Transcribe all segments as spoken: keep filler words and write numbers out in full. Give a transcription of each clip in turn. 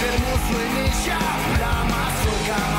hermoso en ella, la mazorca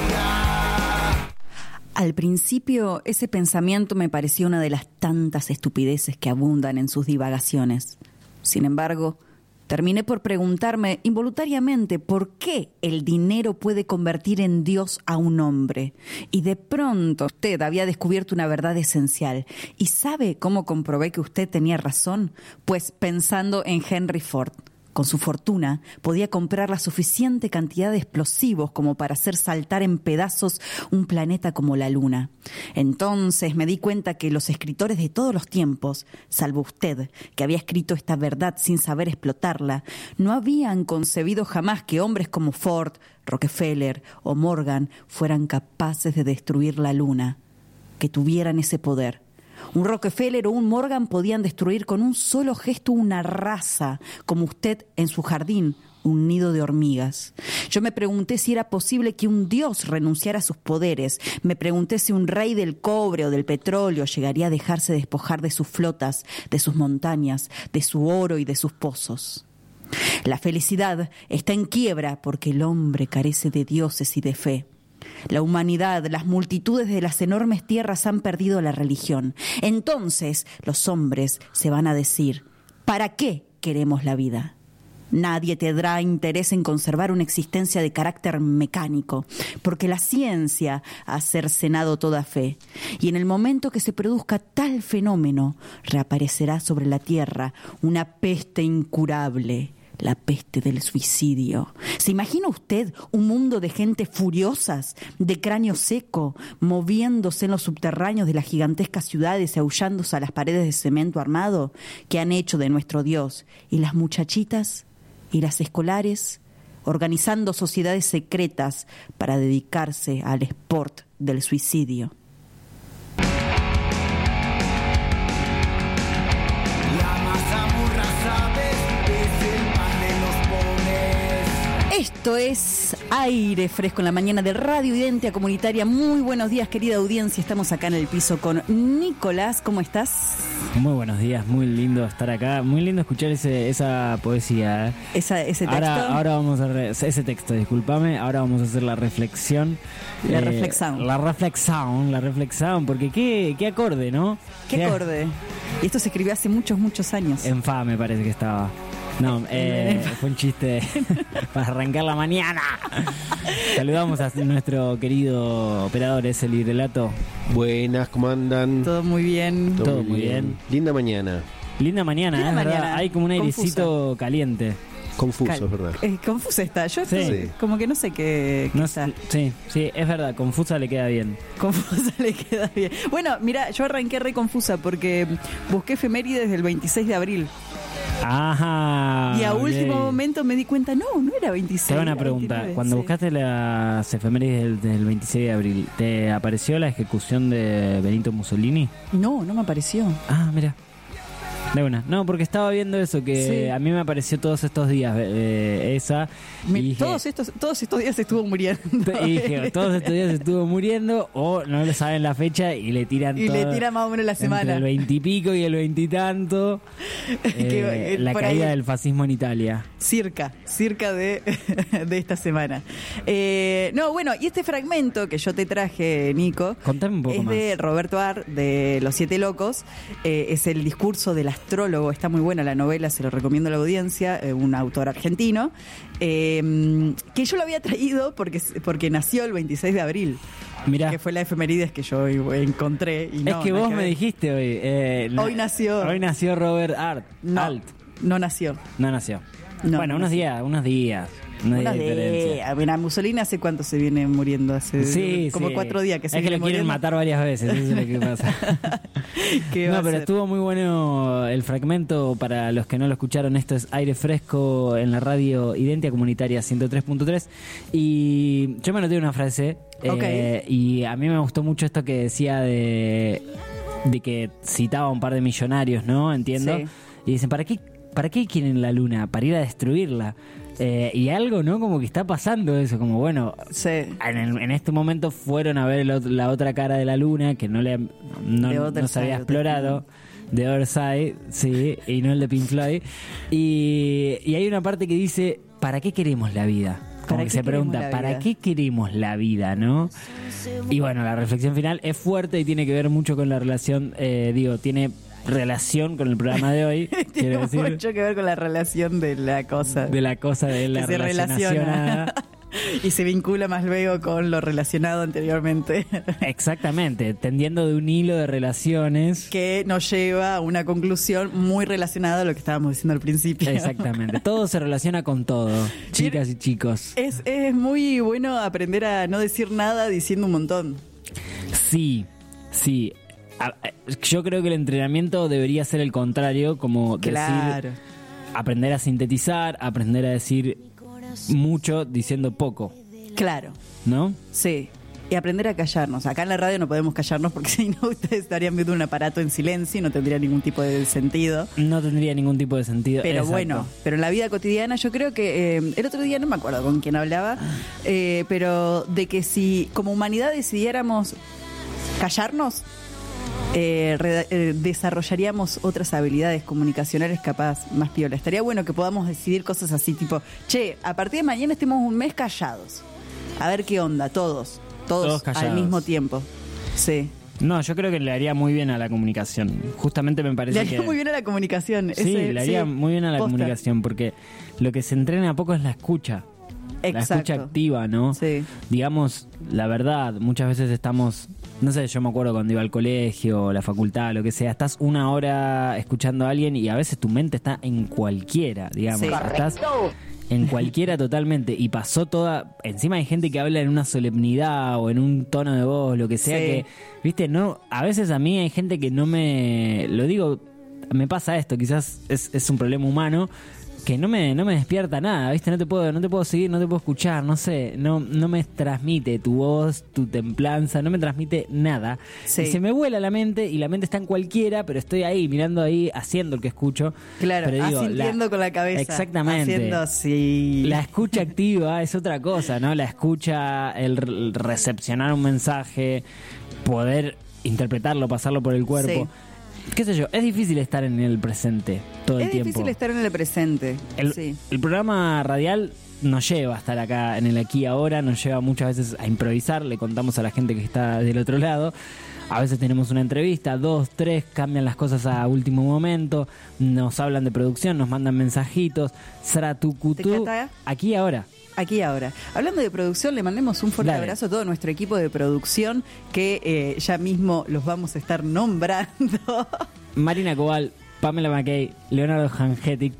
madura. Al principio, ese pensamiento me pareció una de las tantas estupideces que abundan en sus divagaciones. Sin embargo, terminé por preguntarme involuntariamente por qué el dinero puede convertir en Dios a un hombre. Y de pronto usted había descubierto una verdad esencial. ¿Y sabe cómo comprobé que usted tenía razón? Pues pensando en Henry Ford. Con su fortuna podía comprar la suficiente cantidad de explosivos como para hacer saltar en pedazos un planeta como la Luna. Entonces me di cuenta que los escritores de todos los tiempos, salvo usted, que había escrito esta verdad sin saber explotarla, no habían concebido jamás que hombres como Ford, Rockefeller o Morgan fueran capaces de destruir la Luna, que tuvieran ese poder. Un Rockefeller o un Morgan podían destruir con un solo gesto una raza, como usted en su jardín, un nido de hormigas. Yo me pregunté si era posible que un dios renunciara a sus poderes. Me pregunté si un rey del cobre o del petróleo llegaría a dejarse despojar de sus flotas, de sus montañas, de su oro y de sus pozos. La felicidad está en quiebra porque el hombre carece de dioses y de fe. La humanidad, las multitudes de las enormes tierras han perdido la religión. Entonces los hombres se van a decir, ¿para qué queremos la vida? Nadie tendrá interés en conservar una existencia de carácter mecánico, porque la ciencia ha cercenado toda fe. Y en el momento que se produzca tal fenómeno, reaparecerá sobre la tierra una peste incurable. La peste del suicidio. ¿Se imagina usted un mundo de gente furiosas, de cráneo seco, moviéndose en los subterráneos de las gigantescas ciudades y aullándose a las paredes de cemento armado que han hecho de nuestro Dios? Y las muchachitas y las escolares organizando sociedades secretas para dedicarse al sport del suicidio. Esto es Aire Fresco en la mañana de Radio Identia Comunitaria. Muy buenos días, querida audiencia. Estamos acá en el piso con Nicolás. ¿Cómo estás? Muy buenos días, muy lindo estar acá. Muy lindo escuchar ese, esa poesía. ¿eh? Esa, ese texto. Ahora, ahora vamos a re, ese texto, discúlpame. Ahora vamos a hacer la reflexión. La eh, reflexión. La reflexión, la reflexión. Porque qué, qué acorde, ¿no? ¿Qué, ¿Qué acorde? Y esto se escribió hace muchos, muchos años. En fa me parece que estaba. No, eh, fue un chiste para arrancar la mañana. Saludamos a nuestro querido operador, ese librelato. Buenas, ¿cómo andan? Todo muy bien. Todo, Todo muy bien. bien. Linda mañana. Linda mañana, Linda es mañana. Verdad. Hay como un airecito Confuso. caliente. Confuso, Cal- es verdad. Eh, confusa está. Yo sí. estoy, como que no sé qué, qué no, está. Sí, sí, es verdad. Confusa le queda bien. Confusa le queda bien. Bueno, mira, yo arranqué re confusa porque busqué efemérides del veintiséis de abril. Ajá. Y a okay. último momento me di cuenta, no, no era veintiséis. Te hago una pregunta. veintinueve, Cuando sí. buscaste las efemérides del, del veintiséis de abril, ¿te apareció la ejecución de Benito Mussolini? No, no me apareció. Ah, mira. De una. No, porque estaba viendo eso, que sí. a mí me apareció todos estos días eh, esa. Me, y dije, todos, estos, todos estos días estuvo muriendo. Y dije, todos estos días estuvo muriendo, o no le saben la fecha y le tiran Y todo, le tiran más o menos la semana. Entre el veintipico y el veintitanto. eh, la caída ahí, del fascismo en Italia. Circa, circa de, de esta semana. Eh, no, bueno, y este fragmento que yo te traje, Nico, contame un poco es más. de Roberto Ar, de Los Siete Locos. Eh, es el discurso del astrólogo. Está muy buena la novela, se lo recomiendo a la audiencia. Eh, un autor argentino. Eh, que yo lo había traído porque, porque nació el veintiséis de abril. Mirá. Que fue la efemérides que yo encontré. Y no, es que no vos que me ver. dijiste hoy. Eh, hoy nació. Hoy nació Robert Art. No, Alt. no nació. No nació. No, bueno, no unos nació. días, unos días. Una Una de... A ver, a Mussolini ¿hace cuánto se viene muriendo? Hace sí, como sí. cuatro días que se es que viene lo quieren muriendo. matar varias veces, eso es lo que pasa. ¿Qué no, va a pero ser? estuvo muy bueno el fragmento. Para los que no lo escucharon, esto es Aire Fresco en la radio Identia Comunitaria ciento tres punto tres. Y yo me anoté una frase. Ok. eh, y a mí me gustó mucho esto que decía de, de que citaba a un par de millonarios, ¿no? Entiendo. Sí. Y dicen, ¿para qué, ¿para qué quieren la luna? Para ir a destruirla. Eh, y algo, ¿no? Como que está pasando eso, como bueno, Sí. en, el- en este momento fueron a ver el ot- la otra cara de la luna que no le no, The Other no se había Side, explorado, de Other Side, sí, y no el de Pink Floyd. Y, y hay una parte que dice, ¿para qué queremos la vida? Como ¿Para que qué se pregunta, queremos la ¿para vida? qué queremos la vida, no? Y bueno, la reflexión final es fuerte y tiene que ver mucho con la relación, eh, digo, tiene relación con el programa de hoy, Tiene quiero decir, mucho que ver con la relación de la cosa. de la cosa de la que se relacionación. relaciona. Y se vincula más luego con lo relacionado anteriormente. Exactamente, tendiendo de un hilo de relaciones. Que nos lleva a una conclusión muy relacionada a lo que estábamos diciendo al principio. Exactamente, todo se relaciona con todo, chicas y chicos. Es, es muy bueno aprender a no decir nada diciendo un montón. Sí, sí. A- Yo creo que el entrenamiento debería ser el contrario, como Claro. decir, aprender a sintetizar, aprender a decir mucho diciendo poco, Claro, ¿no? sí. Y aprender a callarnos. Acá en la radio no podemos callarnos porque si no ustedes estarían viendo un aparato en silencio y no tendría ningún tipo de sentido. No tendría ningún tipo de sentido. Pero Exacto. bueno, pero en la vida cotidiana yo creo que eh, el otro día no me acuerdo con quién hablaba, eh, pero de que si como humanidad decidiéramos callarnos, eh, reda- eh, desarrollaríamos otras habilidades comunicacionales capaz más piola. Estaría bueno que podamos decidir cosas así, tipo, che, a partir de mañana estemos un mes callados. A ver qué onda, todos, todos, Todos callados. al mismo tiempo. Sí. No, yo creo que le haría muy bien a la comunicación. Justamente me parece Le haría que... muy bien a la comunicación. Sí, Ese- le haría sí, muy bien a la posta. comunicación, porque lo que se entrena a poco es la escucha. La Exacto. escucha activa, ¿no? Sí. Digamos, la verdad, muchas veces estamos, no sé, yo me acuerdo cuando iba al colegio, la facultad, lo que sea, estás una hora escuchando a alguien y a veces tu mente está en cualquiera, digamos, Sí. estás en cualquiera totalmente y pasó toda, encima hay gente que habla en una solemnidad o en un tono de voz, lo que sea, Sí. que, viste, no, a veces a mí hay gente que no me, lo digo, me pasa esto, quizás es, es un problema humano, que no me, no me despierta nada, ¿viste? No te puedo, no te puedo seguir, no te puedo escuchar, no sé, no, no me transmite tu voz, tu templanza, no me transmite nada. Sí. Y se me vuela la mente y la mente está en cualquiera, pero estoy ahí, mirando ahí, haciendo el que escucho. Claro, pero digo, asintiendo con la cabeza. Exactamente. Haciendo así. La escucha activa es otra cosa, ¿no? La escucha, el, el recepcionar un mensaje, poder interpretarlo, pasarlo por el cuerpo. Sí. Qué sé yo, es difícil estar en el presente todo el Es tiempo. difícil estar en el presente. El, Sí. el programa radial nos lleva a estar acá en el aquí y ahora, nos lleva muchas veces a improvisar, le contamos a la gente que está del otro lado. A veces tenemos una entrevista, dos, tres, cambian las cosas a último momento, nos hablan de producción, nos mandan mensajitos, Sratucutú, Tecatá. aquí y ahora. Aquí y ahora. Hablando de producción, le mandemos un fuerte Dale. abrazo a todo nuestro equipo de producción que eh, ya mismo los vamos a estar nombrando. Marina Cobal, Pamela McKay, Leonardo Hangetic,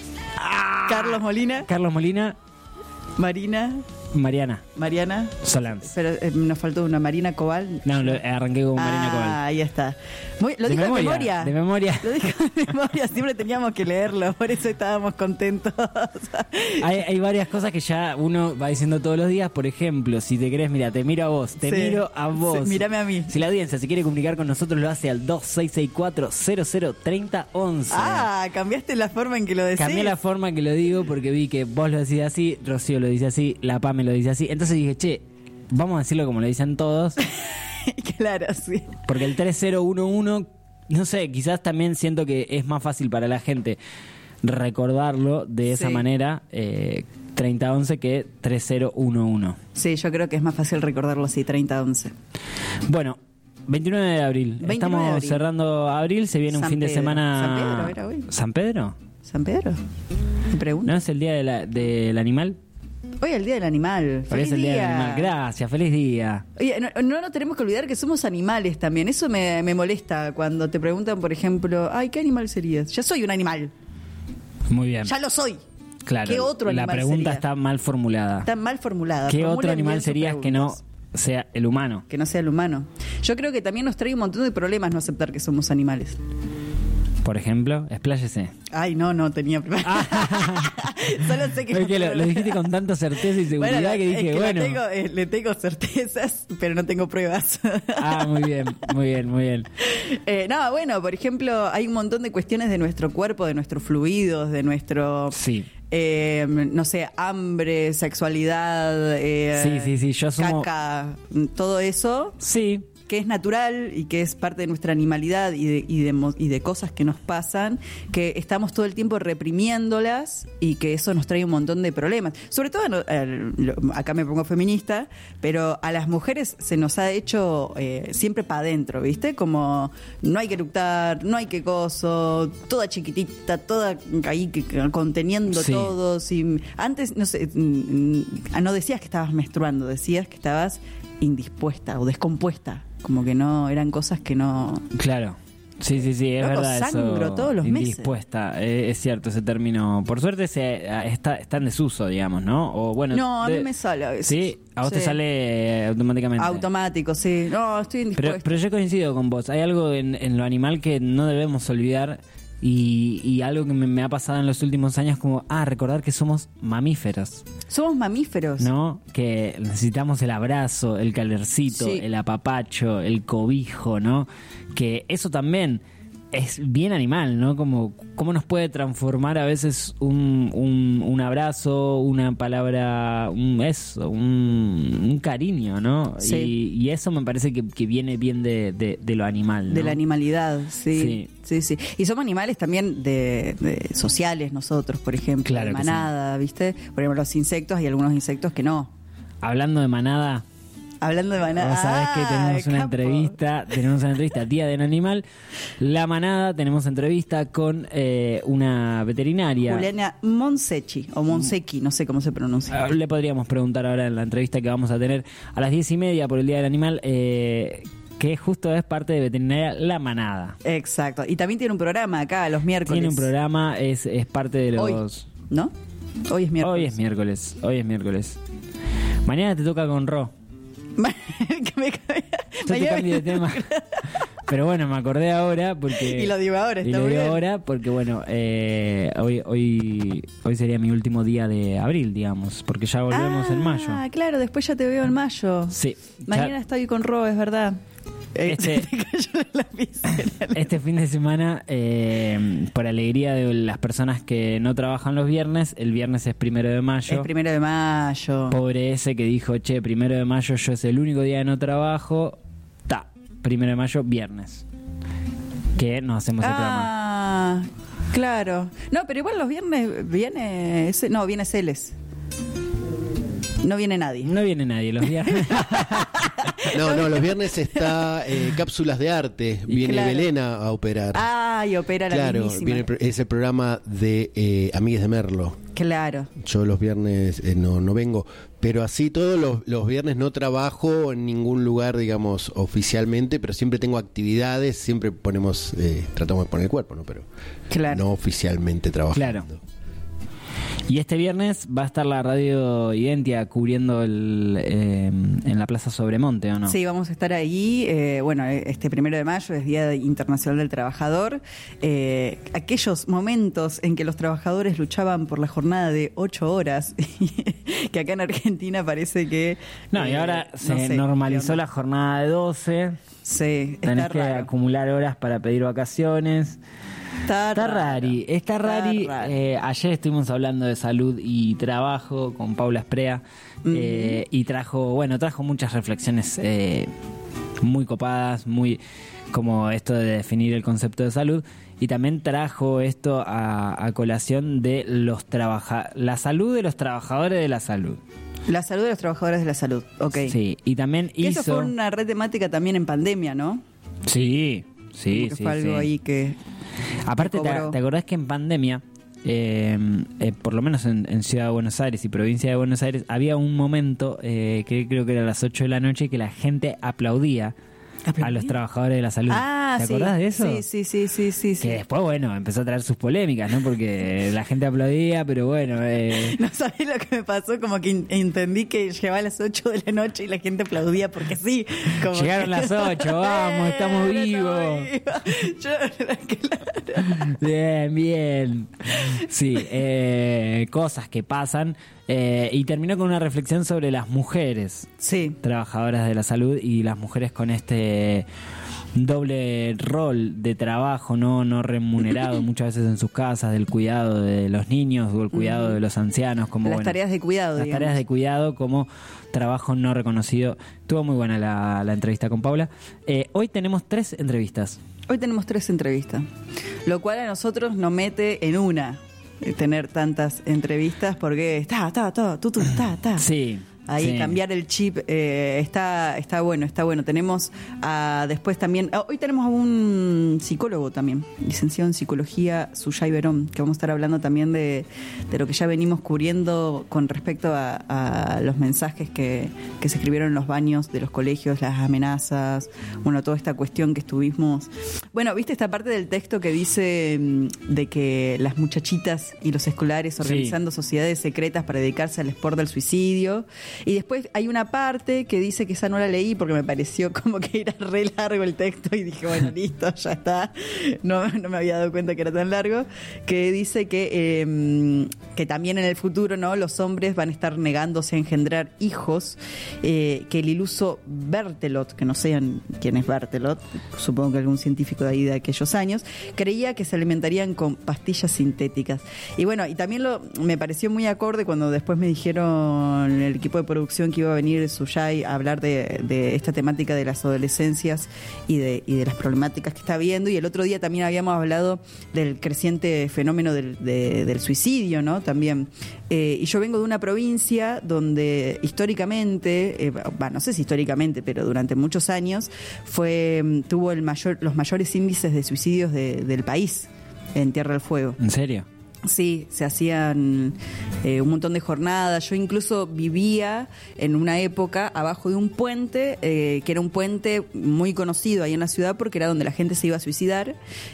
Carlos Molina, Carlos Molina, Marina, Mariana Mariana. Solans. Pero eh, nos faltó una Marina Cobal. No, lo, arranqué con Marina ah, Cobal. ahí está. Muy- lo De dijo memoria, de memoria. de memoria. Lo dijo de memoria. Siempre teníamos que leerlo, por eso estábamos contentos. Hay, hay varias cosas que ya uno va diciendo todos los días. Por ejemplo, si te querés, mira, te miro a vos, te Sí. miro a vos. Sí, mírame a mí. Si la audiencia se quiere comunicar con nosotros, lo hace al dos seis seis cuatro cero cero tres cero once. Ah, cambiaste la forma en que lo decís. Cambié la forma que lo digo porque vi que vos lo decís así, Rocío lo dice así, la Pame lo dice así. Entonces dije, che, vamos a decirlo como lo dicen todos. Claro, sí. Porque el tres cero uno uno, no sé, quizás también siento que es más fácil para la gente recordarlo de esa Sí. manera, eh, treinta once, que tres cero uno uno. Sí, yo creo que es más fácil recordarlo así, treinta once. Bueno, veintinueve de abril. veintinueve Estamos de abril. cerrando abril, se viene un San fin de Pedro. semana... ¿San Pedro era hoy? ¿San Pedro? ¿San Pedro? Me pregunto. ¿No es el día de la- del animal? Hoy es el Día del Animal. Hoy ¡Feliz es el día del día! animal. Gracias, feliz día. Oye, no, no nos tenemos que olvidar que somos animales también. Eso me, me molesta cuando te preguntan, por ejemplo, ay, ¿qué animal serías? Ya soy un animal. Muy bien. Ya lo soy. Claro, ¿Qué otro la animal pregunta sería? está mal formulada. Está mal formulada. ¿Qué Formulen otro bien animal sus serías que no preguntas. sea el humano? Que no sea el humano. Yo creo que también nos trae un montón de problemas no aceptar que somos animales. Por ejemplo, expláyese. Ay, no, no tenía preparado. Solo sé que... Es que lo, lo dijiste con tanta certeza y seguridad Bueno, que es dije, que bueno. le, tengo, eh, le tengo certezas, pero no tengo pruebas. Ah, muy bien, muy bien, muy bien. Eh, no, bueno, por ejemplo, hay un montón de cuestiones de nuestro cuerpo, de nuestros fluidos, de nuestro... Sí. eh, no sé, hambre, sexualidad, eh, Sí, sí, sí, yo asumo- caca, todo eso. Sí, que es natural y que es parte de nuestra animalidad y de, y, de, mo- y de cosas que nos pasan, que estamos todo el tiempo reprimiéndolas y que eso nos trae un montón de problemas. Sobre todo, no- eh, lo- acá me pongo feminista, pero a las mujeres se nos ha hecho eh, siempre para adentro, ¿viste? Como no hay que eructar, no hay que coso, toda chiquitita, toda ahí que, que conteniendo Sí. todo. Si, antes, no sé, mm, mm, no decías que estabas menstruando, decías que estabas indispuesta o descompuesta, como que no, eran cosas que no... Claro. Sí, sí, sí, es Loco, verdad sangro eso. todos los meses. Indispuesta, eh, es cierto ese término. Por suerte se está, está en desuso, digamos, ¿no? O bueno. No, a de- mí me sale a veces. Sí, a vos te Sí. sale eh, automáticamente. Automático, sí. No, estoy indispuesta. Pero, pero yo coincido con vos. Hay algo en, en lo animal que no debemos olvidar y, y algo que me, me ha pasado en los últimos años como, ah, recordar que somos mamíferos, Somos mamíferos. ¿no? Que necesitamos el abrazo, el calorcito, Sí. el apapacho, el cobijo, ¿no? Que eso también es bien animal, ¿no? Como cómo nos puede transformar a veces un, un, un abrazo, una palabra, un eso, un, un cariño, ¿no? Sí. Y, y eso me parece que, que viene bien de, de, de lo animal, ¿no? De la animalidad, sí. Sí. Sí, sí. Y somos animales también de, de sociales nosotros, por ejemplo. Claro de que manada, ¿viste? Por ejemplo, los insectos, hay algunos insectos que no. Hablando de manada, Hablando de manada. vos sabés que Ah, tenemos una capo. entrevista, tenemos una entrevista Día del Animal. La manada, tenemos entrevista con eh, una veterinaria. Juliana Monsechi, o Monsecchi, no sé cómo se pronuncia. Ah, Le podríamos preguntar ahora en la entrevista que vamos a tener a las diez y media por el Día del Animal, eh, que justo es parte de Veterinaria La Manada. Exacto. Y también tiene un programa acá los miércoles. Tiene un programa, es, es parte de Hoy, los... ¿no? Hoy es miércoles. Hoy es miércoles, hoy es miércoles. Mañana te toca con Ro. Que me- Yo te Mañana- cambio de tema. Pero bueno, me acordé ahora porque... Y lo digo ahora, Y está lo muy digo bien. ahora porque, bueno, eh, hoy, hoy, hoy sería mi último día de abril, digamos, porque ya volvemos ah, en mayo. claro, después ya te veo en mayo. Sí. Mañana ya- estoy con Ro, es verdad. Eh, Este- te cayó la lapicera. Este fin de semana, eh, por alegría de las personas que no trabajan los viernes, el viernes es primero de mayo. Es primero de mayo. Pobre ese que dijo, che, primero de mayo yo es el único día que no trabajo. Ta, primero de mayo, viernes. Que no hacemos el programa. Ah, claro. No, pero igual los viernes viene... ese- no, viene Celes. No viene nadie. No viene nadie los viernes. No, no, los viernes está eh, Cápsulas de Arte. Viene Claro. Belén a, a operar. Ah, y opera la claro, mismísima. viene el pro- es el programa de eh, Amigues de Merlo. Claro. Yo los viernes eh, no, no vengo, pero así todos los, los viernes no trabajo en ningún lugar, digamos, oficialmente, pero siempre tengo actividades, siempre ponemos, eh, tratamos de poner el cuerpo, ¿no? Pero Claro. no oficialmente trabajando. Claro. Y este viernes va a estar la radio Identia cubriendo el, eh, en la Plaza Sobremonte, ¿o no? Sí, vamos a estar ahí. eh, bueno, este primero de mayo es Día Internacional del Trabajador. Eh, aquellos momentos en que los trabajadores luchaban por la jornada de ocho horas, que acá en Argentina parece que... No, y eh, ahora no se sé, normalizó ¿qué onda? la jornada de doce. Sí, Tenés está que raro. acumular horas para pedir vacaciones. Está, Está raro. rari, está rari. raro. Eh, ayer estuvimos hablando de salud y trabajo con Paula Esprea eh, y trajo, bueno, trajo muchas reflexiones eh, muy copadas, muy como esto de definir el concepto de salud y también trajo esto a, a colación de los trabaja la salud de los trabajadores de la salud. La salud de los trabajadores de la salud, ok. Sí, y también Que hizo... eso fue una red temática también en pandemia, ¿no? Sí, sí, Como que sí. fue algo sí. ahí que... Aparte, que ¿te, cobró. te acordás que en pandemia, eh, eh, por lo menos en, en Ciudad de Buenos Aires y provincia de Buenos Aires, había un momento eh, que creo que era a las ocho de la noche que la gente aplaudía, ¿Aplaudía? a los trabajadores de la salud. Ah, ¿Te sí. acordás de eso? Sí, sí, sí, sí, sí. sí. Que después, bueno, empezó a traer sus polémicas, ¿no? Porque la gente aplaudía, pero bueno... Eh, No sabés lo que me pasó, como que in- entendí que llegaba a las ocho de la noche y la gente aplaudía porque sí. Como Llegaron que- las ocho, vamos, estamos Eh, vivos. estamos vivos. Yo, claro. Bien, bien. Sí, eh, cosas que pasan. Eh, y terminó con una reflexión sobre las mujeres Sí, trabajadoras de la salud y las mujeres con este doble rol de trabajo no no remunerado muchas veces en sus casas, del cuidado de los niños o el cuidado Ujú. de los ancianos, como Las bueno, tareas de cuidado, las digamos. tareas de cuidado como trabajo no reconocido. Estuvo muy buena la, la entrevista con Paula. Eh, hoy tenemos tres entrevistas. Hoy tenemos tres entrevistas, lo cual a nosotros nos mete en una eh, tener tantas entrevistas porque está, está, está, tú, tú, está, está. Sí. Ahí sí. cambiar el chip eh, está está bueno, está bueno. Tenemos a, después también, ah, hoy tenemos a un psicólogo también, licenciado en psicología, Suyay Verón, que vamos a estar hablando también de, de lo que ya venimos cubriendo con respecto a, a los mensajes que, que se escribieron en los baños de los colegios, las amenazas, bueno, toda esta cuestión que estuvimos. Bueno, ¿viste esta parte del texto que dice mm, de que las muchachitas y los escolares organizando Sí. sociedades secretas para dedicarse al sport del suicidio? Y después hay una parte que dice que esa no la leí porque me pareció como que era re largo el texto y dije, bueno, listo, ya está. No, no me había dado cuenta que era tan largo. Que dice que, eh, que también en el futuro, ¿no?, los hombres van a estar negándose a engendrar hijos, eh, que el iluso Berthelot, que no sean quién es Berthelot, supongo que algún científico de ahí de aquellos años, creía que se alimentarían con pastillas sintéticas. Y bueno, y también lo, me pareció muy acorde cuando después me dijeron el equipo de producción que iba a venir Suyay a hablar de, de esta temática de las adolescencias y de, y de las problemáticas que está viendo. Y el otro día también habíamos hablado del creciente fenómeno del, de, del suicidio, ¿no? También. Eh, y yo vengo de una provincia donde históricamente, eh, bah, no sé si históricamente, pero durante muchos años fue tuvo el mayor, los mayores índices de suicidios de, del país en Tierra del Fuego. ¿En serio? Sí, se hacían eh, un montón de jornadas. Yo incluso vivía en una época abajo de un puente, eh, que era un puente muy conocido ahí en la ciudad porque era donde la gente se iba a suicidar,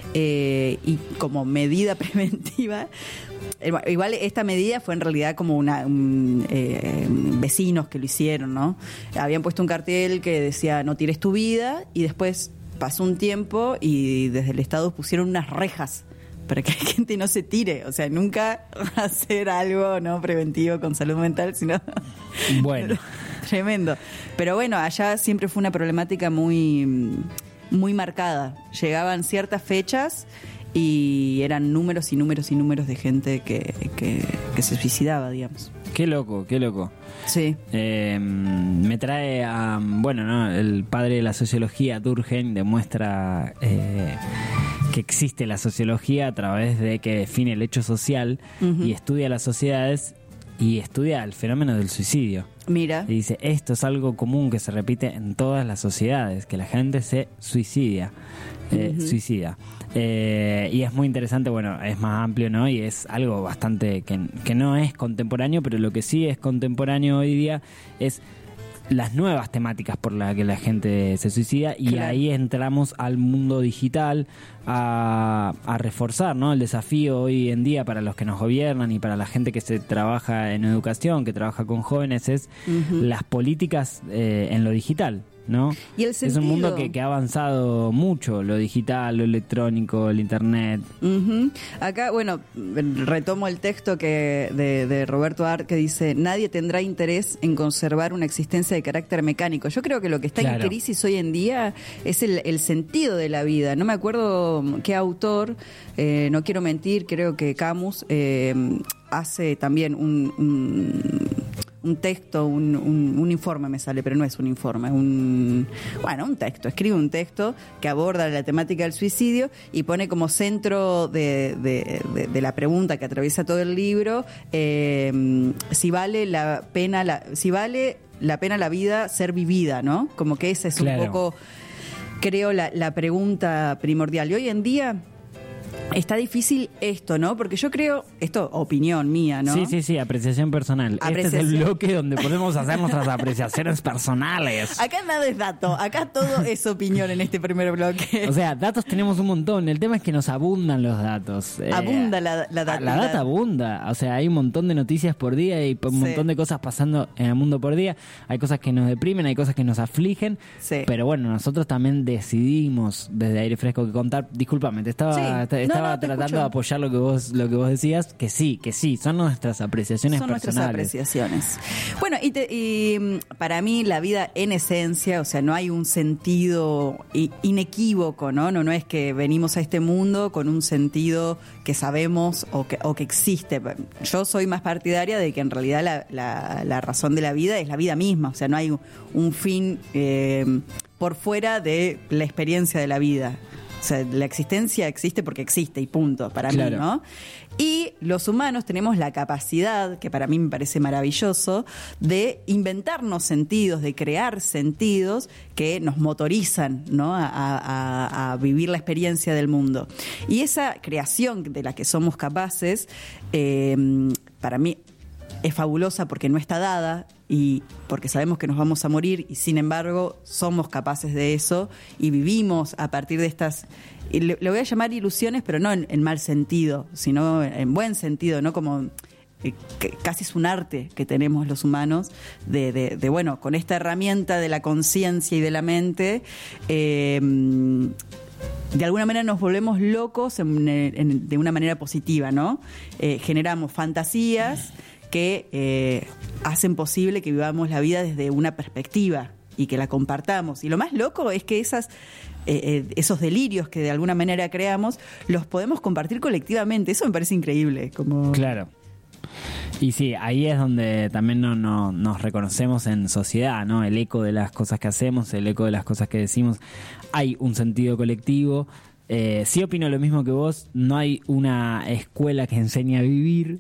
eh, y como medida preventiva. eh, Igual esta medida fue en realidad como una un, eh, vecinos que lo hicieron, ¿no? Habían puesto un cartel que decía no tires tu vida, y después pasó un tiempo y desde el Estado pusieron unas rejas para que la gente no se tire, o sea, nunca hacer algo no preventivo con salud mental, sino Bueno. tremendo. Pero bueno, allá siempre fue una problemática muy muy marcada. Llegaban ciertas fechas y eran números y números y números de gente que, que, que se suicidaba, digamos. Qué loco, qué loco. Sí. Eh, me trae a, bueno, ¿no? El padre de la sociología, Durkheim, demuestra eh, que existe la sociología a través de que define el hecho social. Uh-huh. Y estudia las sociedades y estudia el fenómeno del suicidio. Mira. Y dice, esto es algo común que se repite en todas las sociedades, que la gente se suicidia. Eh, uh-huh. Suicida. Eh, y es muy interesante, bueno, es más amplio, ¿no? Y es algo bastante que, que no es contemporáneo, pero lo que sí es contemporáneo hoy día es las nuevas temáticas por las que la gente se suicida, y claro, ahí entramos al mundo digital a, a reforzar, ¿no?, el desafío hoy en día para los que nos gobiernan y para la gente que se trabaja en educación, que trabaja con jóvenes, es uh-huh. las políticas eh, en lo digital, ¿no? ¿Y el es un mundo que, que ha avanzado mucho, lo digital, lo electrónico, el internet. Uh-huh. Acá, bueno, retomo el texto que de, de Roberto Art, que dice: nadie tendrá interés en conservar una existencia de carácter mecánico. Yo creo que lo que está claro. en crisis hoy en día es el, el sentido de la vida. No me acuerdo qué autor, eh, no quiero mentir, creo que Camus eh, hace también un... un un texto, un, un, un informe me sale, pero no es un informe, un bueno, un texto, escribe un texto que aborda la temática del suicidio y pone como centro de, de, de, de la pregunta que atraviesa todo el libro, eh, si vale la pena la, si vale la pena la vida ser vivida, ¿no? Como que esa es claro. un poco, creo, la, la pregunta primordial. Y hoy en día está difícil esto, ¿no? Porque yo creo, esto opinión mía, ¿no? Sí, sí, sí, apreciación personal. Apreciación. Este es el bloque donde podemos hacer nuestras apreciaciones personales. Acá nada es dato, acá todo es opinión en este primer bloque. O sea, datos tenemos un montón, el tema es que nos abundan los datos. Abunda eh, la, la data. La data abunda, o sea, hay un montón de noticias por día y un sí. montón de cosas pasando en el mundo por día. Hay cosas que nos deprimen, hay cosas que nos afligen, sí. pero bueno, nosotros también decidimos desde Aire Fresco que contar. Discúlpame, te estaba... Sí. Te, estaba no, estaba no, te tratando escucho. de apoyar lo que vos lo que vos decías, que sí, que sí, son nuestras apreciaciones Son nuestras personales. apreciaciones. Bueno, y, te- y, mm, para mí la vida en esencia, o sea, no hay un sentido i- inequívoco, ¿no? No, no es que venimos a este mundo con un sentido que sabemos o que, o que existe. Yo soy más partidaria de que en realidad la, la- la razón de la vida es la vida misma, o sea, no hay un, un fin eh, por fuera de la experiencia de la vida. O sea, la existencia existe porque existe y punto, para Claro. mí, ¿no? Y los humanos tenemos la capacidad, que para mí me parece maravilloso, de inventarnos sentidos, de crear sentidos que nos motorizan, ¿no? a, a- a vivir la experiencia del mundo. Y esa creación de la que somos capaces, eh, para mí es fabulosa porque no está dada y porque sabemos que nos vamos a morir y sin embargo somos capaces de eso y vivimos a partir de estas, y le, le voy a llamar ilusiones, pero no en, en mal sentido, sino en buen sentido, no como eh, que casi es un arte que tenemos los humanos de, de, de bueno, con esta herramienta de la conciencia y de la mente, eh, de alguna manera nos volvemos locos en- en- de una manera positiva, ¿no? Eh, generamos fantasías que eh, hacen posible que vivamos la vida desde una perspectiva y que la compartamos. Y lo más loco es que esas, eh, eh, esos delirios que de alguna manera creamos los podemos compartir colectivamente. Eso me parece increíble. Como... Claro. Y sí, ahí es donde también no, no, nos reconocemos en sociedad, ¿no? El eco de las cosas que hacemos, el eco de las cosas que decimos. Hay un sentido colectivo. Eh, sí opino lo mismo que vos, no hay una escuela que enseñe a vivir,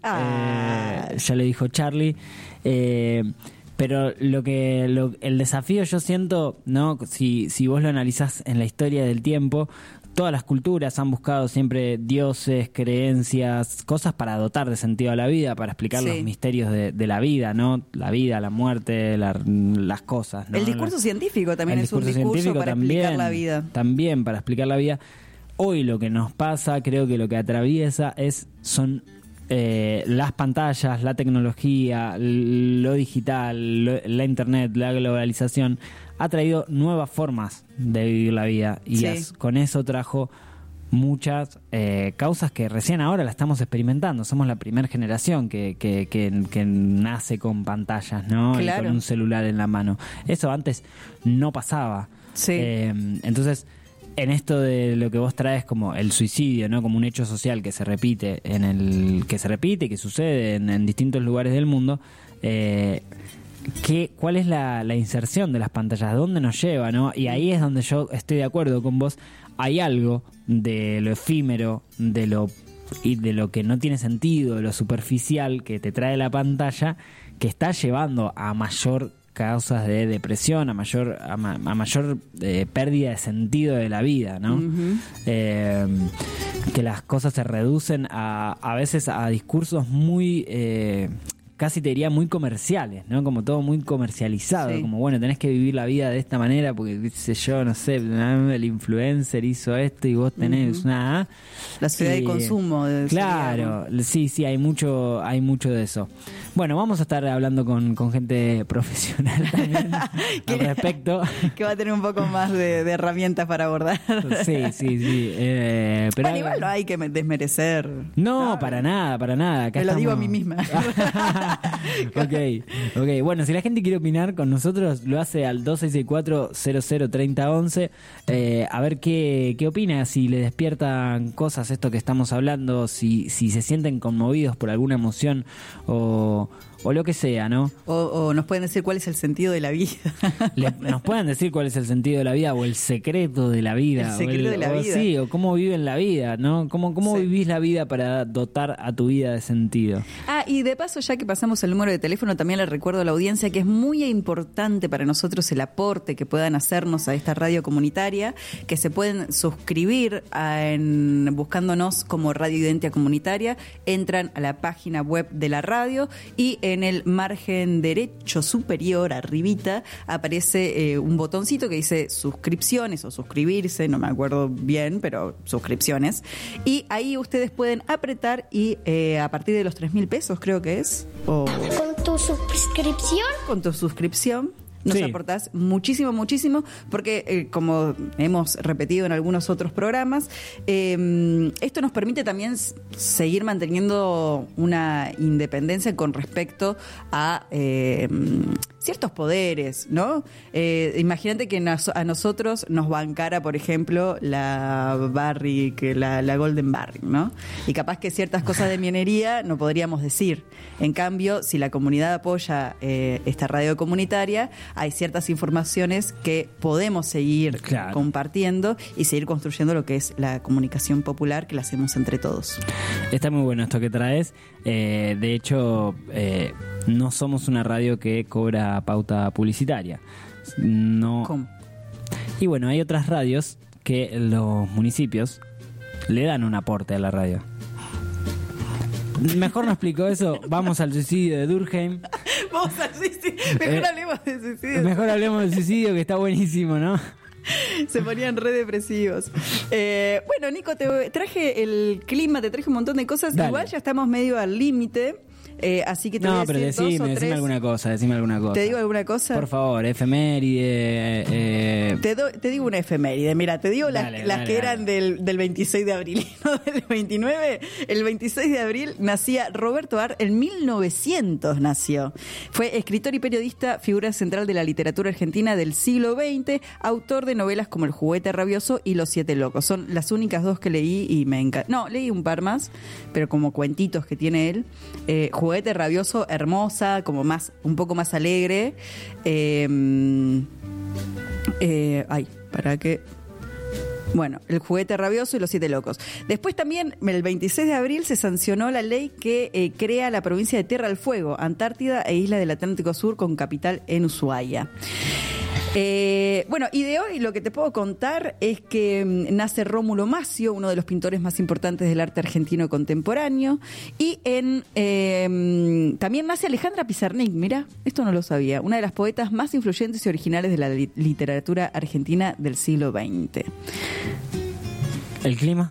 Ah. eh, ya le dijo Charlie, eh, pero lo que lo, el desafío yo siento, ¿no? Si, si vos lo analizás en la historia del tiempo, todas las culturas han buscado siempre dioses, creencias, cosas para dotar de sentido a la vida, para explicar Sí. los misterios de, de la vida, ¿no? La vida, la muerte, la- las cosas, ¿no? El discurso La- científico también el es un discurso discurso científico para también, explicar la vida. También para explicar la vida. Hoy lo que nos pasa, creo que lo que atraviesa es son eh, las pantallas, la tecnología, lo digital, lo- la internet, la globalización. Ha traído nuevas formas de vivir la vida y Sí. as- con eso trajo muchas eh, causas que recién ahora la estamos experimentando. Somos la primera generación que, que, que, que nace con pantallas, ¿no? Y Claro. con un celular en la mano. Eso antes no pasaba. Sí. Eh, entonces, en esto de lo que vos traes como el suicidio, ¿no? Como un hecho social que se repite en el que se repite, que sucede en, en distintos lugares del mundo. Eh, ¿qué, ¿Cuál es la, la inserción de las pantallas? ¿Dónde nos lleva, no? Y ahí es donde yo estoy de acuerdo con vos. Hay algo de lo efímero, de lo y de lo que no tiene sentido, de lo superficial que te trae la pantalla, que está llevando a mayor causas de depresión, a mayor a, ma- a mayor eh, pérdida de sentido de la vida, ¿no? Ujú. Eh, que las cosas se reducen a a veces a discursos muy eh, casi te diría muy comerciales, ¿no? Como todo muy comercializado, Sí. como bueno, tenés que vivir la vida de esta manera porque, qué sé yo, no sé, el influencer hizo esto y vos tenés Ujú. una... La sociedad de Y- consumo. de- Claro, sí, sí, hay mucho, hay mucho de eso. Bueno, vamos a estar hablando con, con gente profesional también al respecto. que va a tener un poco más de, de herramientas para abordar. Sí, sí, sí. eh, pero Bueno, igual no hay que me- desmerecer. No, para nada, para nada. Acá Me lo digo a mí estamos- misma. ok, ok. Bueno, si la gente quiere opinar con nosotros, lo hace al dos seis seis cuatro, cero cero tres cero once. Eh, a ver qué, qué opina, si le despiertan cosas esto que estamos hablando, si, si se sienten conmovidos por alguna emoción o, o lo que sea, ¿no? O, o nos pueden decir cuál es el sentido de la vida. Le- nos pueden decir cuál es el sentido de la vida o el secreto de la vida. El secreto o de la o vida. Sí, o cómo viven la vida, ¿no? ¿Cómo, cómo Sí. vivís la vida para dotar a tu vida de sentido? Ah, y de paso, ya que pasamos el número de teléfono, también le recuerdo a la audiencia que es muy importante para nosotros el aporte que puedan hacernos a esta radio comunitaria, que se pueden suscribir a- en, buscándonos como Radio Identia Comunitaria, entran a la página web de la radio y en el margen derecho superior, arribita, aparece eh, un botoncito que dice suscripciones o suscribirse, no me acuerdo bien, pero suscripciones. Y ahí ustedes pueden apretar y eh, a partir de los tres mil pesos creo que es, o Con tu suscripción con tu suscripción, Nos Sí. aportás muchísimo, muchísimo, porque eh, como hemos repetido en algunos otros programas, eh, esto nos permite también s- seguir manteniendo una independencia con respecto a eh, ciertos poderes, ¿no? Eh, imagínate que nos- a nosotros nos bancara, por ejemplo, la Barrick, la, la Golden Barrick, ¿no? Y capaz que ciertas cosas de minería no podríamos decir. En cambio, si la comunidad apoya eh, esta radio comunitaria, hay ciertas informaciones que podemos seguir Claro. compartiendo y seguir construyendo lo que es la comunicación popular que la hacemos entre todos. Está muy bueno esto que traes. Eh, de hecho, eh, no somos una radio que cobra pauta publicitaria. No. ¿Cómo? Y bueno, hay otras radios que los municipios le dan un aporte a la radio. Mejor no explico eso. Vamos al suicidio de Durkheim. Vamos al suicidio. Mejor Eh, hablemos de suicidio. Mejor hablemos del suicidio, que está buenísimo, ¿no? Se ponían re depresivos. Eh, bueno, Nico, te traje el clima, te traje un montón de cosas. Dale. Igual ya estamos medio al límite. Eh, así que te voy No, a pero decir dos decime, o decime tres. alguna cosa, decime alguna cosa. ¿Te digo alguna cosa? Por favor, efeméride. Eh, Te, do- te digo una efeméride. Mira, te digo las, Dale, las dale, que dale. eran del, del veintiséis de abril, no del veintinueve. El veintiséis de abril nacía Roberto Ar, en mil novecientos nació. Fue escritor y periodista, figura central de la literatura argentina del siglo veinte, autor de novelas como El juguete rabioso y Los siete locos. Son las únicas dos que leí y me encanta. No, leí un par más, pero como cuentitos que tiene él. Eh, juguete rabioso, hermosa, como más, un poco más alegre. Eh, eh, ay, para que... Bueno, El juguete rabioso y Los siete locos. Después también, el veintiséis de abril, se sancionó la ley que eh, crea la provincia de Tierra del Fuego, Antártida e Isla del Atlántico Sur, con capital en Ushuaia. Eh, bueno, y de hoy lo que te puedo contar es que mm, nace Rómulo Macio, uno de los pintores más importantes del arte argentino contemporáneo, y en eh, mm, también nace Alejandra Pizarnik, mira, esto no lo sabía, una de las poetas más influyentes y originales de la li- literatura argentina del siglo veinte. ¿El clima?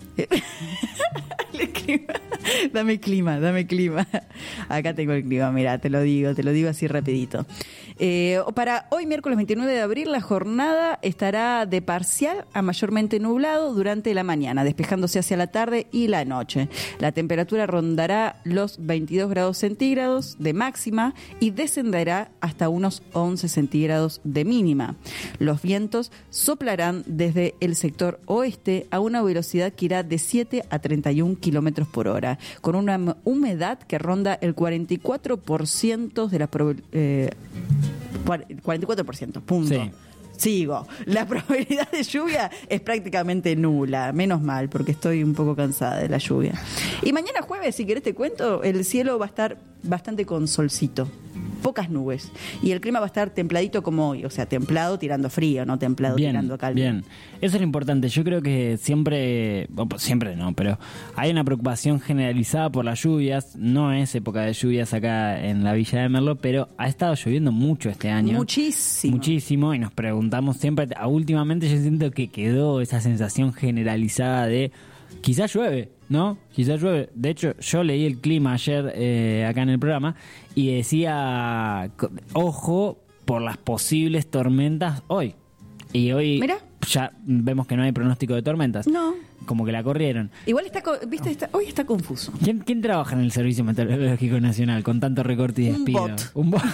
El clima. Dame clima, dame clima. Acá tengo el clima, mira, te lo digo, te lo digo así rapidito. Eh, para hoy, miércoles veintinueve de abril, la jornada estará de parcial a mayormente nublado durante la mañana, despejándose hacia la tarde y la noche. La temperatura rondará los veintidós grados centígrados de máxima y descenderá hasta unos once centígrados de mínima. Los vientos soplarán desde el sector oeste a una velocidad que irá de siete a treinta y un kilómetros por hora, con una humedad que ronda el cuarenta y cuatro por ciento de la prob- eh, cuarenta y cuatro por ciento, punto. Sí. Sigo. La probabilidad de lluvia es prácticamente nula. Menos mal, porque estoy un poco cansada de la lluvia. Y mañana jueves, si querés te cuento, el cielo va a estar bastante con solcito. Pocas nubes. Y el clima va a estar templadito como hoy. O sea, templado tirando frío, no templado Bien, tirando calor. bien. Eso es lo importante. Yo creo que siempre, bueno, pues siempre no, pero hay una preocupación generalizada por las lluvias. No es época de lluvias acá en la Villa de Merlo, pero ha estado lloviendo mucho este año. Muchísimo. Muchísimo. Y nos preguntamos siempre, a- últimamente yo siento que quedó esa sensación generalizada de quizás llueve, ¿no? Quizás llueve. De hecho, yo leí el clima ayer eh, acá en el programa y decía, co- ojo por las posibles tormentas hoy. Y hoy Mira. ya vemos que no hay pronóstico de tormentas. No. Como que la corrieron. Igual está, co- viste, está- hoy está confuso. ¿Quién, quién trabaja en el Servicio Meteorológico Nacional con tanto recorte y Un despido? bot. Un bot.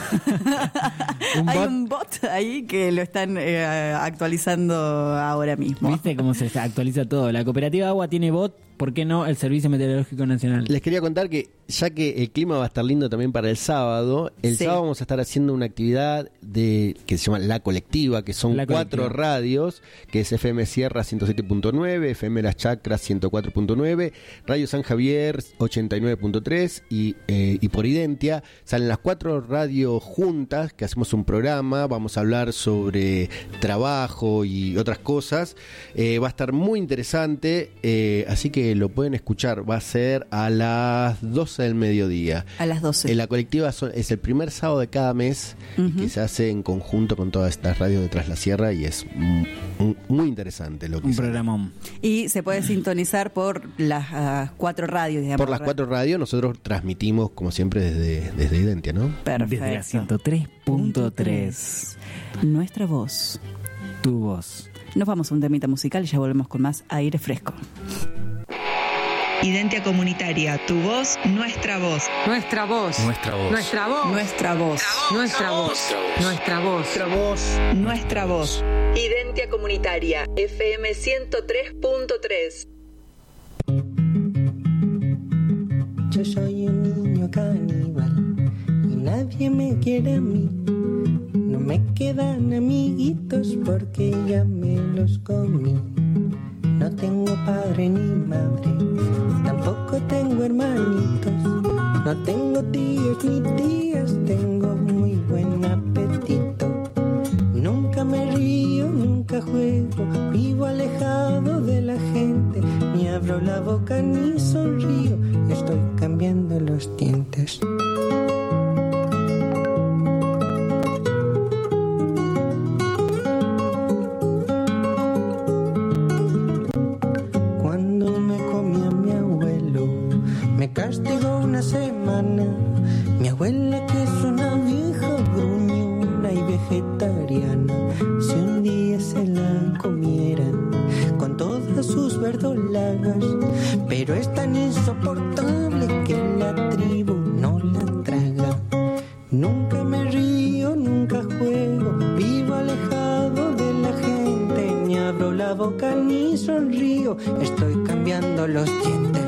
Un Hay bot. un bot ahí que lo están eh, actualizando ahora mismo. ¿Viste cómo se actualiza todo? La cooperativa de agua tiene bot, ¿por qué no el Servicio Meteorológico Nacional? Les quería contar que ya que el clima va a estar lindo también para el sábado, el Sí. sábado vamos a estar haciendo una actividad de que se llama La Colectiva, que son La cuatro Colectiva. radios, que es F M Sierra ciento siete punto nueve, F M Las Chacras ciento cuatro punto nueve, Radio San Javier ochenta y nueve punto tres y, eh, y por Identia. Salen las cuatro radios juntas, que hacemos un programa, vamos a hablar sobre trabajo y otras cosas. Eh, va a estar muy interesante, eh, así que que lo pueden escuchar. Va a ser a las doce del mediodía. A las doce. En la colectiva son, es el primer sábado de cada mes, uh-huh, que se hace en conjunto con todas estas radios de Tras la Sierra, y es m- m- muy interesante lo que Un hicieron. programón. Y se puede sintonizar por las uh, cuatro radios, digamos. Por las cuatro radios nosotros transmitimos, como siempre, desde, desde Identia, ¿no? Perfecto. Desde la ciento tres punto tres. Nuestra voz. Tu voz. Nos vamos a un temita musical y ya volvemos con más aire fresco. Identia Comunitaria, tu voz, nuestra voz. Nuestra voz. Nuestra voz. Nuestra voz. Nuestra voz. Nuestra voz. Nuestra voz. Nuestra voz. Nuestra voz. Identia Comunitaria, F M ciento tres punto tres. Yo soy un niño caníbal y nadie me quiere a mí. No me quedan amiguitos porque ya me los comí. No tengo padre ni madre, tampoco tengo hermanitos. No tengo tíos ni tías, tengo muy buen apetito. Nunca me río, nunca juego, vivo alejado de la gente. Ni abro la boca ni sonrío, estoy cambiando los dientes. Me castigó una semana. Mi abuela, que es una vieja gruñona y vegetariana, si un día se la comieran con todas sus verdolagas, pero es tan insoportable que la tribu no la traga. Nunca me río, nunca juego, vivo alejado de la gente, ni abro la boca ni sonrío, estoy cambiando los dientes.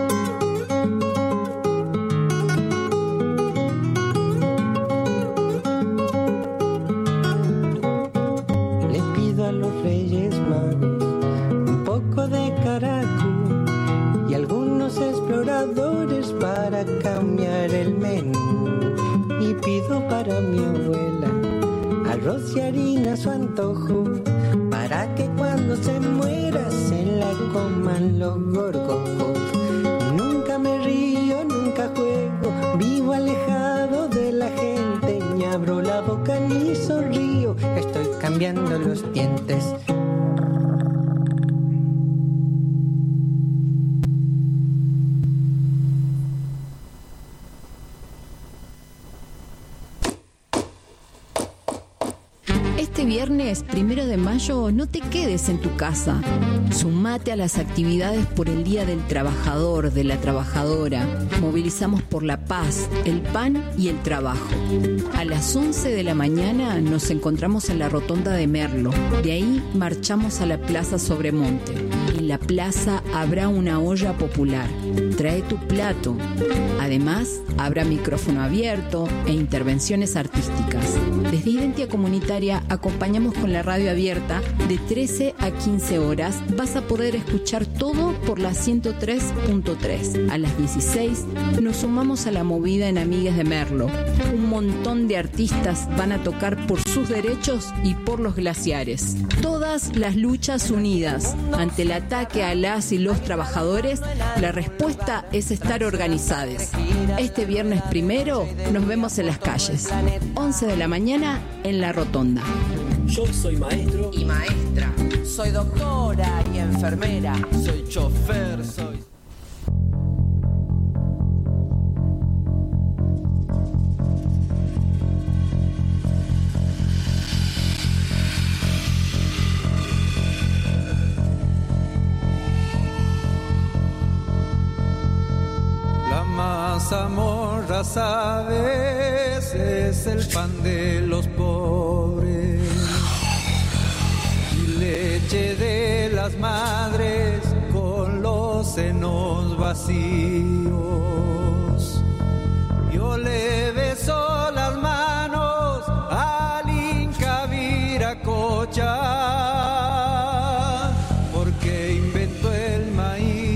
Para cambiar el menú, y pido para mi abuela arroz y harina a su antojo, para que cuando se muera se la coman los gorgojos. Nunca me río, nunca juego, vivo alejado de la gente, ni abro la boca ni sonrío, estoy cambiando los dientes. Este viernes, primero de mayo, no te quedes en tu casa. Sumate a las actividades por el Día del Trabajador, de la Trabajadora. Movilizamos por la paz, el pan y el trabajo. A las once de la mañana nos encontramos en la rotonda de Merlo. De ahí marchamos a la Plaza Sobremonte. En la plaza habrá una olla popular. Trae tu plato. Además, habrá micrófono abierto e intervenciones artísticas. Desde Identia Comunitaria acompañamos con la radio abierta de trece a quince horas. Vas a poder escuchar todo por la ciento tres punto tres. A las dieciséis nos sumamos a la movida en Amigues de Merlo. Un montón de artistas van a tocar por sus derechos y por los glaciares. Todas las luchas unidas. Ante el ataque a las y los trabajadores, la respuesta es estar organizados. Este viernes primero nos vemos en las calles. once de la mañana en la rotonda. Yo soy maestro y maestra. Soy doctora y enfermera. Soy chofer, soy... La mazamorra, sabes, es el pan de los pobres. Y leche de las madres con los senos vacíos. Yo le beso las manos al Inca Viracocha, porque inventó el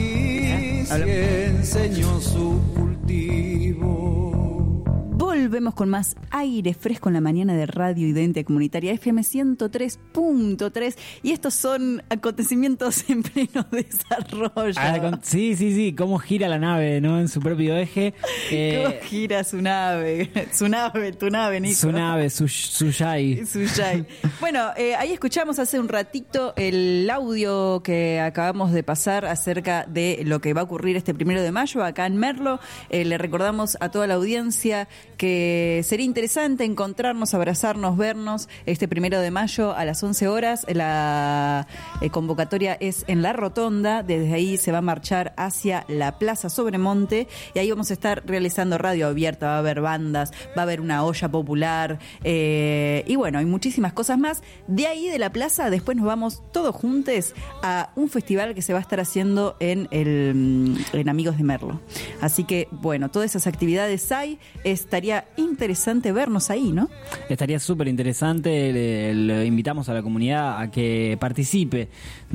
maíz y enseñó su cultivo. Volvemos con más aire fresco en la mañana de Radio Identia Comunitaria F M ciento tres punto tres y estos son acontecimientos en pleno desarrollo. Ah, con, sí, sí, sí, cómo gira la nave, ¿no? En su propio eje. Eh, ¿Cómo gira su nave? Su nave, tu nave, Nico. Su nave, su, su yay. Su yay. Bueno, eh, ahí escuchamos hace un ratito el audio que acabamos de pasar acerca de lo que va a ocurrir este primero de mayo acá en Merlo. Eh, le recordamos a toda la audiencia que sería interesante encontrarnos, abrazarnos, vernos este primero de mayo a las once horas. La eh, convocatoria es en La Rotonda. Desde ahí se va a marchar hacia la Plaza Sobremonte y ahí vamos a estar realizando radio abierta. Va a haber bandas, va a haber una olla popular eh, y bueno, hay muchísimas cosas más. De ahí de la plaza después nos vamos todos juntos a un festival que se va a estar haciendo en, el, en Amigos de Merlo. Así que bueno, todas esas actividades hay. Estaría interesante vernos ahí, ¿no? Estaría súper interesante. Le, le invitamos a la comunidad a que participe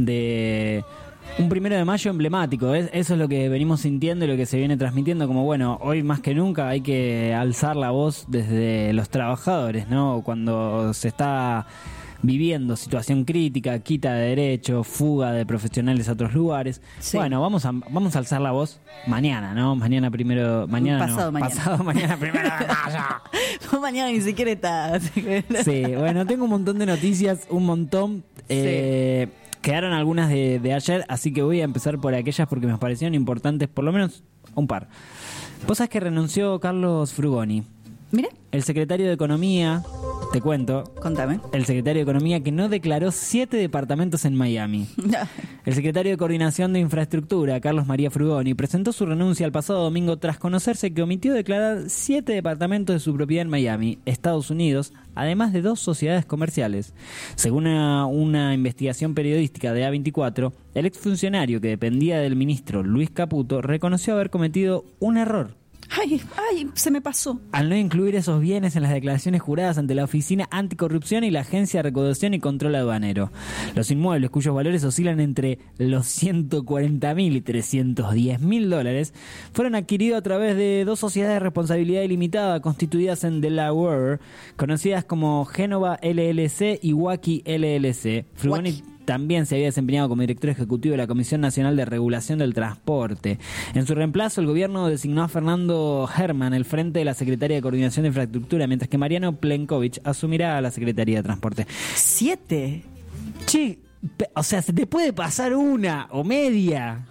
de un primero de mayo emblemático. Eso es lo que venimos sintiendo y lo que se viene transmitiendo, como bueno, hoy más que nunca hay que alzar la voz desde los trabajadores, ¿no? Cuando se está viviendo situación crítica, quita de derechos, fuga de profesionales a otros lugares. Sí. Bueno, vamos a vamos a alzar la voz mañana, ¿no? Mañana primero, mañana pasado no, mañana. Pasado mañana primero de mayo. Mañana ni siquiera está. Sí, bueno, tengo un montón de noticias, un montón. Eh, sí. Quedaron algunas de, de ayer, así que voy a empezar por aquellas porque me parecieron importantes, por lo menos un par. Vos sabés que renunció Carlos Frugoni. Mira. El secretario de Economía, te cuento. Contame. El secretario de Economía que no declaró siete departamentos en Miami. El secretario de Coordinación de Infraestructura, Carlos María Frugoni, presentó su renuncia el pasado domingo tras conocerse que omitió declarar siete departamentos de su propiedad en Miami, Estados Unidos, además de dos sociedades comerciales. Según una, una investigación periodística de A veinticuatro, el exfuncionario que dependía del ministro Luis Caputo reconoció haber cometido un error. Ay, ay, se me pasó. Al no incluir esos bienes en las declaraciones juradas ante la Oficina Anticorrupción y la Agencia de Recaudación y Control Aduanero. Los inmuebles cuyos valores oscilan entre los ciento cuarenta mil y trescientos diez mil dólares fueron adquiridos a través de dos sociedades de responsabilidad ilimitada constituidas en Delaware, conocidas como Génova L L C y Wacky L L C. Frugoni también se había desempeñado como director ejecutivo de la Comisión Nacional de Regulación del Transporte. En su reemplazo, el gobierno designó a Fernando Herman el frente de la Secretaría de Coordinación de Infraestructura, mientras que Mariano Plenkovich asumirá la Secretaría de Transporte. ¿Siete? Che, o sea, se te puede pasar una o media.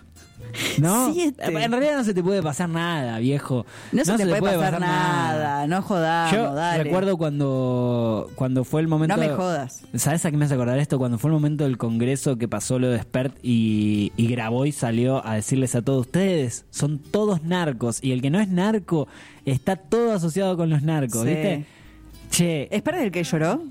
¿No? Siete. En realidad no se te puede pasar nada, viejo. No, no se, te se puede, puede pasar, pasar nada. nada, no jodamos, Yo dale. recuerdo cuando, cuando fue el momento... No me jodas. ¿Sabes a qué me hace acordar esto? Cuando fue el momento del Congreso que pasó lo de Spert y, y Graboy salió a decirles a todos ustedes, son todos narcos, y el que no es narco está todo asociado con los narcos, sí. ¿Viste? Che. ¿Spert es el que lloró?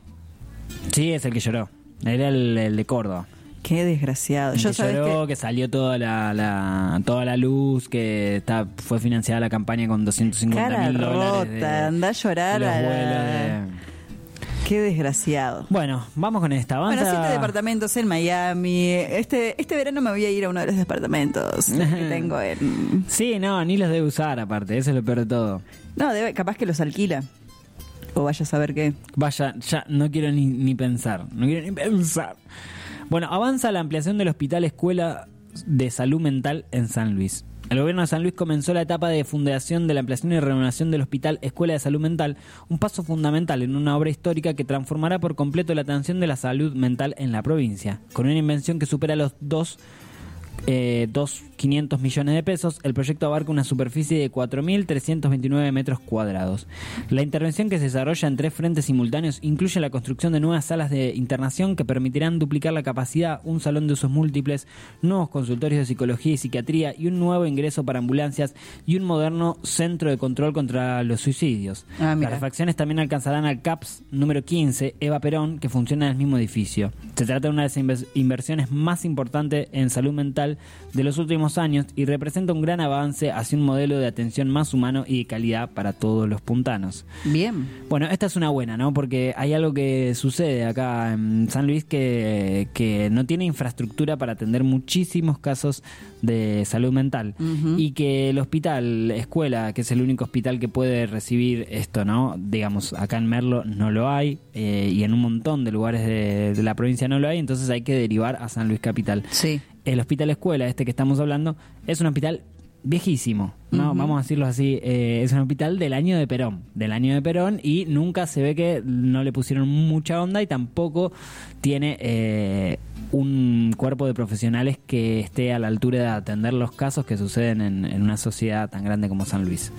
Sí, es el que lloró. Era el, el de Córdoba. Qué desgraciado. Yo que lloró, que... que salió toda la, la toda la luz, que está fue financiada la campaña con doscientos cincuenta mil dólares. De, anda a llorar. A la... de... Qué desgraciado. Bueno, vamos con esta. Avanza... Bueno, siete departamentos en Miami. Este este verano me voy a ir a uno de los departamentos que tengo en... Sí, no, ni los debe usar aparte. Eso es lo peor de todo. No, debe, capaz que los alquila. O vaya a saber qué. Vaya, ya no quiero ni, ni pensar. No quiero ni pensar. Bueno, avanza la ampliación del Hospital Escuela de Salud Mental en San Luis. El gobierno de San Luis comenzó la etapa de fundación de la ampliación y renovación del Hospital Escuela de Salud Mental, un paso fundamental en una obra histórica que transformará por completo la atención de la salud mental en la provincia. Con una inversión que supera los dos Eh, dos mil quinientos millones de pesos, el proyecto abarca una superficie de cuatro mil trescientos veintinueve metros cuadrados. La intervención, que se desarrolla en tres frentes simultáneos, incluye la construcción de nuevas salas de internación que permitirán duplicar la capacidad, un salón de usos múltiples, nuevos consultorios de psicología y psiquiatría y un nuevo ingreso para ambulancias y un moderno centro de control contra los suicidios. Ah, Las refacciones también alcanzarán al C A P S número quince, Eva Perón, que funciona en el mismo edificio. Se trata de una de las inversiones más importantes en salud mental hospital de los últimos años y representa un gran avance hacia un modelo de atención más humano y de calidad para todos los puntanos. Bien. Bueno, esta es una buena, ¿no? Porque hay algo que sucede acá en San Luis que, que no tiene infraestructura para atender muchísimos casos de salud mental. Uh-huh. Y que el hospital, escuela, que es el único hospital que puede recibir esto, ¿no? Digamos, acá en Merlo no lo hay, eh, y en un montón de lugares de, de la provincia no lo hay, entonces hay que derivar a San Luis Capital. Sí. El hospital escuela, este que estamos hablando, es un hospital viejísimo, ¿no? Uh-huh. Vamos a decirlo así, eh, es un hospital del año de Perón, del año de Perón, y nunca se ve que no le pusieron mucha onda y tampoco tiene eh, un cuerpo de profesionales que esté a la altura de atender los casos que suceden en, en una sociedad tan grande como San Luis.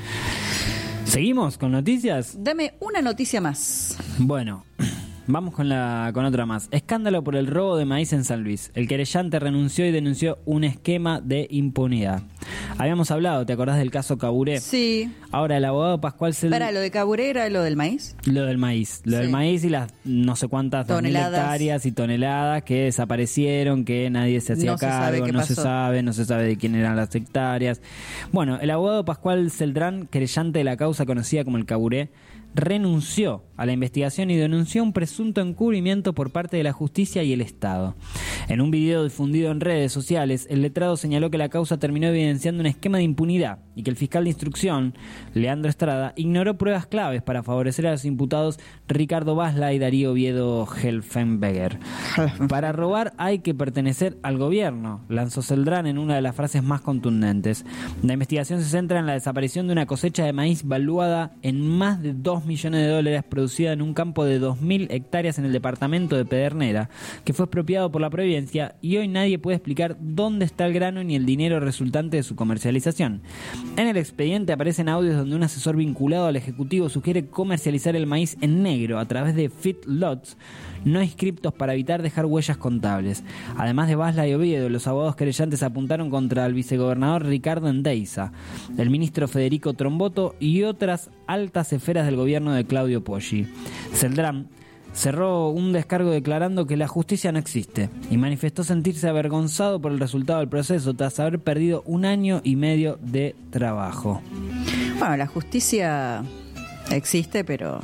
¿Seguimos con noticias? Dame una noticia más. Bueno, vamos con la con otra más. Escándalo por el robo de maíz en San Luis. El querellante renunció y denunció un esquema de impunidad. Habíamos hablado, ¿te acordás del caso Caburé? Sí. Ahora el abogado Pascual Celdrán... ¿Para lo de Caburé era lo del maíz? Lo del maíz. Lo sí. del maíz y las no sé cuántas toneladas. hectáreas y toneladas que desaparecieron, que nadie se hacía no cargo, se no pasó. se sabe, no se sabe de quién eran las hectáreas. Bueno, el abogado Pascual Celdrán, querellante de la causa conocida como el Caburé, renunció a la investigación y denunció un presunto encubrimiento por parte de la justicia y el Estado. En un video difundido en redes sociales, el letrado señaló que la causa terminó evidenciando un esquema de impunidad y que el fiscal de instrucción, Leandro Estrada, ignoró pruebas claves para favorecer a los imputados Ricardo Basla y Darío Oviedo Helfenberger. Para robar hay que pertenecer al gobierno, lanzó Celdrán en una de las frases más contundentes. La investigación se centra en la desaparición de una cosecha de maíz valuada en más de dos millones de dólares producida en un campo de dos mil hectáreas en el departamento de Pedernera, que fue expropiado por la Providencia, y hoy nadie puede explicar dónde está el grano ni el dinero resultante de su comercialización. En el expediente aparecen audios donde un asesor vinculado al Ejecutivo sugiere comercializar el maíz en negro a través de feedlots no inscriptos para evitar dejar huellas contables. Además de Basla y Oviedo, los abogados querellantes apuntaron contra el vicegobernador Ricardo Endeiza, el ministro Federico Tromboto y otras altas esferas del gobierno de Claudio Poggi. Celdrán cerró un descargo declarando que la justicia no existe y manifestó sentirse avergonzado por el resultado del proceso tras haber perdido un año y medio de trabajo. Bueno, la justicia existe, pero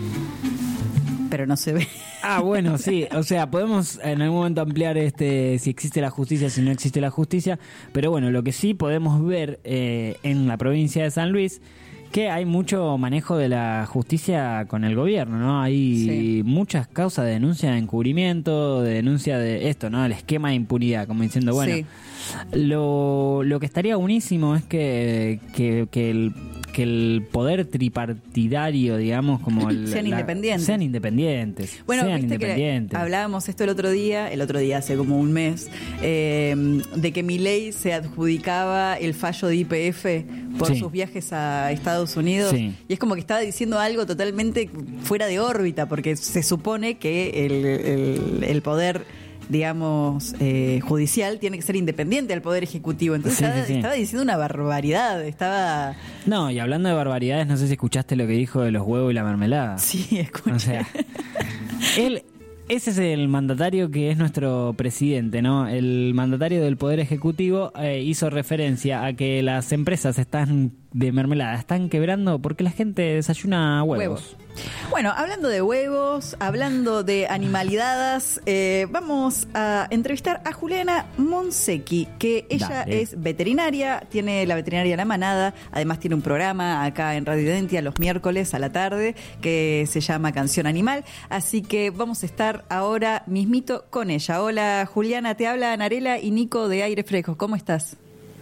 pero no se ve. Ah, bueno, sí, o sea, podemos en algún momento ampliar este si existe la justicia, si no existe la justicia, pero bueno, lo que sí podemos ver eh, en la provincia de San Luis, que hay mucho manejo de la justicia con el gobierno, ¿no? Hay sí. muchas causas de denuncia de encubrimiento, de denuncia de esto, ¿no? El esquema de impunidad, como diciendo, bueno, sí. lo, lo que estaría buenísimo es que, que, que el que el poder tripartidario, digamos, como el, sean la, independientes. Sean independientes. Bueno, sean viste independientes. Que hablábamos esto el otro día, el otro día hace como un mes, eh, de que Milei se adjudicaba el fallo de Y P F por sí. sus viajes a Estados Unidos. Sí. Y es como que estaba diciendo algo totalmente fuera de órbita, porque se supone que el, el, el poder, digamos, eh, judicial tiene que ser independiente del poder ejecutivo. Entonces sí, estaba, sí, sí. estaba diciendo una barbaridad, estaba... No, y hablando de barbaridades, no sé si escuchaste lo que dijo de los huevos y la mermelada. Sí, escuché. O sea, él... Ese es el mandatario que es nuestro presidente, ¿no? El mandatario del Poder Ejecutivo eh, hizo referencia a que las empresas están de mermelada, están quebrando porque la gente desayuna huevos. huevos. Bueno, hablando de huevos, hablando de animalidadas, eh, vamos a entrevistar a Juliana Monsecchi, que ella Dale. es veterinaria, tiene la veterinaria La Manada, además tiene un programa acá en Radio Identia los miércoles a la tarde que se llama Canción Animal, así que vamos a estar ahora mismito con ella. Hola Juliana, te habla Narela y Nico de Aire Fresco, ¿cómo estás?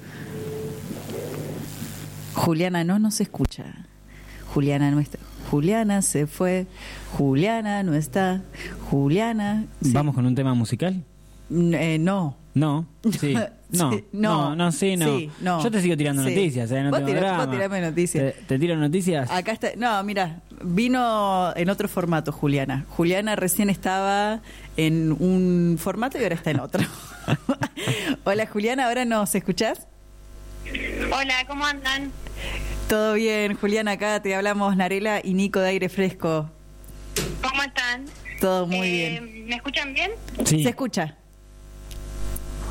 Juliana no nos escucha. Juliana no está. Juliana se fue. Juliana no está. Juliana. Sí. ¿Vamos con un tema musical? Eh, no. No. Sí. No. Sí, no. No, no, sí, no. Sí, no. Yo te sigo tirando sí. noticias, ¿eh? No vos tengo tirá, drama. Vos tirame noticias. ¿Te, ¿Te tiro noticias? Acá está. No, mira, vino en otro formato Juliana. Juliana recién estaba en un formato y ahora está en otro. Hola Juliana, ¿ahora nos escuchás? Hola, ¿cómo andan? Todo bien, Juliana, acá te hablamos Narela y Nico de Aire Fresco. ¿Cómo están? Todo muy eh, bien. ¿Me escuchan bien? Sí. Se escucha.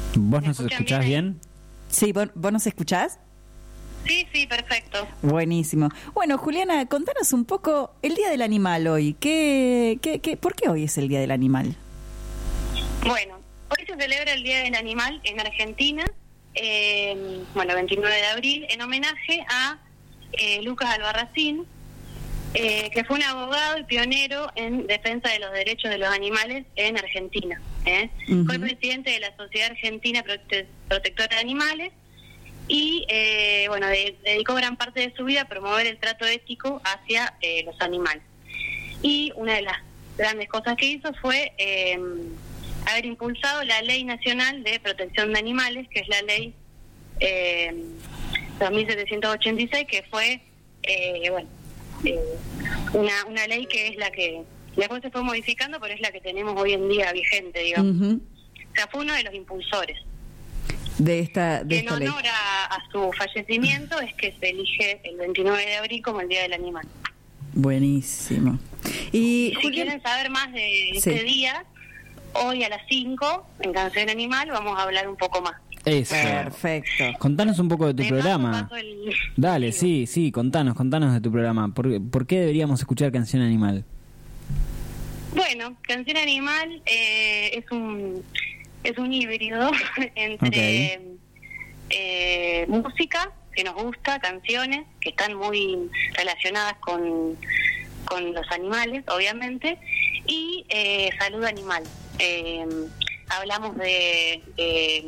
¿Vos nos escuchás bien? bien? Sí, ¿vos, ¿vos nos escuchás? Sí, sí, perfecto. Buenísimo. Bueno, Juliana, contanos un poco el Día del Animal hoy. ¿Qué, qué, qué, ¿Por qué hoy es el Día del Animal? Bueno, hoy se celebra el Día del Animal en Argentina, eh, bueno, veintinueve de abril, en homenaje a eh, Lucas Albarracín, eh, que fue un abogado y pionero en defensa de los derechos de los animales en Argentina. ¿eh? Uh-huh. Fue presidente de la Sociedad Argentina Prote- Protectora de Animales y, eh, bueno, de, dedicó gran parte de su vida a promover el trato ético hacia eh, los animales. Y una de las grandes cosas que hizo fue eh, haber impulsado la Ley Nacional de Protección de Animales, que es la Ley eh, dos mil setecientos ochenta y seis, que fue, eh, bueno, eh, una, una ley que es la que después se fue modificando, pero es la que tenemos hoy en día vigente, digamos. Uh-huh. O sea, fue uno de los impulsores. De esta, de en esta honor ley. A, a su fallecimiento es que se elige el veintinueve de abril como el Día del Animal. Buenísimo. Y si Julián... quieren saber más de sí. este día, hoy a las cinco, en Canción Animal, vamos a hablar un poco más. Eso. Perfecto. Contanos un poco de tu Me programa. paso, paso el... Dale, sí, sí, contanos, contanos de tu programa. ¿Por, ¿por qué deberíamos escuchar Canción Animal? Bueno, Canción Animal eh, es un es un híbrido entre okay. eh, música que nos gusta, canciones que están muy relacionadas con, con los animales, obviamente, y eh, salud animal. Eh, hablamos de, de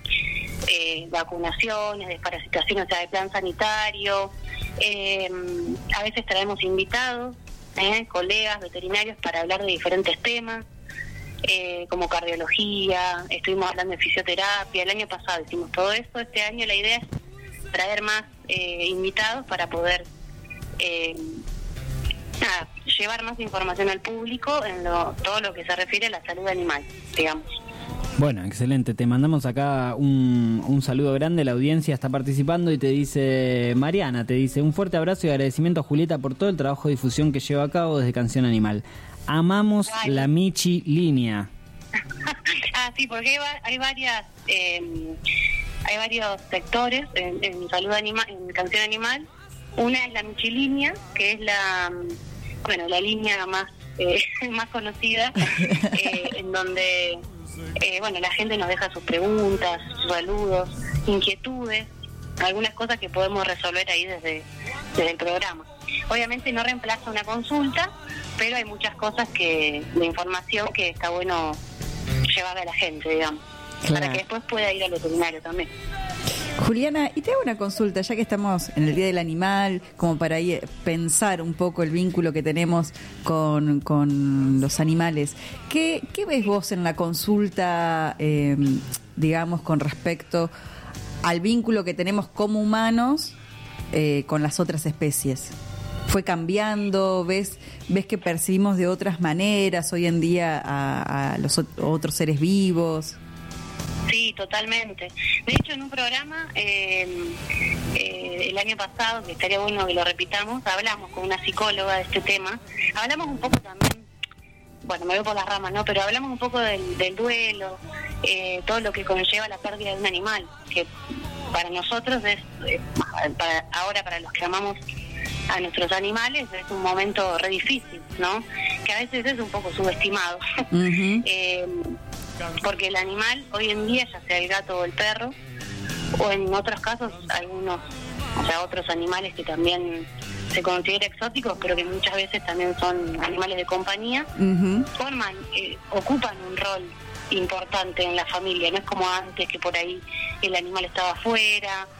eh, vacunaciones, desparasitación, o sea, de plan sanitario. Eh, a veces traemos invitados, eh, colegas veterinarios para hablar de diferentes temas. Eh, como cardiología, estuvimos hablando de fisioterapia, el año pasado hicimos todo esto, este año la idea es traer más eh, invitados para poder eh, nada, llevar más información al público en lo, todo lo que se refiere a la salud animal, digamos. Bueno, excelente, te mandamos acá un, un saludo grande, la audiencia está participando y te dice, Mariana, te dice, un fuerte abrazo y agradecimiento a Julieta por todo el trabajo de difusión que lleva a cabo desde Canción Animal. Amamos Ay. la Michi Línea. Ah, sí, porque hay, hay varias, eh, hay varios sectores en, en salud animal, en Canción Animal. Una es la Michi Línea, que es la, bueno, la línea más eh, más conocida, eh, en donde eh, bueno, la gente nos deja sus preguntas, sus saludos, inquietudes, algunas cosas que podemos resolver ahí desde, desde el programa. Obviamente no reemplaza una consulta, pero hay muchas cosas que de información que está bueno llevar a la gente, digamos, claro, para que después pueda ir al veterinario también. Juliana, y te hago una consulta, ya que estamos en el Día del Animal, como para ir, pensar un poco el vínculo que tenemos con, con los animales. ¿Qué, qué ves vos en la consulta, eh, digamos, con respecto al vínculo que tenemos como humanos eh, con las otras especies? ¿Fue cambiando? ¿Ves ves que percibimos de otras maneras hoy en día a, a los otros seres vivos? Sí, totalmente. De hecho, en un programa eh, eh, el año pasado, que estaría bueno que lo repitamos, hablamos con una psicóloga de este tema. Hablamos un poco también, bueno, me voy por las ramas, ¿no? Pero hablamos un poco del, del duelo, eh, todo lo que conlleva la pérdida de un animal, que para nosotros es, eh, para, ahora para los que amamos a nuestros animales, es un momento re difícil, ¿no? Que a veces es un poco subestimado. Uh-huh. eh, porque el animal hoy en día, ya sea el gato o el perro, o en otros casos algunos, o sea, otros animales que también se consideran exóticos, pero que muchas veces también son animales de compañía, uh-huh, forman, eh, ocupan un rol importante en la familia. No es como antes, que por ahí el animal estaba afuera,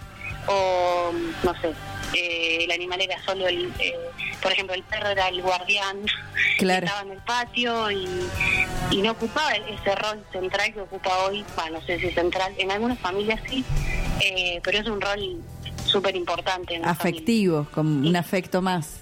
o no sé, eh, el animal era solo el, eh, por ejemplo, el perro era el guardián, claro, estaba en el patio y, y no ocupaba ese rol central que ocupa hoy. Bueno, no sé si central, en algunas familias sí, eh, pero es un rol súper importante, afectivo, con un afecto más.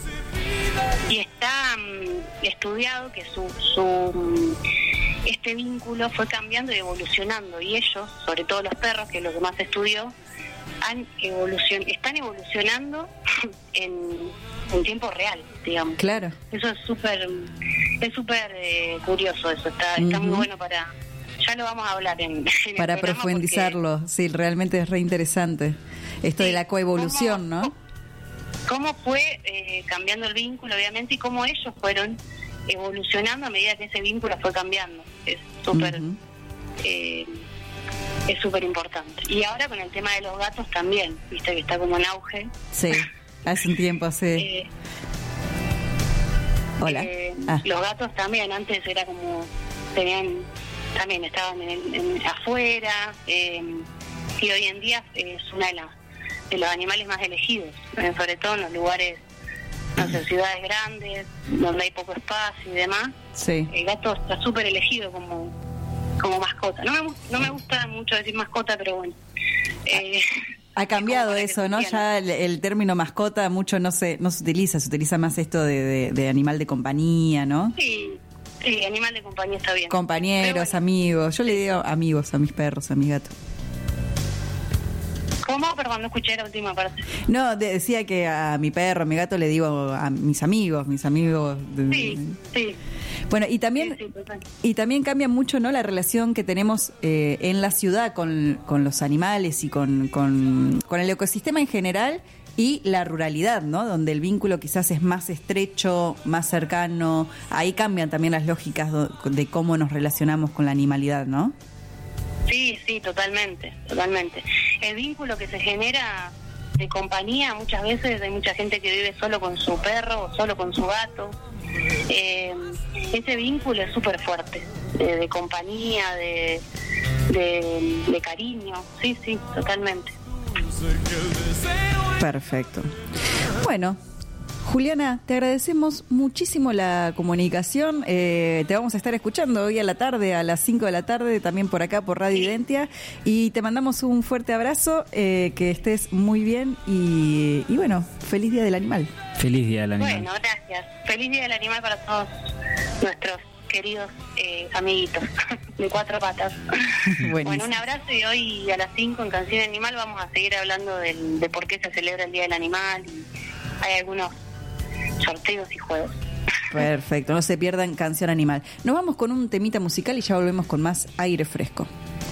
Y está um, estudiado que su, su um, este vínculo fue cambiando y evolucionando, y ellos, sobre todo los perros, que es lo que más se estudió, han evolucion están evolucionando en, en tiempo real, digamos. Claro. Eso es súper es súper eh, curioso, eso está, uh-huh, está muy bueno para ya lo vamos a hablar en, en Para el profundizarlo, porque... sí, realmente es re interesante. Esto sí, de la coevolución, cómo, ¿no? Cómo fue eh, cambiando el vínculo, obviamente, y cómo ellos fueron evolucionando a medida que ese vínculo fue cambiando. Es súper uh-huh. eh, es súper importante. Y ahora con el tema de los gatos también, viste que está como en auge. Sí, hace un tiempo, sí. Eh, Hola. Eh, ah. Los gatos también, antes era como, tenían, también estaban en, en, afuera, eh, y hoy en día es una de, la, de los animales más elegidos, eh, sobre todo en los lugares, no sé, ciudades grandes, donde hay poco espacio y demás. Sí. El gato está súper elegido como como mascota. No me, no me gusta mucho decir mascota, pero bueno. Eh, ha cambiado eso, ¿no? Ya el, el término mascota mucho no se no se utiliza, se utiliza más esto de, de, de animal de compañía, ¿no? Sí, sí, animal de compañía está bien. Compañeros, bueno. Amigos. Yo le digo amigos a mis perros, a mis gatos. ¿Cómo? Perdón, no escuché la última parte. No, decía que a mi perro, a mi gato le digo a mis amigos, mis amigos. De... Sí, sí. Bueno, y también sí, sí, y también cambia mucho, ¿no?, la relación que tenemos eh, en la ciudad con, con los animales y con, con, con el ecosistema en general y la ruralidad, ¿no?, donde el vínculo quizás es más estrecho, más cercano. Ahí cambian también las lógicas de cómo nos relacionamos con la animalidad, ¿no? Sí, sí, totalmente, totalmente. El vínculo que se genera de compañía, muchas veces hay mucha gente que vive solo con su perro o solo con su gato. Eh, ese vínculo es súper fuerte, de, de compañía, de, de, de cariño, sí, sí, totalmente. Perfecto. Bueno, Juliana, te agradecemos muchísimo la comunicación. Eh, te vamos a estar escuchando hoy a la tarde, a las cinco de la tarde, también por acá, por Radio Identia. Y te mandamos un fuerte abrazo, eh, que estés muy bien y, y bueno, feliz Día del Animal. Feliz Día del Animal. Bueno, gracias. Feliz Día del Animal para todos nuestros queridos eh, amiguitos de cuatro patas. Bueno, un abrazo, y hoy a las cinco en Canción Animal vamos a seguir hablando del, de por qué se celebra el Día del Animal, y hay algunos sorteos y juegos. Perfecto, no se pierdan Canción Animal. Nos vamos con un temita musical y ya volvemos con más aire fresco.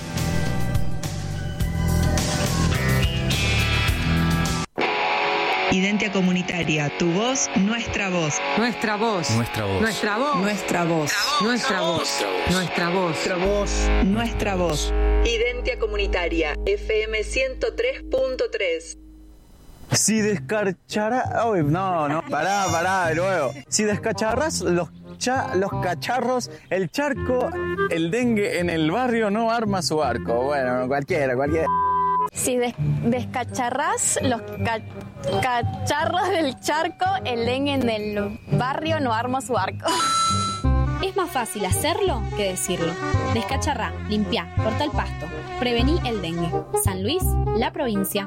Identia Comunitaria, tu voz, nuestra voz. Nuestra voz. Nuestra voz. Nuestra voz. Nuestra voz. Nuestra voz. Nuestra voz. Nuestra voz. Nuestra voz. Identia Comunitaria, F M ciento tres punto tres. Si descacharás... Uy, no, no, pará, pará, de nuevo. Si descacharrás los, cha... los cacharros, el charco, el dengue en el barrio no arma su arco. Bueno, cualquiera, cualquiera. Si des- descacharrás los ca- cacharros del charco, el dengue en el barrio no arma su arco. Es más fácil hacerlo que decirlo. Descacharrá, limpiá, corta el pasto. Prevení el dengue. San Luis, la provincia.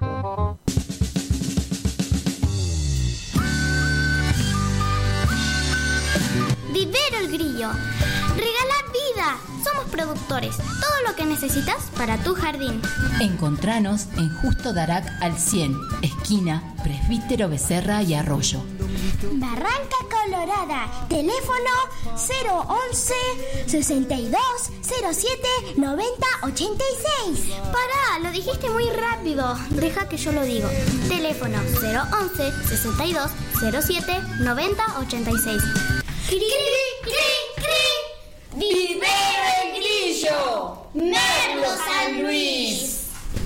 Vivero el Grillo. Regala vida. Somos productores. Todo lo que necesitas para tu jardín. Encontranos en Justo Darac al cien, esquina Presbítero Becerra y Arroyo. Barranca Colorada. Teléfono cero once, sesenta y dos, cero siete, noventa, ochenta y seis. Pará, lo dijiste muy rápido. Deja que yo lo digo. Teléfono cero once, sesenta y dos, cero siete, noventa, ochenta y seis. ¡Cri, cri, cri, cri! ¡Vivero el Grillo! ¡Merlo San Luis!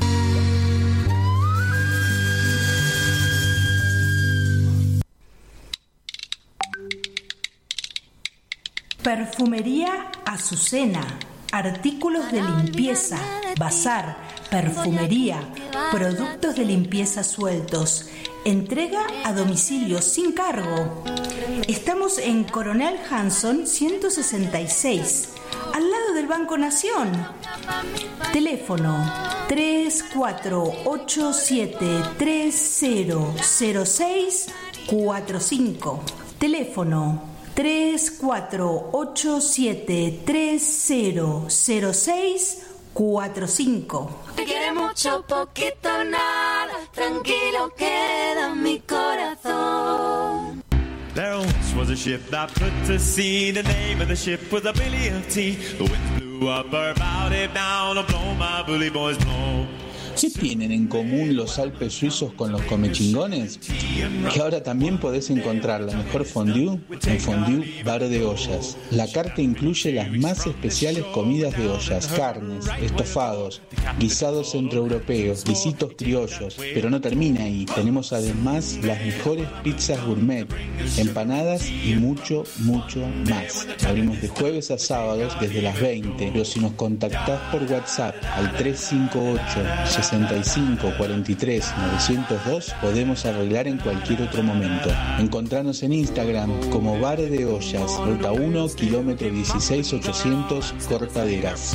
Perfumería Azucena. Artículos de limpieza, bazar, perfumería, productos de limpieza sueltos. Entrega a domicilio sin cargo. Estamos en Coronel Hanson ciento sesenta y seis, al lado del Banco Nación. Teléfono tres cuatro ocho siete tres cero cero seis cuatro cinco. Teléfono tres cuatro ocho siete tres cero cero seis cuatro cinco. Te quiere mucho, poquito, nada. Tranquilo queda mi corazón. There once was a ship that put to sea. The name of the ship was a Billy of Tea. The winds blew ¿Qué tienen en común los Alpes suizos con los comechingones? Que ahora también podés encontrar la mejor fondue en Fondue Bar de Ollas. La carta incluye las más especiales comidas de ollas, carnes, estofados, guisados centroeuropeos, guisitos criollos, pero no termina ahí. Tenemos además las mejores pizzas gourmet, empanadas y mucho, mucho más. Abrimos de jueves a sábados desde las veinte, pero si nos contactás por WhatsApp al tres cinco ocho, sesenta y cinco, cuarenta y tres, novecientos dos, podemos arreglar en cualquier otro momento. Encontranos en Instagram como Bar de Ollas, ruta uno, kilómetro dieciséis ochocientos, Cortaderas.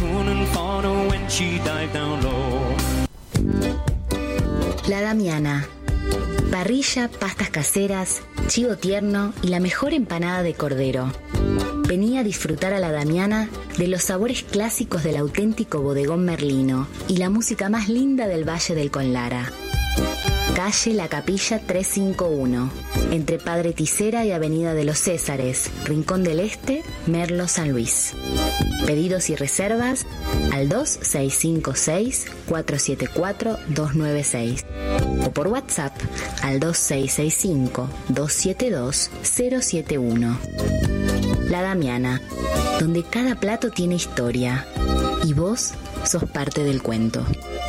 La Damiana. Parrilla, pastas caseras, chivo tierno y la mejor empanada de cordero. Vení a disfrutar a La Damiana de los sabores clásicos del auténtico bodegón merlino y la música más linda del Valle del Conlara. Calle La Capilla trescientos cincuenta y uno, entre Padre Tisera y Avenida de los Césares, Rincón del Este, Merlo, San Luis. Pedidos y reservas al dos seis cinco seis, cuatro siete cuatro, dos nueve seis o por WhatsApp al dos seis seis cinco, dos siete dos, cero siete uno. La Damiana, donde cada plato tiene historia y vos sos parte del cuento.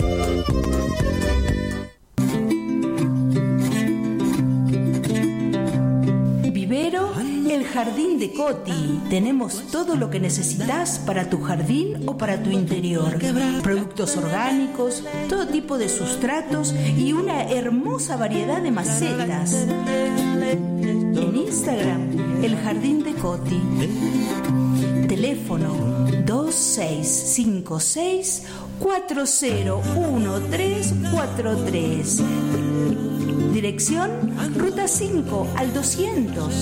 Vivero El Jardín de Coti. Tenemos todo lo que necesitas para tu jardín o para tu interior. Productos orgánicos, todo tipo de sustratos y una hermosa variedad de macetas. En Instagram, El Jardín de Coti. Teléfono dos seis cinco seis, cuatro cero uno tres cuatro tres. Dirección Ruta cinco al doscientos.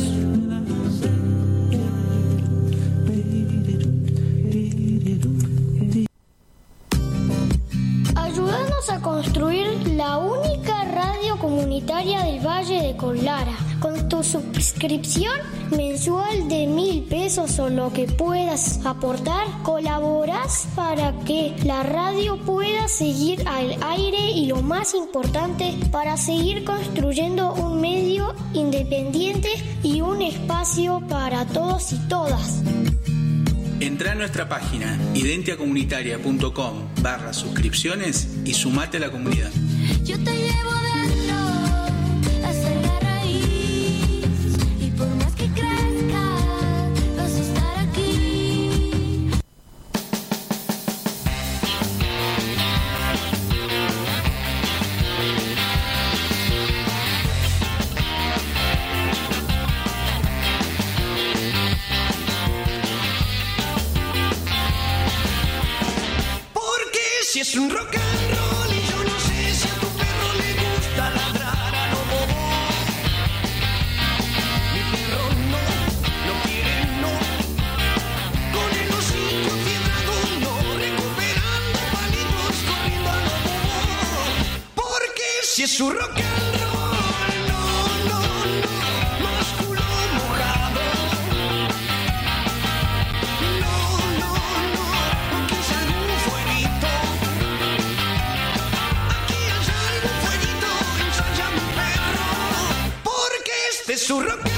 Ayúdanos a construir la única radio comunitaria del Valle de Conlara. Con tu suscripción mensual de mil pesos o lo que puedas aportar, colaboras para que la radio pueda seguir al aire y, lo más importante, para seguir construyendo un medio independiente y un espacio para todos y todas. Entrá a nuestra página identiacomunitaria.com barra suscripciones y sumate a la comunidad. Yo te llevo dentro hasta la raíz y por más que crezca vas a estar aquí. Porque si es un rock and roll y yo no sé si a tu perro le gusta ladrar a lo bobo. Mi perro no, no quiere no. Con el hocico fiebrado no, recuperando palitos, corriendo a lo bobo. Porque si es un rock and roll, no, no, no, más culo mojado. No, no, no, aquí es algún fueguito. Aquí hay algún fueguito, ensaya mi perro. Porque este es su rock and roll.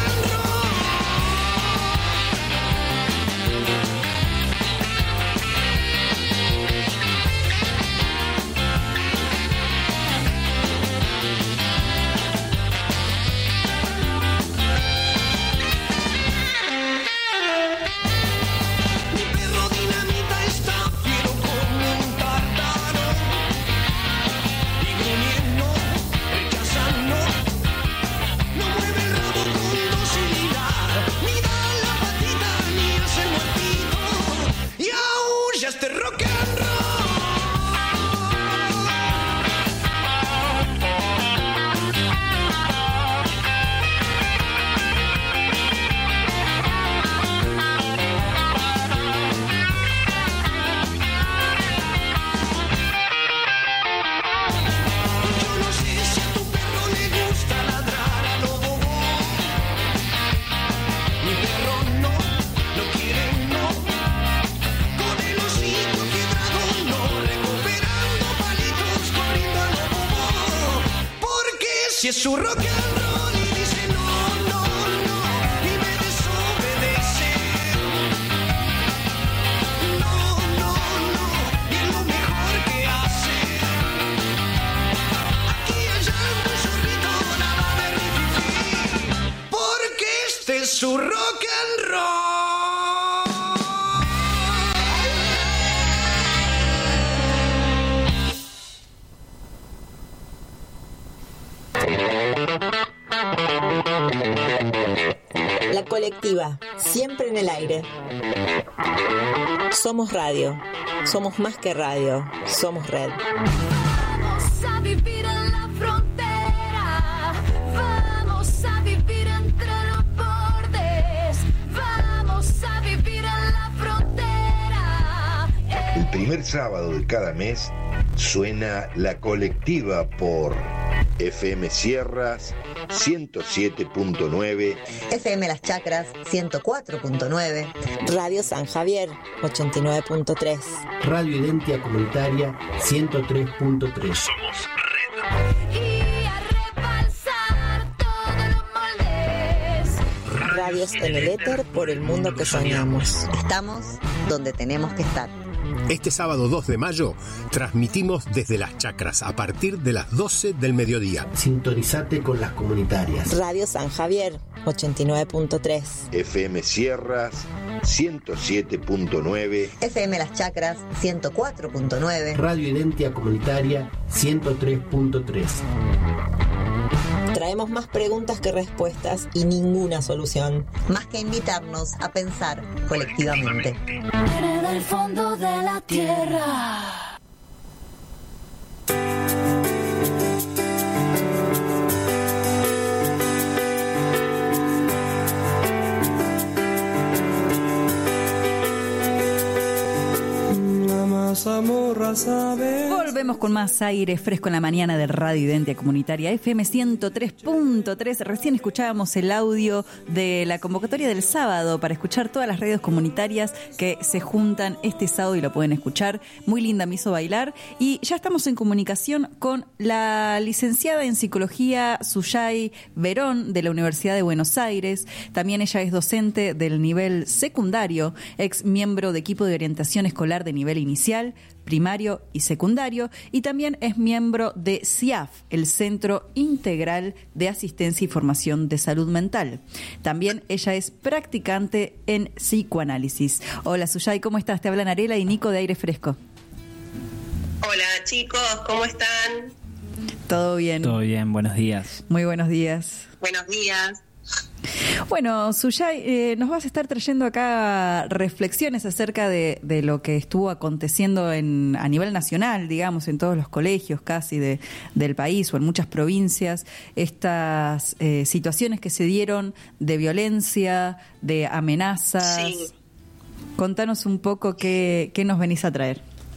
es su rock and roll y dice no, no, no, y me desobedece. No, no, no, y es lo mejor que hace. Aquí allá en un chorrito, nada de rififi, porque este es su rock and roll. La colectiva, siempre en el aire. Somos radio, somos más que radio, somos red. Vamos a vivir en la frontera, vamos a vivir entre los bordes, vamos a vivir en la frontera. El primer sábado de cada mes suena La Colectiva por F M Sierras ciento siete punto nueve, F M Las Chacras ciento cuatro punto nueve, Radio San Javier ochenta y nueve punto tres, Radio Identia Comunitaria ciento tres punto tres. Somos Y a rebalsar todos los moldes. Radios en el éter por el mundo que soñamos. Estamos donde tenemos que estar. Este sábado dos de mayo transmitimos desde Las Chacras a partir de las doce del mediodía. Sintonizate con las comunitarias. Radio San Javier ochenta y nueve punto tres, F M Sierras ciento siete punto nueve, F M Las Chacras ciento cuatro punto nueve, Radio Identia Comunitaria ciento tres punto tres. Traemos más preguntas que respuestas y ninguna solución. Más que invitarnos a pensar colectivamente. Viene del fondo de la tierra. Volvemos con más aire fresco en la mañana de Radio Identia Comunitaria F M ciento tres punto tres. Recién escuchábamos el audio de la convocatoria del sábado para escuchar todas las radios comunitarias que se juntan este sábado y lo pueden escuchar. Muy linda, me hizo bailar. Y ya estamos en comunicación con la licenciada en Psicología Suyay Verón de la Universidad de Buenos Aires. También ella es docente del nivel secundario, ex miembro de equipo de orientación escolar de nivel inicial, primario y secundario, y también es miembro de C I A F, el Centro Integral de Asistencia y Formación de Salud Mental. También ella es practicante en psicoanálisis. Hola Suyay, ¿cómo estás? Te hablan Arela y Nico de Aire Fresco. Hola chicos, ¿cómo están? Todo bien. Todo bien, buenos días. Muy buenos días. Buenos días. Bueno, Suyay, eh, nos vas a estar trayendo acá reflexiones acerca de, de lo que estuvo aconteciendo en, a nivel nacional, digamos, en todos los colegios casi de, del país o en muchas provincias, estas eh, situaciones que se dieron de violencia, de amenazas. Sí. Contanos un poco qué, qué nos venís a traer.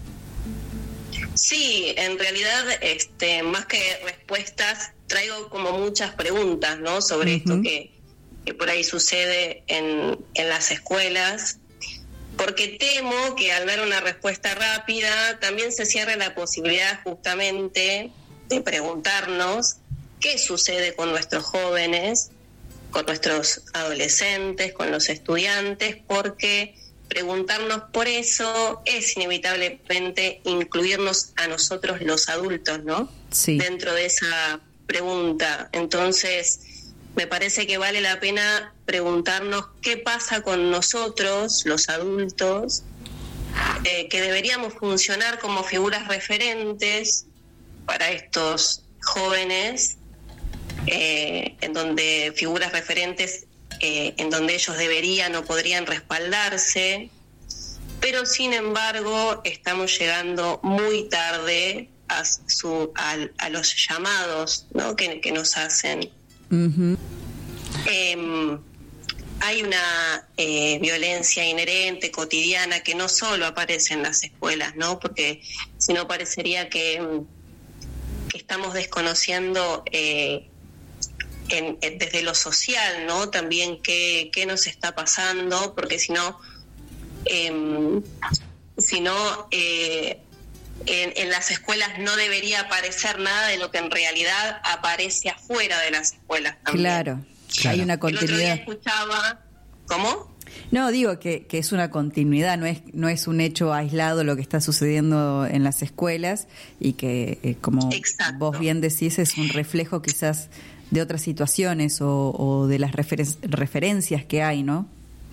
Sí, en realidad, este, más que respuestas, traigo como muchas preguntas, ¿no? Sobre uh-huh. esto que, que por ahí sucede en, en las escuelas, porque temo que al dar una respuesta rápida también se cierre la posibilidad justamente de preguntarnos qué sucede con nuestros jóvenes, con nuestros adolescentes, con los estudiantes, porque preguntarnos por eso es inevitablemente incluirnos a nosotros los adultos, ¿no? Sí. Dentro de esa pregunta. Entonces, me parece que vale la pena preguntarnos qué pasa con nosotros, los adultos, eh, que deberíamos funcionar como figuras referentes para estos jóvenes, eh, en donde figuras referentes eh, en donde ellos deberían o podrían respaldarse, pero sin embargo estamos llegando muy tarde a, su, a, a los llamados, ¿no? que, que nos hacen. Uh-huh. Eh, hay una eh, violencia inherente, cotidiana, que no solo aparece en las escuelas, ¿no? Porque si no parecería que, que estamos desconociendo eh, en, en, desde lo social, ¿no? También qué, qué nos está pasando, porque si no, eh, si no eh, en, en las escuelas no debería aparecer nada de lo que en realidad aparece afuera de las escuelas también. Claro, claro. Hay una continuidad. El otro día escuchaba, ¿cómo? No, digo que, que es una continuidad, no es no es un hecho aislado lo que está sucediendo en las escuelas y que, eh, como Exacto. vos bien decís, es un reflejo quizás de otras situaciones o, o de las referen- referencias que hay, ¿no?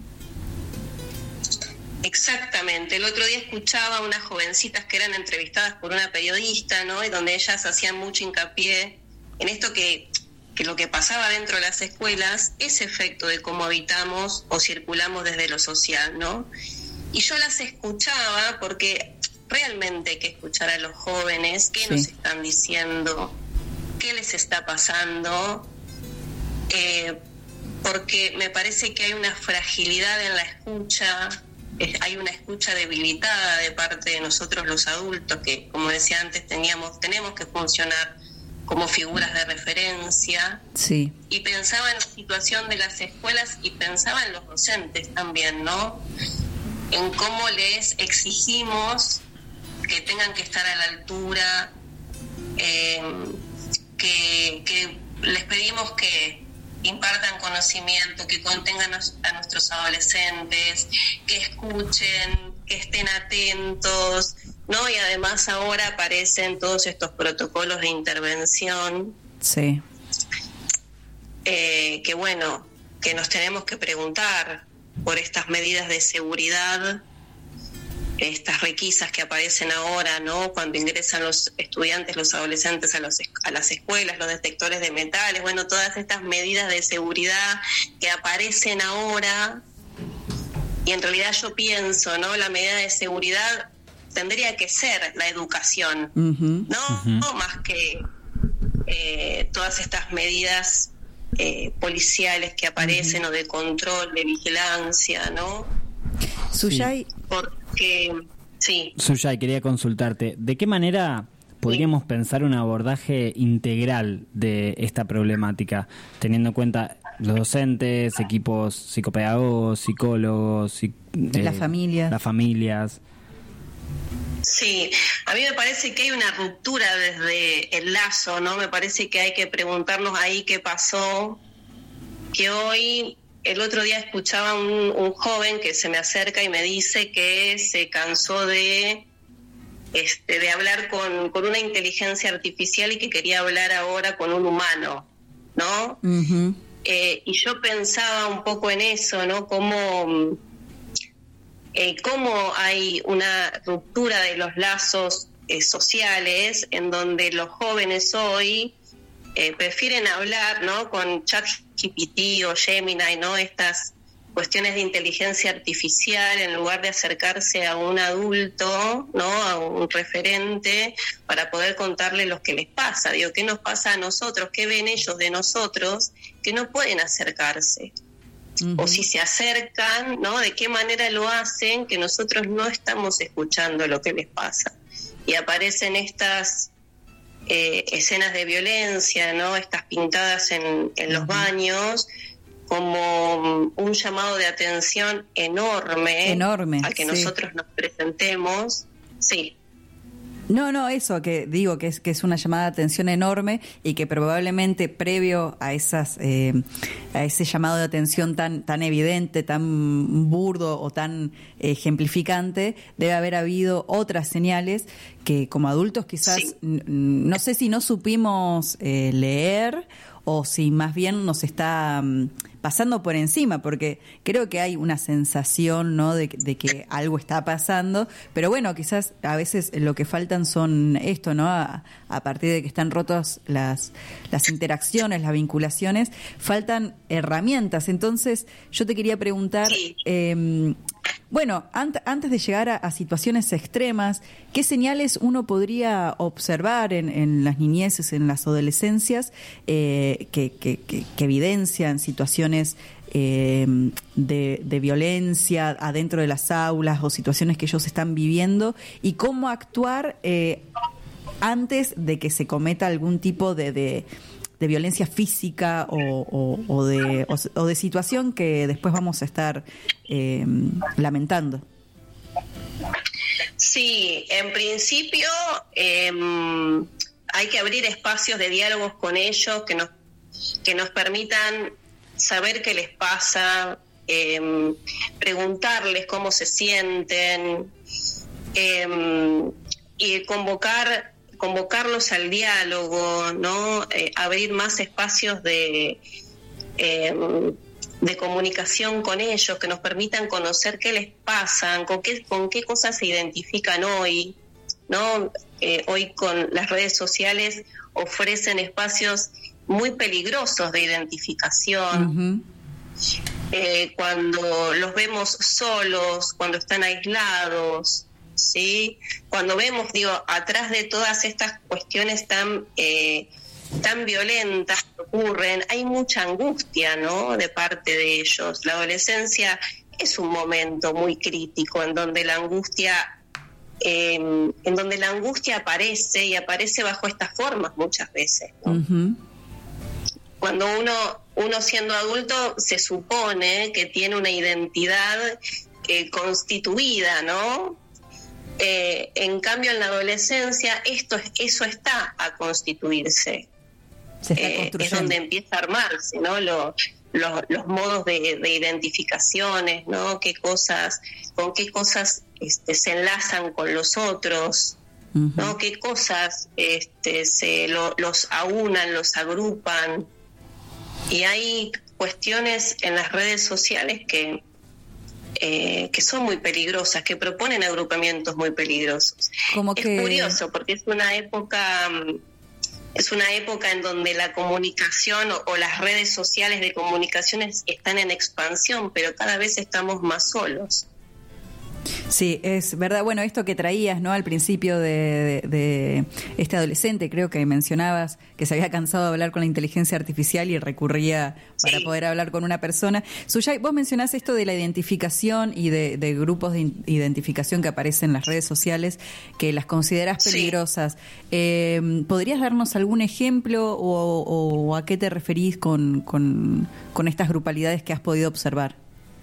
Exactamente. El otro día escuchaba a unas jovencitas que eran entrevistadas por una periodista, ¿no? Y donde ellas hacían mucho hincapié en esto que... que lo que pasaba dentro de las escuelas es efecto de cómo habitamos o circulamos desde lo social, ¿no? Y yo las escuchaba porque realmente hay que escuchar a los jóvenes, qué sí. nos están diciendo, qué les está pasando, eh, porque me parece que hay una fragilidad en la escucha, eh, hay una escucha debilitada de parte de nosotros los adultos, que como decía antes, teníamos, tenemos que funcionar como figuras de referencia. Sí. Y pensaba en la situación de las escuelas y pensaba en los docentes también, ¿no? En cómo les exigimos que tengan que estar a la altura, eh, que, que les pedimos que impartan conocimiento, que contengan a nuestros adolescentes, que escuchen, que estén atentos, ¿no? Y además ahora aparecen todos estos protocolos de intervención. Sí. Eh, que bueno, que nos tenemos que preguntar por estas medidas de seguridad, estas requisas que aparecen ahora, ¿no? Cuando ingresan los estudiantes, los adolescentes a, los, a las escuelas, los detectores de metales, bueno, todas estas medidas de seguridad que aparecen ahora. Y en realidad yo pienso, ¿no? La medida de seguridad tendría que ser la educación, uh-huh, ¿no? Uh-huh. No más que eh, todas estas medidas eh, policiales que aparecen, uh-huh, o de control, de vigilancia, ¿no? Suyay. Porque, sí. Suyay, quería consultarte, ¿de qué manera podríamos sí. pensar un abordaje integral de esta problemática, teniendo en cuenta los docentes, equipos psicopedagogos, psicólogos, psic- eh, las familias? Las familias. Sí, a mí me parece que hay una ruptura desde el lazo, ¿no? Me parece que hay que preguntarnos ahí qué pasó, que hoy, el otro día escuchaba un, un joven que se me acerca y me dice que se cansó de este de hablar con, con una inteligencia artificial y que quería hablar ahora con un humano, ¿no? Uh-huh. Eh, y yo pensaba un poco en eso, ¿no? Cómo... Eh, cómo hay una ruptura de los lazos eh, sociales en donde los jóvenes hoy eh, prefieren hablar, ¿no? con ChatGPT o Gemini, ¿no? Estas cuestiones de inteligencia artificial en lugar de acercarse a un adulto, ¿no? A un referente para poder contarle lo que les pasa. Digo, ¿qué nos pasa a nosotros? ¿Qué ven ellos de nosotros que no pueden acercarse? Uh-huh. O si se acercan, ¿no? ¿De qué manera lo hacen? Que nosotros no estamos escuchando lo que les pasa. Y aparecen estas eh, escenas de violencia, ¿no? Estas pintadas en, en los baños, como un llamado de atención enorme, enorme a que sí. nosotros nos presentemos. Sí. No, no, eso que digo que es que es una llamada de atención enorme y que probablemente previo a esas eh, a ese llamado de atención tan tan evidente, tan burdo o tan ejemplificante, debe haber habido otras señales que como adultos quizás sí. n- no sé si no supimos eh, leer o si más bien nos está um, pasando por encima, porque creo que hay una sensación, ¿no? de, de que algo está pasando, pero bueno, quizás a veces lo que faltan son esto, ¿no? A, a partir de que están rotas las, las interacciones, las vinculaciones, faltan herramientas. Entonces, yo te quería preguntar, sí. eh, bueno, ant- antes de llegar a, a situaciones extremas, ¿qué señales uno podría observar en, en las niñeces, en las adolescencias, eh, que, que, que, que evidencian situaciones eh, de, de violencia adentro de las aulas o situaciones que ellos están viviendo y cómo actuar eh, antes de que se cometa algún tipo de... de de violencia física o, o, o, de, o, o de situación que después vamos a estar eh, lamentando? Sí, en principio eh, hay que abrir espacios de diálogos con ellos que nos, que nos permitan saber qué les pasa, eh, preguntarles cómo se sienten, eh, y convocar, convocarlos al diálogo, ¿no? Eh, abrir más espacios de... Eh, de comunicación con ellos, que nos permitan conocer qué les pasa, con qué, con qué cosas se identifican hoy, ¿no? Eh, hoy con las redes sociales ofrecen espacios muy peligrosos de identificación. Uh-huh. Eh, cuando los vemos solos, cuando están aislados, ¿sí? Cuando vemos, digo, atrás de todas estas cuestiones tan... Eh, tan violentas que ocurren, hay mucha angustia, ¿no?, de parte de ellos. La adolescencia es un momento muy crítico en donde la angustia eh, en donde la angustia aparece y aparece bajo estas formas muchas veces, ¿no? Uh-huh. Cuando uno uno siendo adulto se supone que tiene una identidad eh, constituida, ¿no? Eh, en cambio en la adolescencia esto eso está a constituirse. Eh, es donde empieza a armarse, ¿no? Lo, lo, los modos de, de identificaciones, ¿no? Qué cosas, con qué cosas este, se enlazan con los otros, uh-huh. ¿no? Qué cosas este, se lo, los aunan, los agrupan. Y hay cuestiones en las redes sociales que eh, que son muy peligrosas, que proponen agrupamientos muy peligrosos. Como es que... curioso porque es una época es una época en donde la comunicación o, o las redes sociales de comunicaciones están en expansión, pero cada vez estamos más solos. Sí, es verdad. Bueno, esto que traías, ¿no?, al principio de, de, de este adolescente, creo que mencionabas que se había cansado de hablar con la inteligencia artificial y recurría para sí. poder hablar con una persona. Suyay, vos mencionás esto de la identificación y de, de grupos de identificación que aparecen en las redes sociales, que las considerás peligrosas. Sí. Eh, ¿Podrías darnos algún ejemplo o, o a qué te referís con, con, con estas grupalidades que has podido observar?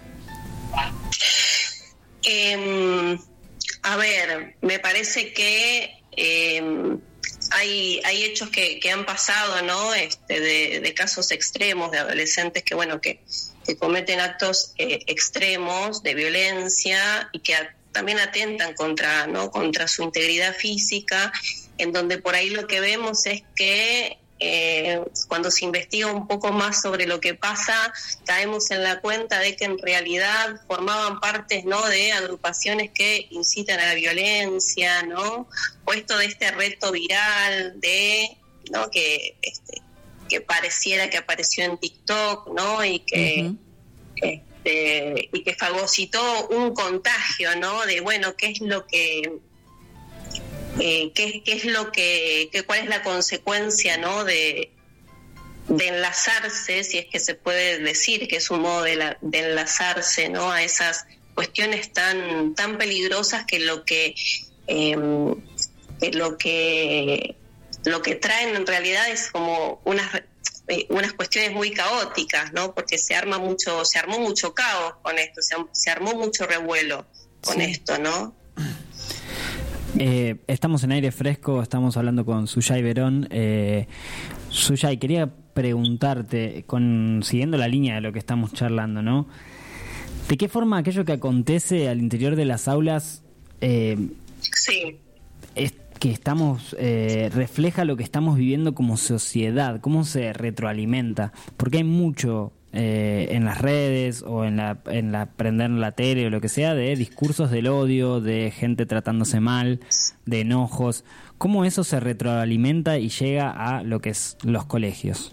Eh, a ver, me parece que eh, hay hay hechos que, que han pasado, ¿no? Este, de, de casos extremos de adolescentes que, bueno, que, que cometen actos eh, extremos de violencia y que a, también atentan contra, ¿no?, contra su integridad física, en donde por ahí lo que vemos es que Eh, cuando se investiga un poco más sobre lo que pasa, caemos en la cuenta de que en realidad formaban partes, ¿no?, de agrupaciones que incitan a la violencia, ¿no? O esto de este reto viral de, ¿no?, que este, que pareciera que apareció en TikTok, ¿no? Y que uh-huh. este, y que fagocitó un contagio, ¿no? De, bueno, qué es lo que Eh, qué, qué es lo que, que cuál es la consecuencia, ¿no?, de, de enlazarse, si es que se puede decir que es un modo de, la, de enlazarse, ¿no?, a esas cuestiones tan tan peligrosas que lo que eh, que lo que lo que traen en realidad es como unas eh, unas cuestiones muy caóticas, ¿no?, porque se arma mucho se armó mucho caos con esto, se, se armó mucho revuelo con sí. esto, ¿no? Eh, estamos en aire fresco, estamos hablando con Suyay Verón. Eh, Suyay, quería preguntarte, con, siguiendo la línea de lo que estamos charlando, ¿no? ¿De qué forma aquello que acontece al interior de las aulas eh, sí. es, que estamos eh, refleja lo que estamos viviendo como sociedad? ¿Cómo se retroalimenta? Porque hay mucho eh, en las redes o en la en la prender la tele o lo que sea de discursos del odio, de gente tratándose mal, de enojos. ¿Cómo eso se retroalimenta y llega a lo que es los colegios?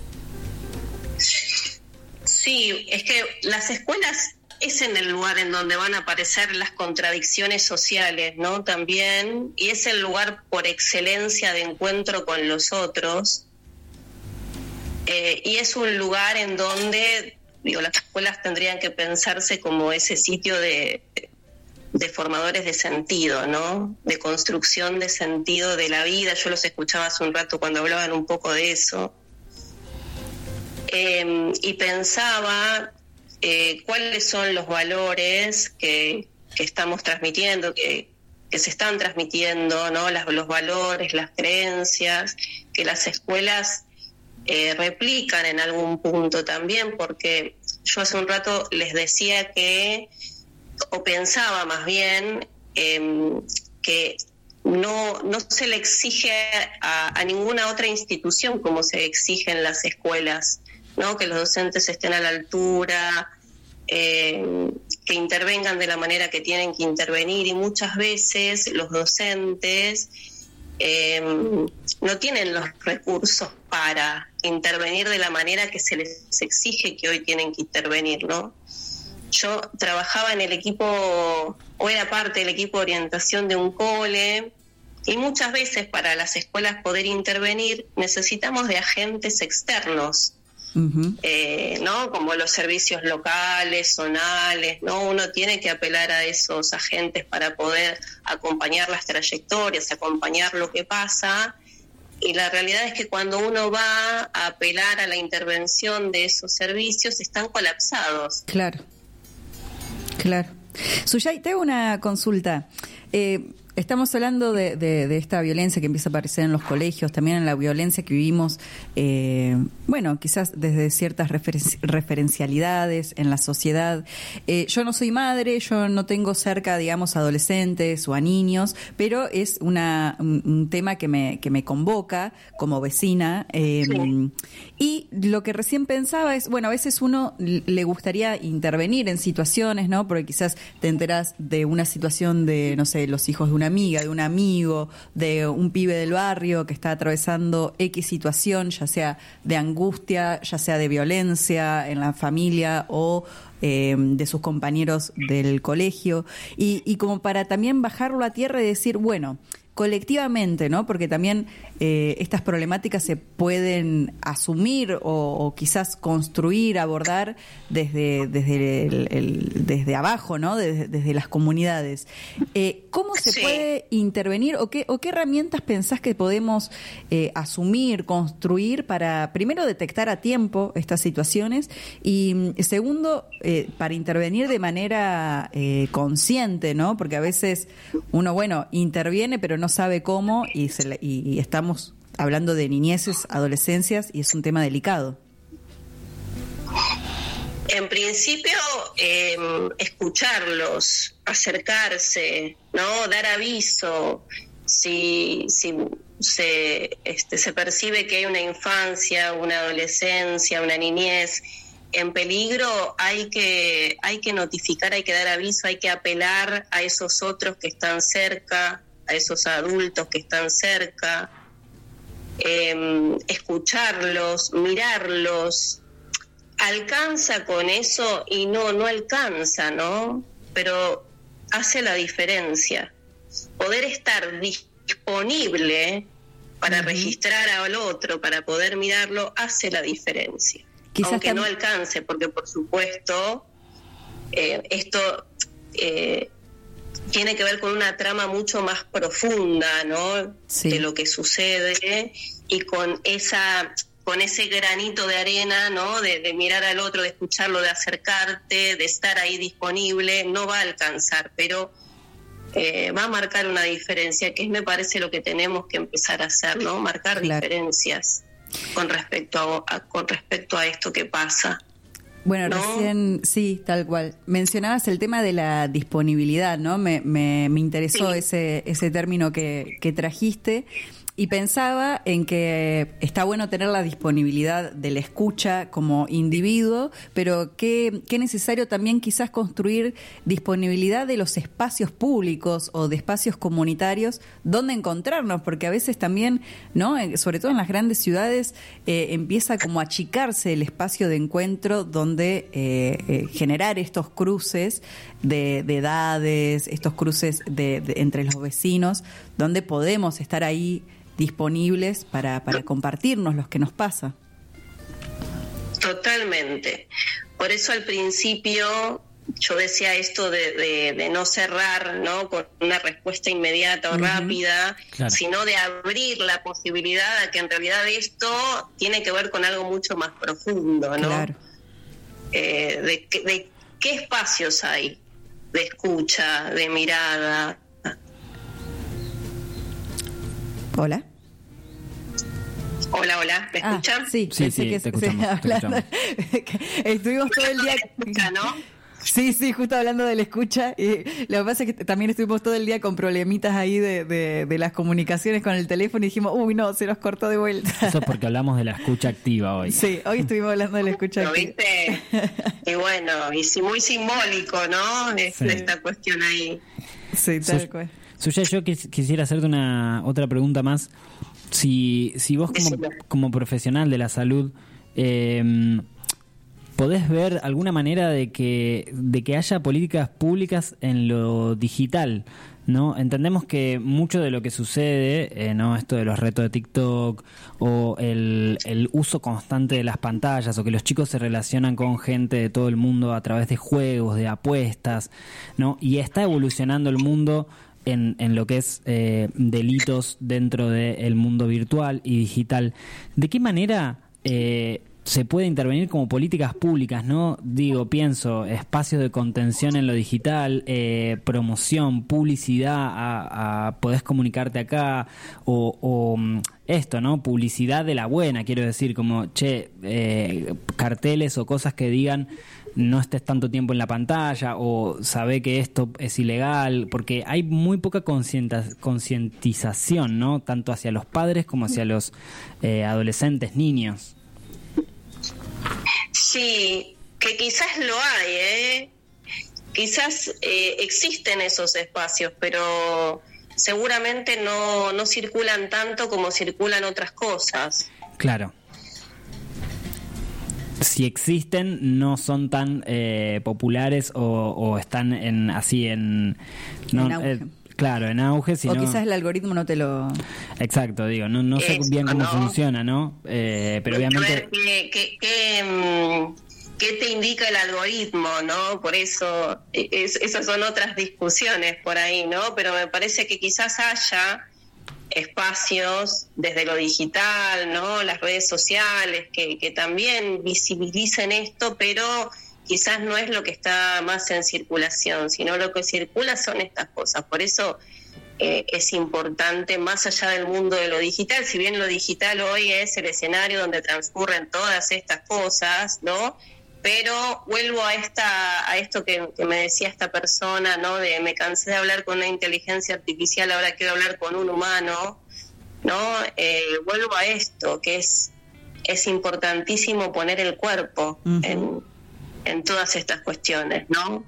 Sí, es que las escuelas es en el lugar en donde van a aparecer las contradicciones sociales, ¿no? También, y es el lugar por excelencia de encuentro con los otros. Eh, y es un lugar en donde, digo, las escuelas tendrían que pensarse como ese sitio de, de formadores de sentido, ¿no? De construcción de sentido de la vida. Yo los escuchaba hace un rato cuando hablaban un poco de eso. Eh, y pensaba eh, cuáles son los valores que, que estamos transmitiendo, que, que se están transmitiendo, ¿no? Las, los valores, las creencias, que las escuelas eh, replican en algún punto también, porque yo hace un rato les decía que, o pensaba más bien, eh, que no, no se le exige a, a ninguna otra institución como se exige en las escuelas, ¿no? Que los docentes estén a la altura, eh, que intervengan de la manera que tienen que intervenir, y muchas veces los docentes eh, no tienen los recursos para intervenir de la manera que se les exige que hoy tienen que intervenir, ¿no? Yo trabajaba en el equipo, o era parte del equipo de orientación de un cole, y muchas veces para las escuelas poder intervenir necesitamos de agentes externos, uh-huh. eh, ¿no? Como los servicios locales, zonales, ¿no? Uno tiene que apelar a esos agentes para poder acompañar las trayectorias, acompañar lo que pasa. Y la realidad es que cuando uno va a apelar a la intervención de esos servicios, están colapsados. Claro. Claro. Suyay, te hago una consulta. Eh, estamos hablando de, de, de esta violencia que empieza a aparecer en los colegios, también en la violencia que vivimos, eh, bueno, quizás desde ciertas referen- referencialidades en la sociedad. Eh, yo no soy madre, yo no tengo cerca, digamos, adolescentes o a niños, pero es una, un, un tema que me, que me convoca como vecina. Eh, sí. Y lo que recién pensaba es, bueno, a veces uno le gustaría intervenir en situaciones, ¿no? Porque quizás te enterás de una situación de, no sé, los hijos de una amiga, de un amigo, de un pibe del barrio que está atravesando X situación, ya sea de angustia, ya sea de violencia en la familia o eh, de sus compañeros del colegio. Y, y como para también bajarlo a tierra y decir, bueno, colectivamente, ¿no? Porque también eh, estas problemáticas se pueden asumir o, o quizás construir, abordar desde desde el, el, desde abajo, ¿no? Desde, desde las comunidades. Eh, ¿Cómo se sí. puede intervenir o qué o qué herramientas pensás que podemos eh, asumir, construir para primero detectar a tiempo estas situaciones y segundo eh, para intervenir de manera eh, consciente, ¿no? Porque a veces uno, bueno, interviene pero no no sabe cómo y, se le, y, y estamos hablando de niñeces, adolescencias y es un tema delicado. En principio, eh, escucharlos, acercarse, no, dar aviso. Si, si se, este, se percibe que hay una infancia, una adolescencia, una niñez en peligro, hay que, hay que notificar, hay que dar aviso, hay que apelar a esos otros que están cerca, a esos adultos que están cerca, eh, escucharlos, mirarlos. Alcanza con eso y no, no alcanza, ¿no? Pero hace la diferencia. Poder estar disponible para uh-huh. registrar al otro, para poder mirarlo, hace la diferencia. Quizás aunque tam- no alcance, porque por supuesto eh, esto... Eh, tiene que ver con una trama mucho más profunda, ¿no? Sí. De lo que sucede y con esa con ese granito de arena, ¿no? De, de mirar al otro, de escucharlo, de acercarte, de estar ahí disponible, no va a alcanzar, pero eh, va a marcar una diferencia, que es, me parece, lo que tenemos que empezar a hacer, ¿no? Marcar claro. diferencias con respecto a, a con respecto a esto que pasa. Bueno, ¿no? Recién, sí, tal cual. Mencionabas el tema de la disponibilidad, ¿no? Me, me, me interesó sí. ese, ese término que, que trajiste. Y pensaba en que está bueno tener la disponibilidad de la escucha como individuo, pero qué, qué necesario también quizás construir disponibilidad de los espacios públicos o de espacios comunitarios donde encontrarnos, porque a veces también, ¿no? Sobre todo en las grandes ciudades, eh, empieza como a achicarse el espacio de encuentro donde eh, eh, generar estos cruces de, de edades, estos cruces de, de, entre los vecinos, donde podemos estar ahí disponibles para, para compartirnos lo que nos pasa. Totalmente. Por eso al principio yo decía esto de, de, de no cerrar, ¿no? Con una respuesta inmediata o uh-huh. rápida, claro. sino de abrir la posibilidad a que en realidad esto tiene que ver con algo mucho más profundo, ¿no? Claro. Eh, de, de qué espacios hay de escucha, de mirada, Hola. Hola, hola, ¿me escuchan? Ah, sí, Sí, pensé sí, que te escuchamos, te hablando- Estuvimos todo el día. Escucha, ¿no? Sí, sí, justo hablando de la escucha. Y lo que pasa es que también estuvimos todo el día con problemitas ahí de, de, de las comunicaciones con el teléfono y dijimos, uy, no, se nos cortó de vuelta. Eso es porque hablamos de la escucha activa hoy. Sí, hoy estuvimos hablando de la escucha. ¿Lo activa. viste? Y bueno, y sí, muy simbólico, ¿no? Es- Sí. Esta cuestión ahí. Sí, tal Su- cual. Suya, yo quis- quisiera hacerte una otra pregunta más. Si, si vos como, como profesional de la salud eh, podés ver alguna manera de que, de que haya políticas públicas en lo digital, ¿no? Entendemos que mucho de lo que sucede, eh, ¿no? Esto de los retos de TikTok o el, el uso constante de las pantallas o que los chicos se relacionan con gente de todo el mundo a través de juegos, de apuestas, ¿no? Y está evolucionando el mundo en, en lo que es eh, delitos dentro del mundo virtual y digital. ¿De qué manera eh, se puede intervenir como políticas públicas, no? Digo, pienso, espacios de contención en lo digital, eh, promoción, publicidad, a, a podés comunicarte acá, o, o mm, esto, ¿no? Publicidad de la buena, quiero decir, como, che, eh, carteles o cosas que digan no estés tanto tiempo en la pantalla o sabe que esto es ilegal, porque hay muy poca concienta- concientización, ¿no? Tanto hacia los padres como hacia los eh, adolescentes, niños. Sí, que quizás lo hay, ¿eh? Quizás eh, existen esos espacios, pero seguramente no, no circulan tanto como circulan otras cosas. Claro. Si existen, no son tan eh, populares o, o están en así en... No, En auge. eh, claro, en auge, sino... O quizás el algoritmo no te lo... Exacto, digo, no, no sé Eso, bien cómo ¿no? funciona, ¿no? Eh, pero Hay que obviamente... ver qué, qué- qué, mm, qué te indica el algoritmo, ¿no? Por eso, es- esas son otras discusiones por ahí, ¿no? Pero me parece que quizás haya espacios desde lo digital, ¿no? Las redes sociales, que, que también visibilicen esto, pero quizás no es lo que está más en circulación, sino lo que circula son estas cosas. Por eso eh, es importante, más allá del mundo de lo digital, si bien lo digital hoy es el escenario donde transcurren todas estas cosas, ¿no? Pero vuelvo a esta a esto que, que me decía esta persona, ¿no? De me cansé de hablar con una inteligencia artificial, ahora quiero hablar con un humano, ¿no? Eh, vuelvo a esto, que es es importantísimo poner el cuerpo Ujú. en, en todas estas cuestiones, ¿no?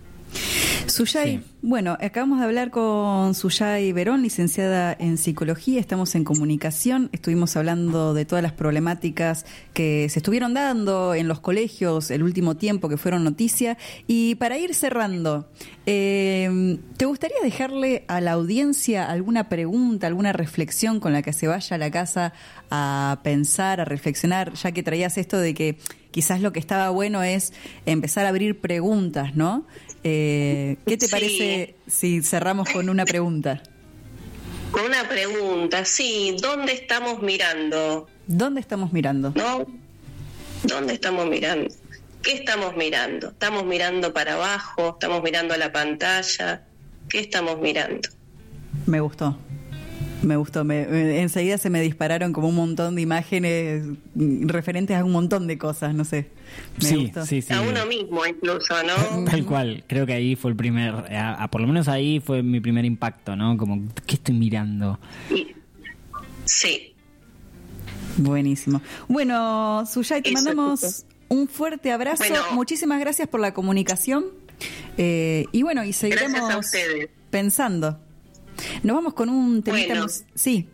Suyay, bueno, acabamos de hablar con Suyay Verón, licenciada en Psicología, estamos en comunicación, estuvimos hablando de todas las problemáticas que se estuvieron dando en los colegios el último tiempo, que fueron noticia, y para ir cerrando, eh, ¿te gustaría dejarle a la audiencia alguna pregunta, alguna reflexión con la que se vaya a la casa a pensar, a reflexionar, ya que traías esto de que quizás lo que estaba bueno es empezar a abrir preguntas, ¿no? Eh, ¿Qué te Sí. parece si cerramos con una pregunta? Con una pregunta, sí, ¿dónde estamos mirando? ¿Dónde estamos mirando? ¿No? ¿Dónde estamos mirando? ¿Qué estamos mirando? ¿Estamos mirando para abajo? ¿Estamos mirando a la pantalla? ¿Qué estamos mirando? Me gustó. Me gustó. Me, me- enseguida se me dispararon como un montón de imágenes mm, referentes a un montón de cosas, no sé. Me Sí, gustó. sí, sí. A uno mismo incluso, ¿no? Tal cual, creo que ahí fue el primer, a, a- por lo menos ahí fue mi primer impacto, ¿no? Como, ¿qué estoy mirando? Y- sí. Buenísimo. Bueno, Suyay, te Eso, mandamos eso. un fuerte abrazo. Bueno. Muchísimas gracias por la comunicación. Eh, y bueno, y seguiremos Gracias a ustedes. pensando. Nos vamos con un temita. Bueno. mus- Sí.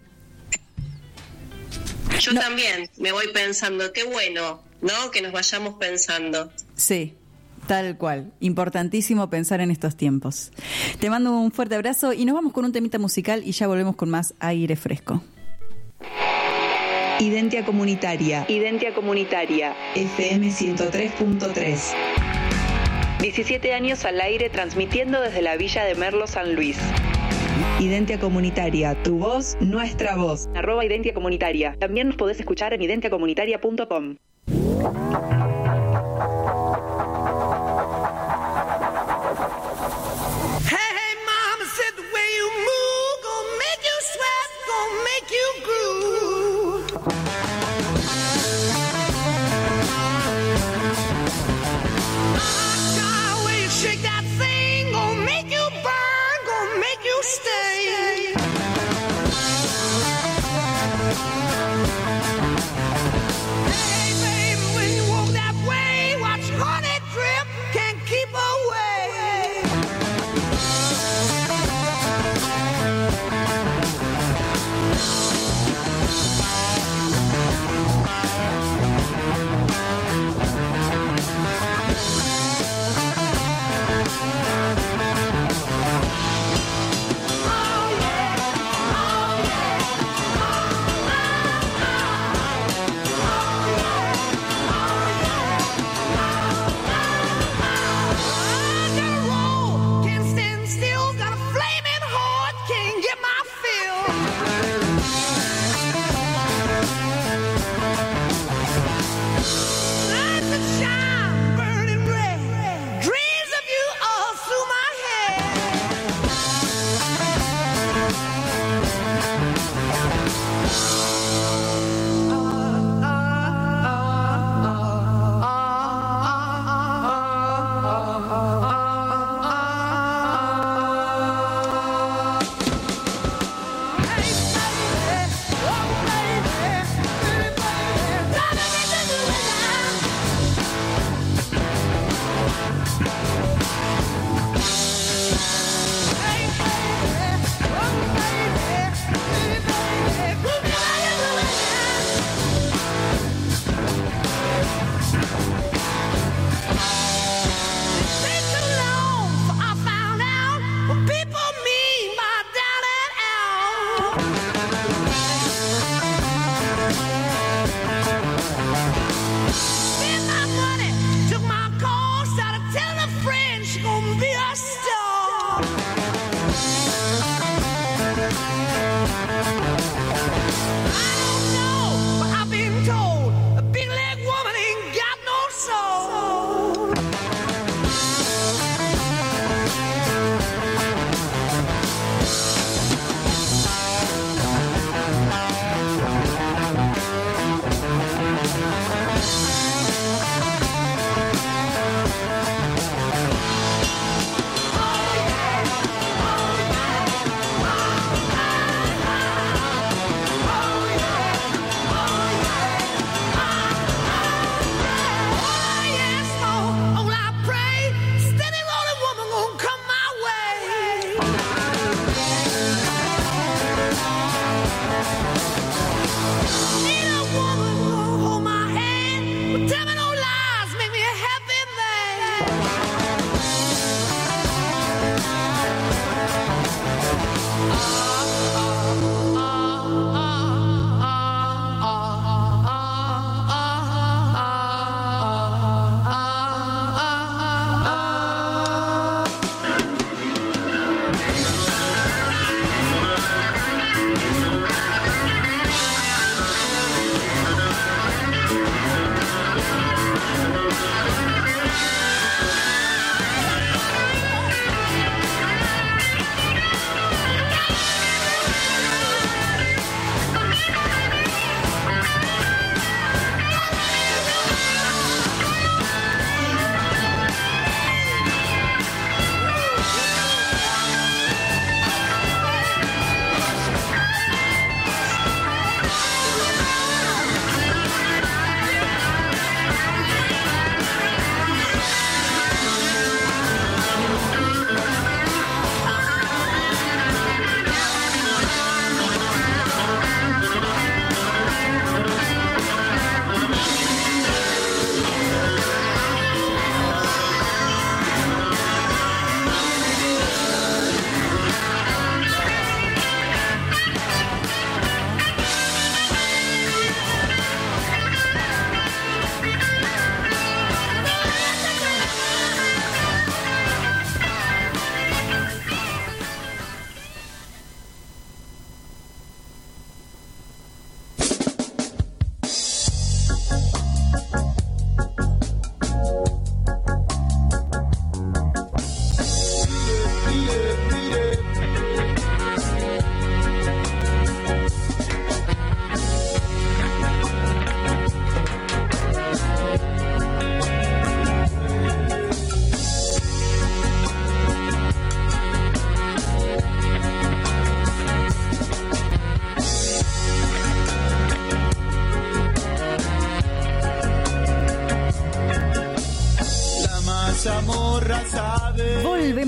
Yo No. también me voy pensando, qué bueno, ¿no? Que nos vayamos pensando. Sí, tal cual. Importantísimo pensar en estos tiempos. Te mando un fuerte abrazo y nos vamos con un temita musical y ya volvemos con más aire fresco. Identia Comunitaria. Identia Comunitaria. F M ciento tres punto tres. diecisiete años al aire transmitiendo desde la Villa de Merlo, San Luis. Identia Comunitaria, tu voz, nuestra voz. Arroba Identia Comunitaria. También nos podés escuchar en identia comunitaria punto com. Hey, hey, mama said the way you move gonna make you sweat, gonna make stay. Hey, baby, when you walk that way, watch honey drip, can't keep away.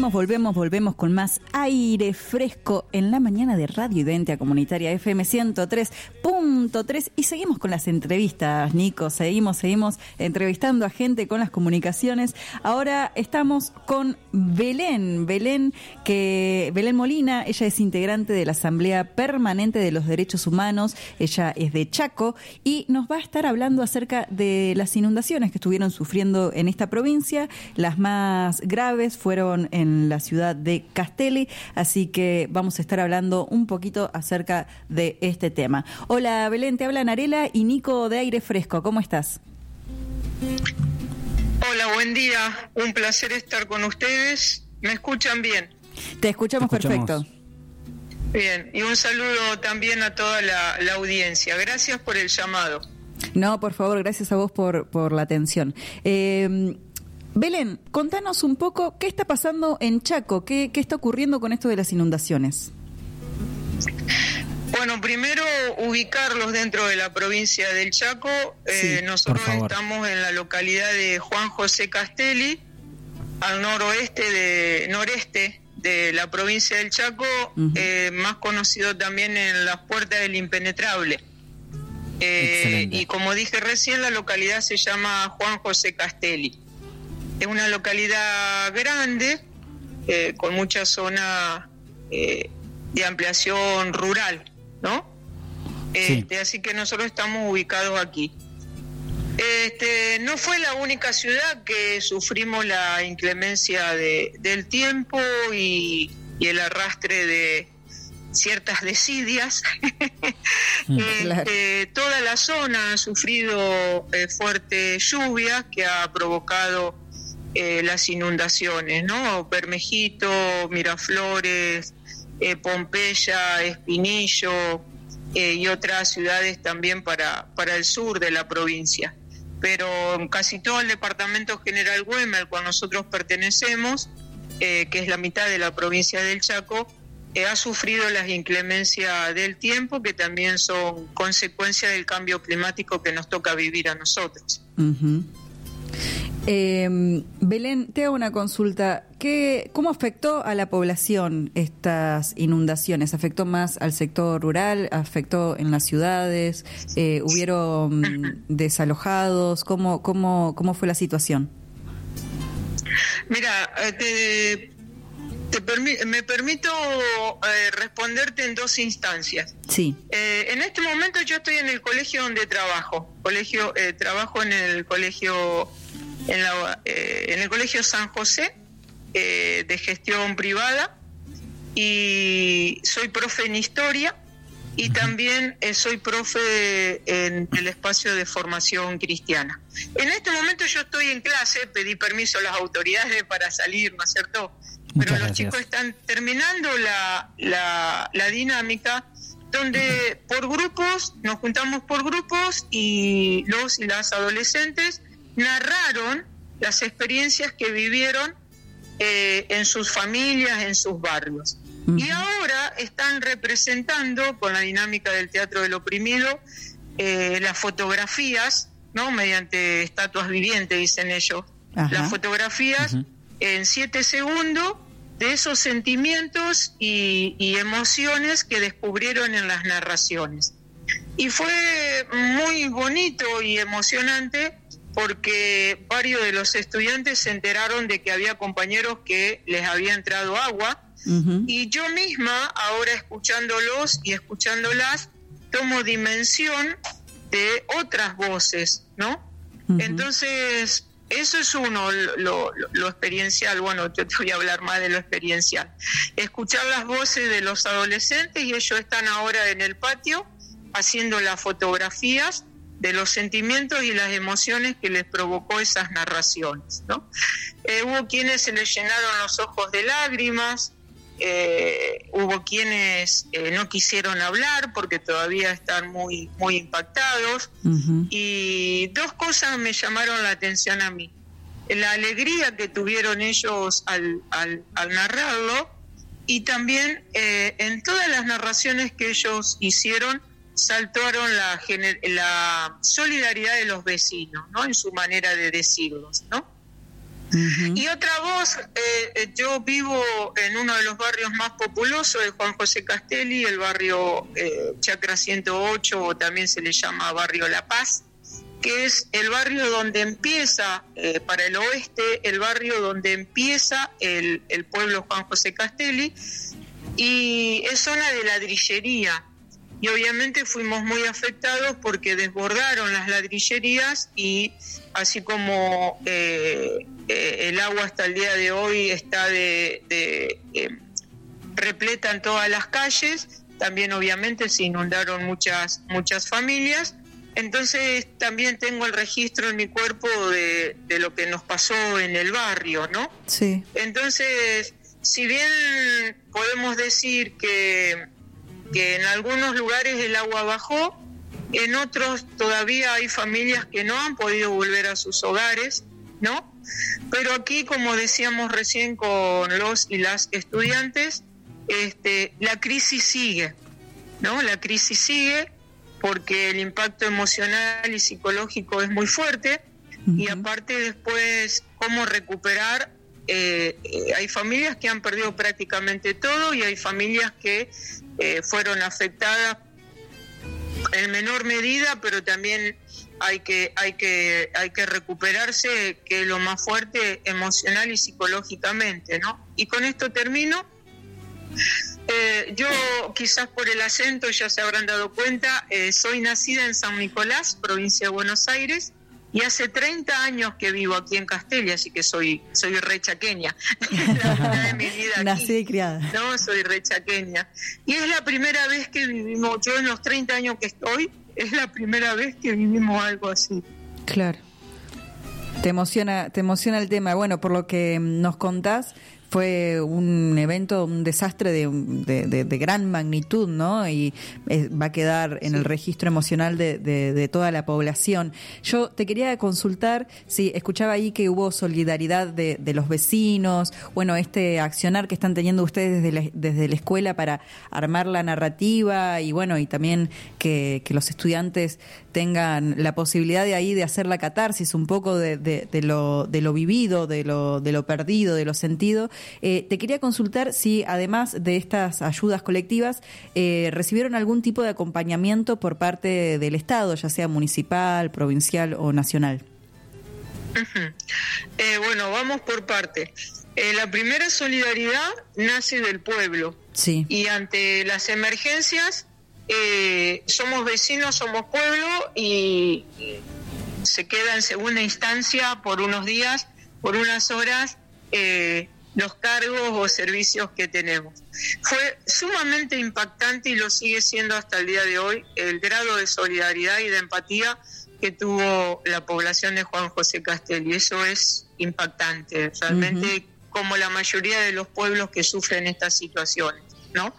volvemos, volvemos, volvemos con más aire fresco en la mañana de Radio Identia Comunitaria F M ciento tres punto tres y seguimos con las entrevistas, Nico, seguimos, seguimos entrevistando a gente con las comunicaciones. Ahora estamos con Belén, Belén, que Belén Molina, ella es integrante de la Asamblea Permanente de los Derechos Humanos, ella es de Chaco y nos va a estar hablando acerca de las inundaciones que estuvieron sufriendo en esta provincia. Las más graves fueron en la ciudad de Castelli, así que vamos a estar hablando un poquito acerca de este tema. Hola Belén, te hablan Arela y Nico de Aire Fresco, ¿cómo estás? Hola, buen día, un placer estar con ustedes. ¿Me escuchan bien? Te escuchamos, Te escuchamos. perfecto. Bien, y un saludo también a toda la, la audiencia. Gracias por el llamado. No, por favor, gracias a vos por, por la atención. Eh, Belén, contanos un poco qué está pasando en Chaco, qué, qué está ocurriendo con esto de las inundaciones. Bueno, primero ubicarlos dentro de la provincia del Chaco. Eh, sí, nosotros estamos en la localidad de Juan José Castelli, al noroeste de noreste de la provincia del Chaco, uh-huh. eh, más conocido también en las Puertas del Impenetrable. Eh, y como dije recién, la localidad se llama Juan José Castelli. Es una localidad grande, eh, con mucha zona eh, de ampliación rural, ¿no? Sí. Este, así que nosotros estamos ubicados aquí. Este, no fue la única ciudad que sufrimos la inclemencia de, del tiempo y, y el arrastre de ciertas desidias. Claro. este, toda la zona ha sufrido eh, fuertes lluvias que ha provocado eh, las inundaciones, ¿no? Bermejito, Miraflores, eh, Pompeya, Espinillo eh, y otras ciudades también para, para el sur de la provincia. Pero casi todo el departamento General Güemes, al cual nosotros pertenecemos, eh, que es la mitad de la provincia del Chaco, eh, ha sufrido las inclemencias del tiempo, que también son consecuencia del cambio climático que nos toca vivir a nosotros. Uh-huh. Eh, Belén, te hago una consulta. ¿Qué, ¿Cómo afectó a la población estas inundaciones? ¿Afectó más al sector rural? ¿Afectó en las ciudades? Eh, ¿Hubieron desalojados? ¿Cómo, cómo, cómo fue la situación? Mira, te, te permi- me permito eh, responderte en dos instancias. Sí. Eh, en este momento yo estoy en el colegio donde trabajo. Colegio, eh, trabajo en el colegio... En, la, eh, en el Colegio San José, eh, de gestión privada, y soy profe en historia y también eh, soy profe en el espacio de formación cristiana. En este momento yo estoy en clase, pedí permiso a las autoridades para salir, ¿no es cierto? Pero Muchas los gracias. chicos están terminando la, la, la dinámica donde por grupos, nos juntamos por grupos y los y las adolescentes narraron las experiencias que vivieron eh, en sus familias, en sus barrios. Uh-huh. Y ahora están representando, con la dinámica del teatro del oprimido, eh, las fotografías, ¿no? Mediante estatuas vivientes, dicen ellos. Ajá. Las fotografías uh-huh. en siete segundos de esos sentimientos y, y emociones que descubrieron en las narraciones. Y fue muy bonito y emocionante, porque varios de los estudiantes se enteraron de que había compañeros que les había entrado agua, uh-huh. y yo misma, ahora escuchándolos y escuchándolas, tomo dimensión de otras voces, ¿no? Uh-huh. Entonces, eso es uno, lo, lo, lo experiencial. Bueno, yo te voy a hablar más de lo experiencial. Escuchar las voces de los adolescentes, y ellos están ahora en el patio haciendo las fotografías de los sentimientos y las emociones que les provocó esas narraciones, ¿no? Eh, hubo quienes se les llenaron los ojos de lágrimas, eh, hubo quienes eh, no quisieron hablar porque todavía están muy, muy impactados, uh-huh. y dos cosas me llamaron la atención a mí. La alegría que tuvieron ellos al, al, al narrarlo, y también eh, en todas las narraciones que ellos hicieron, saltaron la, la solidaridad de los vecinos, ¿no? En su manera de decirlos, ¿no? Uh-huh. Y otra voz, eh, yo vivo en uno de los barrios más populosos de Juan José Castelli, el barrio eh, Chacra ciento ocho, o también se le llama barrio La Paz, que es el barrio donde empieza, eh, para el oeste, el barrio donde empieza el, el pueblo Juan José Castelli, y es zona de ladrillería. Y obviamente fuimos muy afectados porque desbordaron las ladrillerías y así como eh, eh, el agua hasta el día de hoy está de, de eh, repleta en todas las calles, también obviamente se inundaron muchas muchas familias. Entonces también tengo el registro en mi cuerpo de, de lo que nos pasó en el barrio, ¿no? Sí. Entonces, si bien podemos decir que que en algunos lugares el agua bajó, en otros todavía hay familias que no han podido volver a sus hogares, ¿no? Pero aquí, como decíamos recién con los y las estudiantes, este, la crisis sigue, ¿no? La crisis sigue porque el impacto emocional y psicológico es muy fuerte, uh-huh. Y aparte después, cómo recuperar. Eh, eh, hay familias que han perdido prácticamente todo y hay familias que eh, fueron afectadas en menor medida, pero también hay que hay que hay que recuperarse, que es lo más fuerte emocional y psicológicamente, ¿no? Y con esto termino. Eh, yo quizás por el acento ya se habrán dado cuenta, eh, soy nacida en San Nicolás, provincia de Buenos Aires. Y hace treinta años que vivo aquí en Castelli, así que soy soy re chaqueña. La mitad de mi vida aquí. Nací y criada. No, soy re chaqueña. Y es la primera vez que vivimos, yo en los treinta años que estoy, es la primera vez que vivimos algo así. Claro. Te emociona, te emociona el tema. Bueno, por lo que nos contás, fue un evento, un desastre de, de, de, de gran magnitud, ¿no? Y eh, va a quedar en el registro emocional de, de, de toda la población. Yo te quería consultar, si escuchaba ahí que hubo solidaridad de, de los vecinos, bueno, este accionar que están teniendo ustedes desde la, desde la escuela para armar la narrativa y bueno, y también que, que los estudiantes tengan la posibilidad de ahí de hacer la catarsis un poco de, de, de lo de lo vivido, de lo de lo perdido, de lo sentido. Eh, te quería consultar si además de estas ayudas colectivas eh, recibieron algún tipo de acompañamiento por parte del Estado, ya sea municipal, provincial o nacional. Uh-huh. Eh, bueno, vamos por parte. Eh, la primera solidaridad nace del pueblo. Sí. Y ante las emergencias eh, somos vecinos, somos pueblo y se queda en segunda instancia por unos días, por unas horas, eh, los cargos o servicios que tenemos. Fue sumamente impactante y lo sigue siendo hasta el día de hoy el grado de solidaridad y de empatía que tuvo la población de Juan José Castelli. Eso es impactante, realmente, uh-huh. Como la mayoría de los pueblos que sufren estas situaciones, ¿no?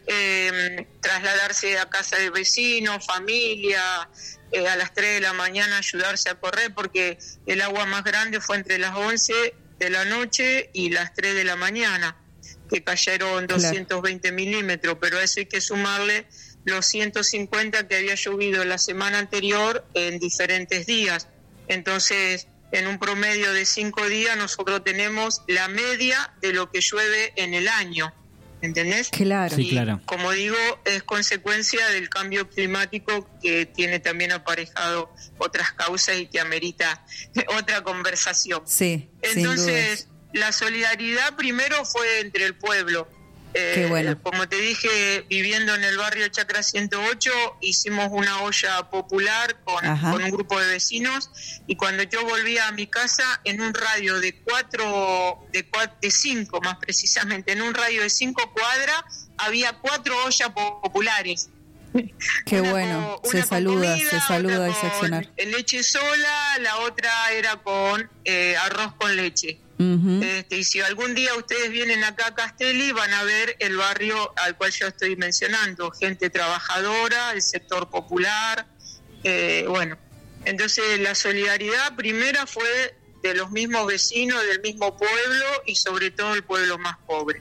Eh, trasladarse a casa de vecinos, familia, eh, a las tres de la mañana ayudarse a correr, porque el agua más grande fue entre las once de la noche y las tres de la mañana, que cayeron doscientos veinte claro. milímetros, pero a eso hay que sumarle los ciento cincuenta que había llovido la semana anterior en diferentes días. Entonces, en un promedio de cinco días nosotros tenemos la media de lo que llueve en el año, ¿entendés? Claro. Sí, claro. Y, como digo, es consecuencia del cambio climático que tiene también aparejado otras causas y que amerita otra conversación. Sí, entonces, la solidaridad primero fue entre el pueblo. Eh, Qué bueno. Como te dije, viviendo en el barrio Chacra ciento ocho, hicimos una olla popular con, con un grupo de vecinos, y cuando yo volvía a mi casa, en un radio de cuatro, de cuatro, de cinco más precisamente, en un radio de cinco cuadras, había cuatro ollas populares. Qué una bueno, con, se saluda, comida, se saluda ese con accionar. Leche sola, la otra era con eh, arroz con leche. Uh-huh. Este, y si algún día ustedes vienen acá a Castelli, van a ver el barrio al cual yo estoy mencionando, gente trabajadora, el sector popular, eh, bueno, entonces la solidaridad primera fue de los mismos vecinos, del mismo pueblo y sobre todo el pueblo más pobre.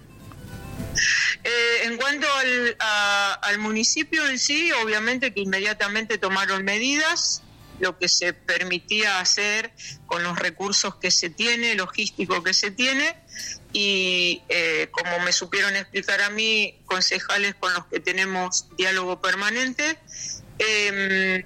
Eh, en cuanto al, a, al municipio en sí, obviamente que inmediatamente tomaron medidas, lo que se permitía hacer con los recursos que se tiene, logísticos que se tiene, y eh, como me supieron explicar a mí, concejales con los que tenemos diálogo permanente, eh,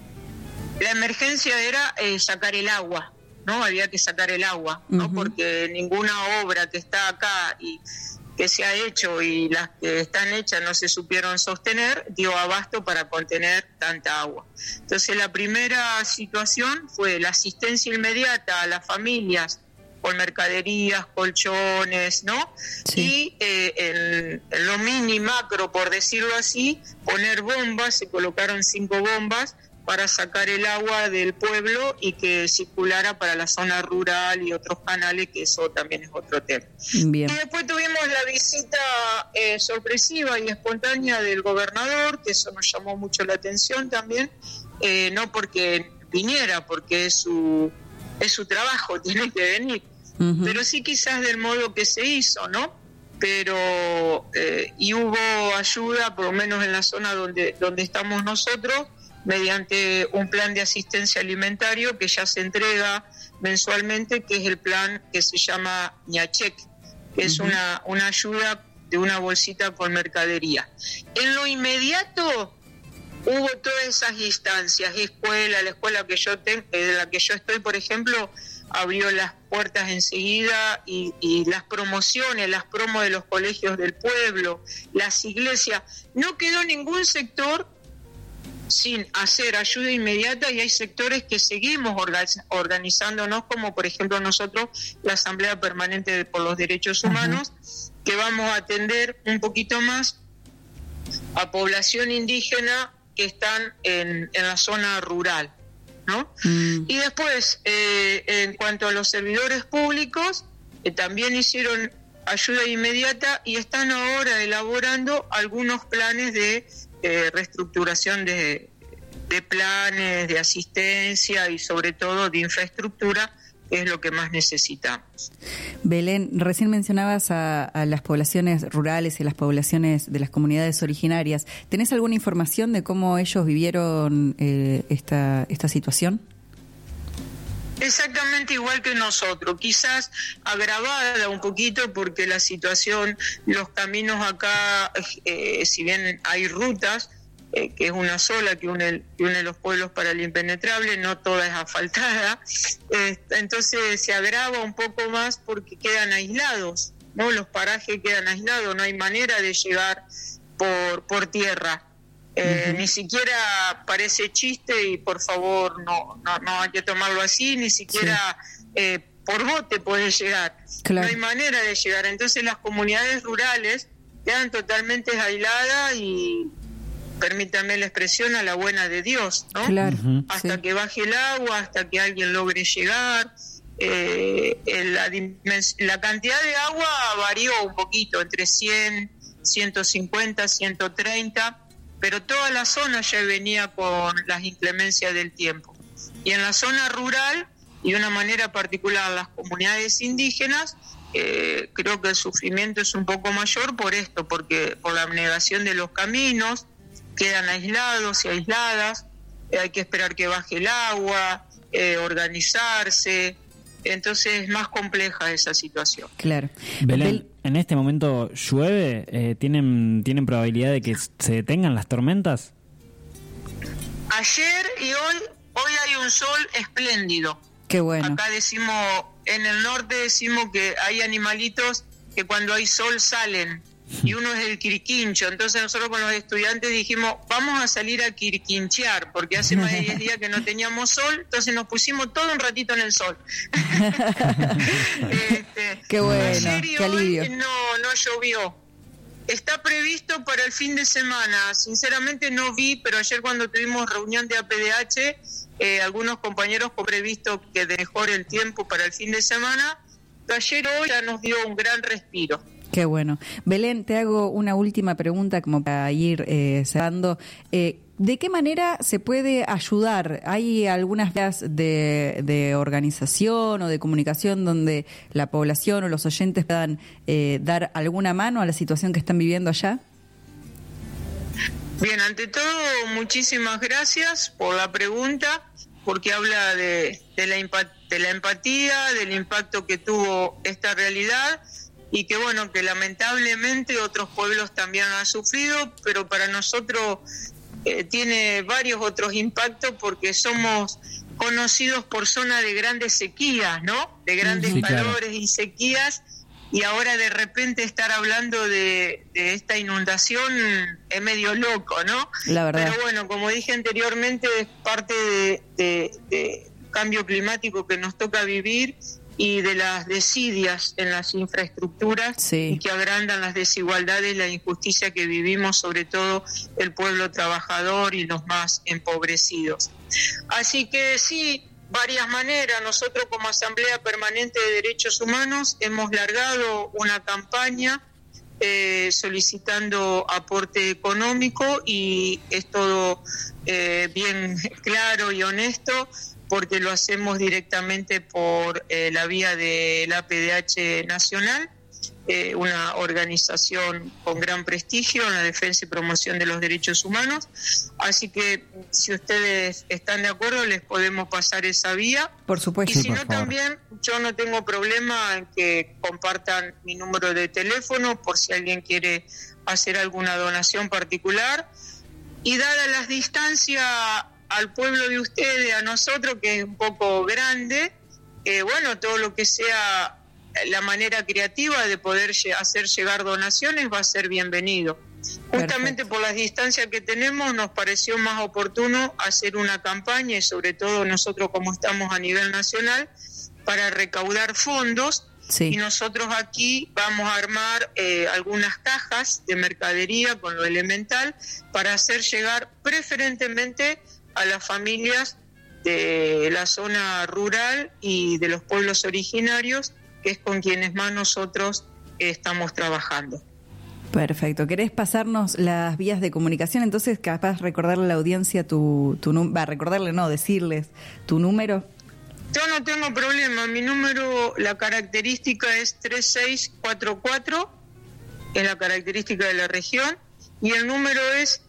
la emergencia era eh, sacar el agua, ¿no? Había que sacar el agua, ¿no? Uh-huh. Porque ninguna obra que está acá y que se ha hecho y las que están hechas no se supieron sostener, dio abasto para contener tanta agua. Entonces la primera situación fue la asistencia inmediata a las familias con mercaderías, colchones, ¿no? Sí. Y eh, en, en lo mini macro, por decirlo así, poner bombas, se colocaron cinco bombas para sacar el agua del pueblo y que circulara para la zona rural y otros canales, que eso también es otro tema. Bien. Y después tuvimos la visita eh, sorpresiva y espontánea del gobernador, que eso nos llamó mucho la atención también, eh, no porque viniera, porque es su, es su trabajo, tiene que venir, uh-huh. pero sí quizás del modo que se hizo, ¿no? Pero, eh, y hubo ayuda, por lo menos en la zona donde, donde estamos nosotros, mediante un plan de asistencia alimentario que ya se entrega mensualmente, que es el plan que se llama Ñachec, que uh-huh. es una, una ayuda de una bolsita con mercadería. En lo inmediato hubo todas esas instancias, escuela, la escuela que yo tengo, de la que yo estoy, por ejemplo, abrió las puertas enseguida y, y las promociones, las promos de los colegios del pueblo, las iglesias, no quedó ningún sector sin hacer ayuda inmediata, y hay sectores que seguimos orga- organizándonos, como por ejemplo nosotros, la Asamblea Permanente por los Derechos Humanos, uh-huh. que vamos a atender un poquito más a población indígena que están en, en la zona rural, ¿no? Mm. Y después, eh, en cuanto a los servidores públicos, eh, también hicieron ayuda inmediata y están ahora elaborando algunos planes de Eh, reestructuración de, de planes, de asistencia y sobre todo de infraestructura, que es lo que más necesitamos. Belén, recién mencionabas a, a las poblaciones rurales y las poblaciones de las comunidades originarias. ¿Tenés alguna información de cómo ellos vivieron eh, esta, esta situación? Exactamente igual que nosotros, quizás agravada un poquito porque la situación, los caminos acá, eh, si bien hay rutas, eh, que es una sola que une, que une los pueblos para el impenetrable, no toda es asfaltada, eh, entonces se agrava un poco más porque quedan aislados, ¿no? Los parajes quedan aislados, no hay manera de llegar por, por tierra. Eh, uh-huh. Ni siquiera parece chiste y por favor no no no hay que tomarlo así, ni siquiera sí. eh, por bote puede llegar, claro. No hay manera de llegar, entonces las comunidades rurales quedan totalmente aisladas y, permítame la expresión, a la buena de Dios, ¿no? Claro. Uh-huh. Hasta sí. que baje el agua, hasta que alguien logre llegar. eh, la, dimens- la cantidad de agua varió un poquito, entre cien, ciento cincuenta, ciento treinta, pero toda la zona ya venía con las inclemencias del tiempo. Y en la zona rural, y de una manera particular las comunidades indígenas, eh, creo que el sufrimiento es un poco mayor por esto, porque por la negación de los caminos, quedan aislados y aisladas, eh, hay que esperar que baje el agua, eh, organizarse, entonces es más compleja esa situación. Claro. Belén, en este momento llueve, eh, ¿tienen, ¿tienen probabilidad de que se detengan las tormentas? Ayer y hoy, hoy hay un sol espléndido. Qué bueno. Acá decimos, en el norte decimos que hay animalitos que cuando hay sol salen, y uno es el quirquincho. Entonces nosotros con los estudiantes dijimos, vamos a salir a quirquinchear, porque hace más de diez días que no teníamos sol, entonces nos pusimos todo un ratito en el sol. este, qué bueno, ayer y qué alivio. Hoy no, no llovió. Está previsto para el fin de semana, sinceramente no vi, pero ayer cuando tuvimos reunión de A P D H, eh, algunos compañeros han previsto que mejore el tiempo para el fin de semana. Ayer hoy ya nos dio un gran respiro. Qué bueno. Belén, te hago una última pregunta como para ir eh, cerrando. Eh, ¿De qué manera se puede ayudar? ¿Hay algunas vías de, de organización o de comunicación donde la población o los oyentes puedan eh, dar alguna mano a la situación que están viviendo allá? Bien, ante todo, muchísimas gracias por la pregunta. porque habla de, de, la, de la empatía, del impacto que tuvo esta realidad y que bueno, que lamentablemente otros pueblos también lo han sufrido, pero para nosotros eh, tiene varios otros impactos porque somos conocidos por zona de grandes sequías, ¿no? De grandes sí, calores claro. y sequías, y ahora de repente estar hablando de, de esta inundación es medio loco, ¿no? La verdad. Pero bueno, como dije anteriormente, es parte de, de, de cambio climático que nos toca vivir y de las desidias en las infraestructuras sí. y que agrandan las desigualdades y la injusticia que vivimos, sobre todo el pueblo trabajador y los más empobrecidos. Así que sí, varias maneras. Nosotros como Asamblea Permanente de Derechos Humanos hemos largado una campaña eh, solicitando aporte económico y es todo eh, bien claro y honesto, porque lo hacemos directamente por eh, la vía de la A P D H Nacional, eh, una organización con gran prestigio en la defensa y promoción de los derechos humanos. Así que si ustedes están de acuerdo, les podemos pasar esa vía. Por supuesto. Y si sí, no, favor. también yo no tengo problema en que compartan mi número de teléfono por si alguien quiere hacer alguna donación particular. Y dadas las distancias al pueblo de ustedes, a nosotros, que es un poco grande, eh, bueno, todo lo que sea la manera creativa de poder hacer llegar donaciones va a ser bienvenido. Justamente Perfecto. Por las distancias que tenemos, nos pareció más oportuno hacer una campaña, y sobre todo nosotros como estamos a nivel nacional, para recaudar fondos. Sí. Y nosotros aquí vamos a armar eh, algunas cajas de mercadería con lo elemental para hacer llegar preferentemente a las familias de la zona rural y de los pueblos originarios, que es con quienes más nosotros eh, estamos trabajando. Perfecto. ¿Querés pasarnos las vías de comunicación? Entonces, capaz recordarle a la audiencia tu, tu número, va, recordarle, no, decirles tu número. Yo no tengo problema. Mi número, la característica es tres seis cuatro cuatro, es la característica de la región, y el número es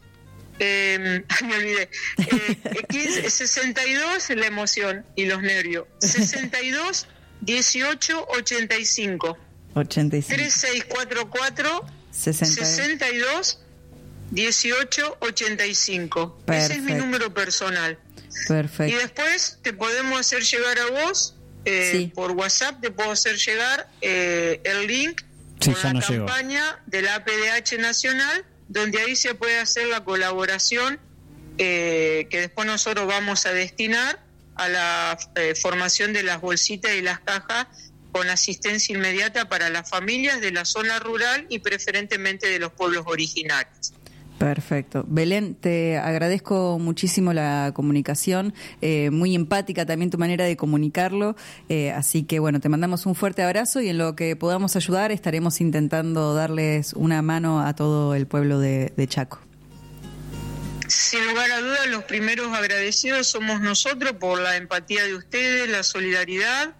Eh, me olvidé, eh, quince, sesenta y dos, la emoción y los nervios, sesenta y dos, dieciocho, ochenta y cinco, ochenta y cinco. tres seis cuatro cuatro, sesenta y dos, dieciocho, ochenta y cinco. Ese es mi número personal. Perfecto. Y después te podemos hacer llegar a vos, eh, sí. por WhatsApp, te puedo hacer llegar eh, el link sí, con la no campaña llegó. de la A P D H Nacional, donde ahí se puede hacer la colaboración eh, que después nosotros vamos a destinar a la eh, formación de las bolsitas y las cajas con asistencia inmediata para las familias de la zona rural y preferentemente de los pueblos originarios. Perfecto. Belén, te agradezco muchísimo la comunicación, eh, muy empática también tu manera de comunicarlo, eh, así que bueno, te mandamos un fuerte abrazo y en lo que podamos ayudar estaremos intentando darles una mano a todo el pueblo de, de Chaco. Sin lugar a dudas, los primeros agradecidos somos nosotros por la empatía de ustedes, la solidaridad,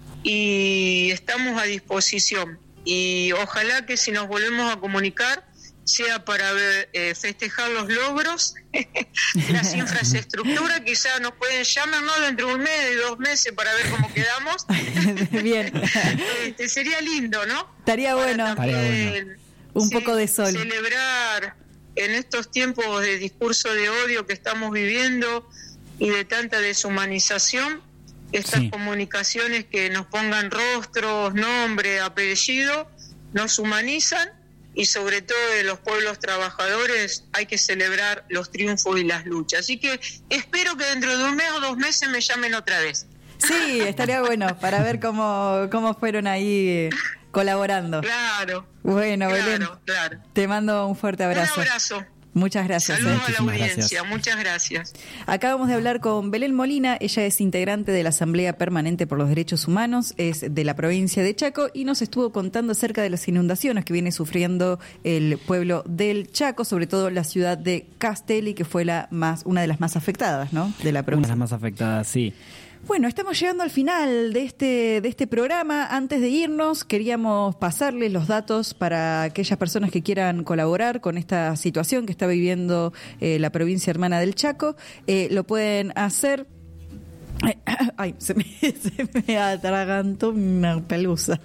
y estamos a disposición. Y ojalá que si nos volvemos a comunicar sea para ver, eh, festejar los logros, las infraestructuras, quizás nos pueden llamar, ¿no?, dentro de un mes, de dos meses, para ver cómo quedamos. Bien. Este, sería lindo, ¿no? Estaría bueno. También, Estaría bueno. Un sí, poco de sol. Celebrar en estos tiempos de discurso de odio que estamos viviendo y de tanta deshumanización, estas sí. comunicaciones que nos pongan rostros, nombre, apellido, nos humanizan. Y sobre todo de los pueblos trabajadores hay que celebrar los triunfos y las luchas. Así que espero que dentro de un mes o dos meses me llamen otra vez. Sí, estaría bueno para ver cómo, cómo fueron ahí colaborando. Claro. Bueno, claro, Belén, claro. te mando un fuerte abrazo. Un abrazo. Muchas gracias. Saludos eh. a la audiencia, gracias. Muchas gracias. Acabamos de hablar con Belén Molina, ella es integrante de la Asamblea Permanente por los Derechos Humanos, es de la provincia de Chaco y nos estuvo contando acerca de las inundaciones que viene sufriendo el pueblo del Chaco, sobre todo la ciudad de Castelli, que fue la más una de las más afectadas, ¿no?, de la provincia. Una de las más afectadas, sí. Bueno, estamos llegando al final de este de este programa. Antes de irnos, queríamos pasarles los datos para aquellas personas que quieran colaborar con esta situación que está viviendo eh, la provincia hermana del Chaco. Eh, lo pueden hacer Ay, se me, se me atragantó una pelusa.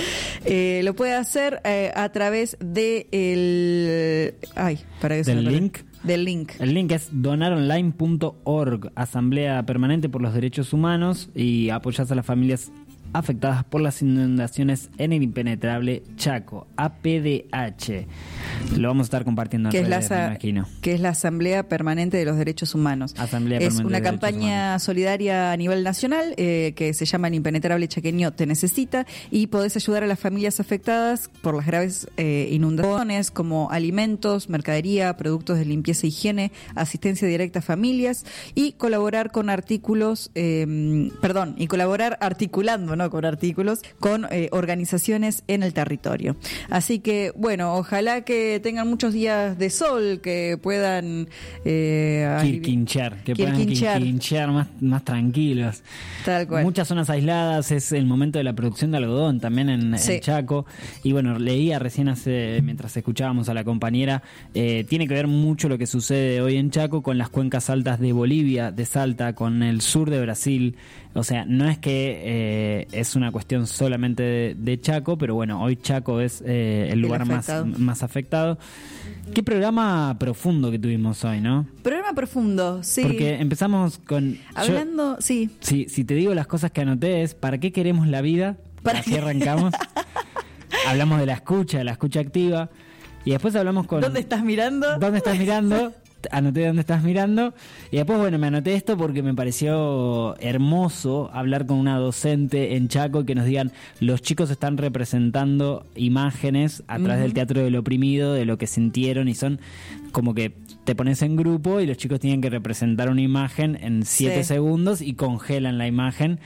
Eh, lo puede hacer eh, a través de el... Ay, para que se ¿Del me link? Del link. El link es donaronline punto org, Asamblea Permanente por los Derechos Humanos, y apoyás a las familias afectadas por las inundaciones en el impenetrable Chaco, A P D H. Lo vamos a estar compartiendo en Que es, la, redes, me asa- imagino. que es la Asamblea Permanente de los Derechos Humanos. Asamblea Es Permanente una de Derechos campaña solidaria a nivel nacional eh, que se llama El Impenetrable Chaqueño Te Necesita, y podés ayudar a las familias afectadas por las graves eh, inundaciones, como alimentos, mercadería, productos de limpieza e higiene, asistencia directa a familias, y colaborar con artículos, eh, perdón, y colaborar articulando, no con artículos, con eh, organizaciones en el territorio. Así que, bueno, ojalá que tengan muchos días de sol, que puedan eh, alivi- Quirquinchar, que puedan Quirquinchar. quirquinchar más, más tranquilos. Tal cual. Muchas zonas aisladas, es el momento de la producción de algodón también en, Sí. en Chaco. Y bueno, leía recién hace, mientras escuchábamos a la compañera, eh, tiene que ver mucho lo que sucede hoy en Chaco con las cuencas altas de Bolivia, de Salta, con el sur de Brasil. O sea, no es que eh, es una cuestión solamente de, de Chaco, pero bueno, hoy Chaco es eh, el lugar más, afectado. más afectado. Qué programa profundo que tuvimos hoy, ¿no? Programa profundo, sí. Porque empezamos con... yo- Hablando, sí. si, si te digo las cosas que anoté es ¿para qué queremos la vida? ¿Para Así qué? arrancamos. Hablamos de la escucha, de la escucha activa. Y después hablamos con... ¿Dónde estás mirando? ¿Dónde estás mirando? Anoté dónde estás mirando. Y después, bueno, me anoté esto porque me pareció hermoso hablar con una docente en Chaco y que nos digan, los chicos están representando imágenes a través Ujú. del teatro del oprimido, de lo que sintieron, y son como que te pones en grupo y los chicos tienen que representar una imagen en siete Sí. segundos y congelan la imagen.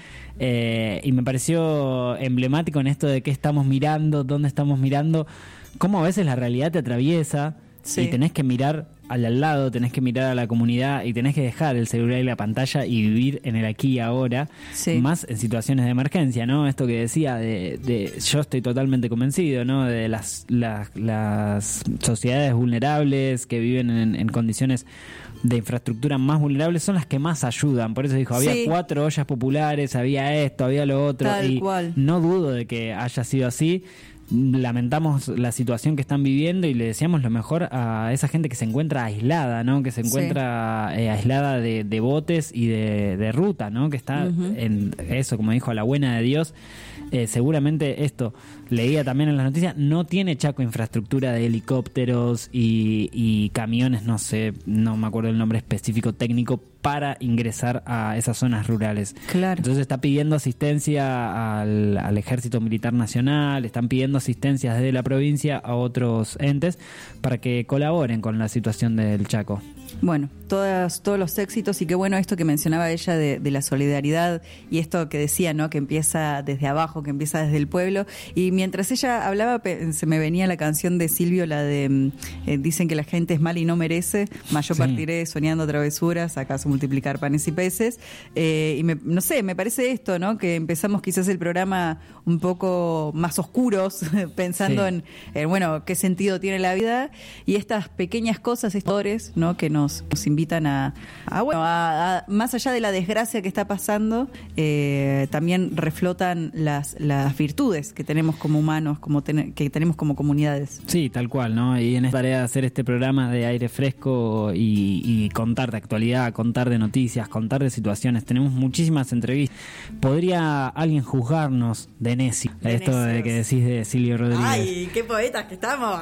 Eh, y me pareció emblemático en esto de qué estamos mirando, dónde estamos mirando, cómo a veces la realidad te atraviesa. Sí. Y tenés que mirar al al lado, tenés que mirar a la comunidad y tenés que dejar el celular y la pantalla y vivir en el aquí y ahora, Sí. más en situaciones de emergencia, ¿no? Esto que decía de, de yo estoy totalmente convencido, ¿no? De las, las, las sociedades vulnerables que viven en, en condiciones de infraestructura más vulnerables son las que más ayudan. Por eso dijo, había Sí. cuatro ollas populares, había esto, había lo otro. Tal y cual. no dudo de que haya sido así. Lamentamos la situación que están viviendo y le deseamos lo mejor a esa gente que se encuentra aislada, ¿no? Que se Sí. encuentra eh, aislada de, de botes y de, de ruta, ¿no? Que está Ujú. en eso, como dijo, a la buena de Dios. Eh, seguramente esto, leía también en las noticias, no tiene Chaco infraestructura de helicópteros y, y camiones, no sé, no me acuerdo el nombre específico técnico, para ingresar a esas zonas rurales. Claro. Entonces está pidiendo asistencia al, al Ejército Militar Nacional, están pidiendo asistencia desde la provincia a otros entes para que colaboren con la situación del Chaco. Bueno, todas, todos los éxitos, y qué bueno esto que mencionaba ella de, de la solidaridad, y esto que decía, ¿no? Que empieza desde abajo, que empieza desde el pueblo. Y mientras ella hablaba, pe- se me venía la canción de Silvio, la de mm, eh, dicen que la gente es mala y no merece, más yo Sí. partiré soñando travesuras, acaso multiplicar panes y peces. Eh, y me, no sé, me parece esto, ¿no? Que empezamos quizás el programa un poco más oscuros, pensando Sí. en, en, bueno, qué sentido tiene la vida, y estas pequeñas cosas, estos valores, ¿no? Que nos, nos invitan a, a, bueno, a- a- más allá de la desgracia que está pasando, eh, también reflotan las, las virtudes que tenemos como humanos, como ten- que tenemos como comunidades. Sí, tal cual, ¿no? Y en esta tarea de hacer este programa de aire fresco y, y contar de actualidad, contar de noticias, contar de situaciones, tenemos muchísimas entrevistas. ¿Podría alguien juzgarnos de necio? De Esto de necios. que decís de Silvio Rodríguez. ¡Ay, qué poetas que estamos!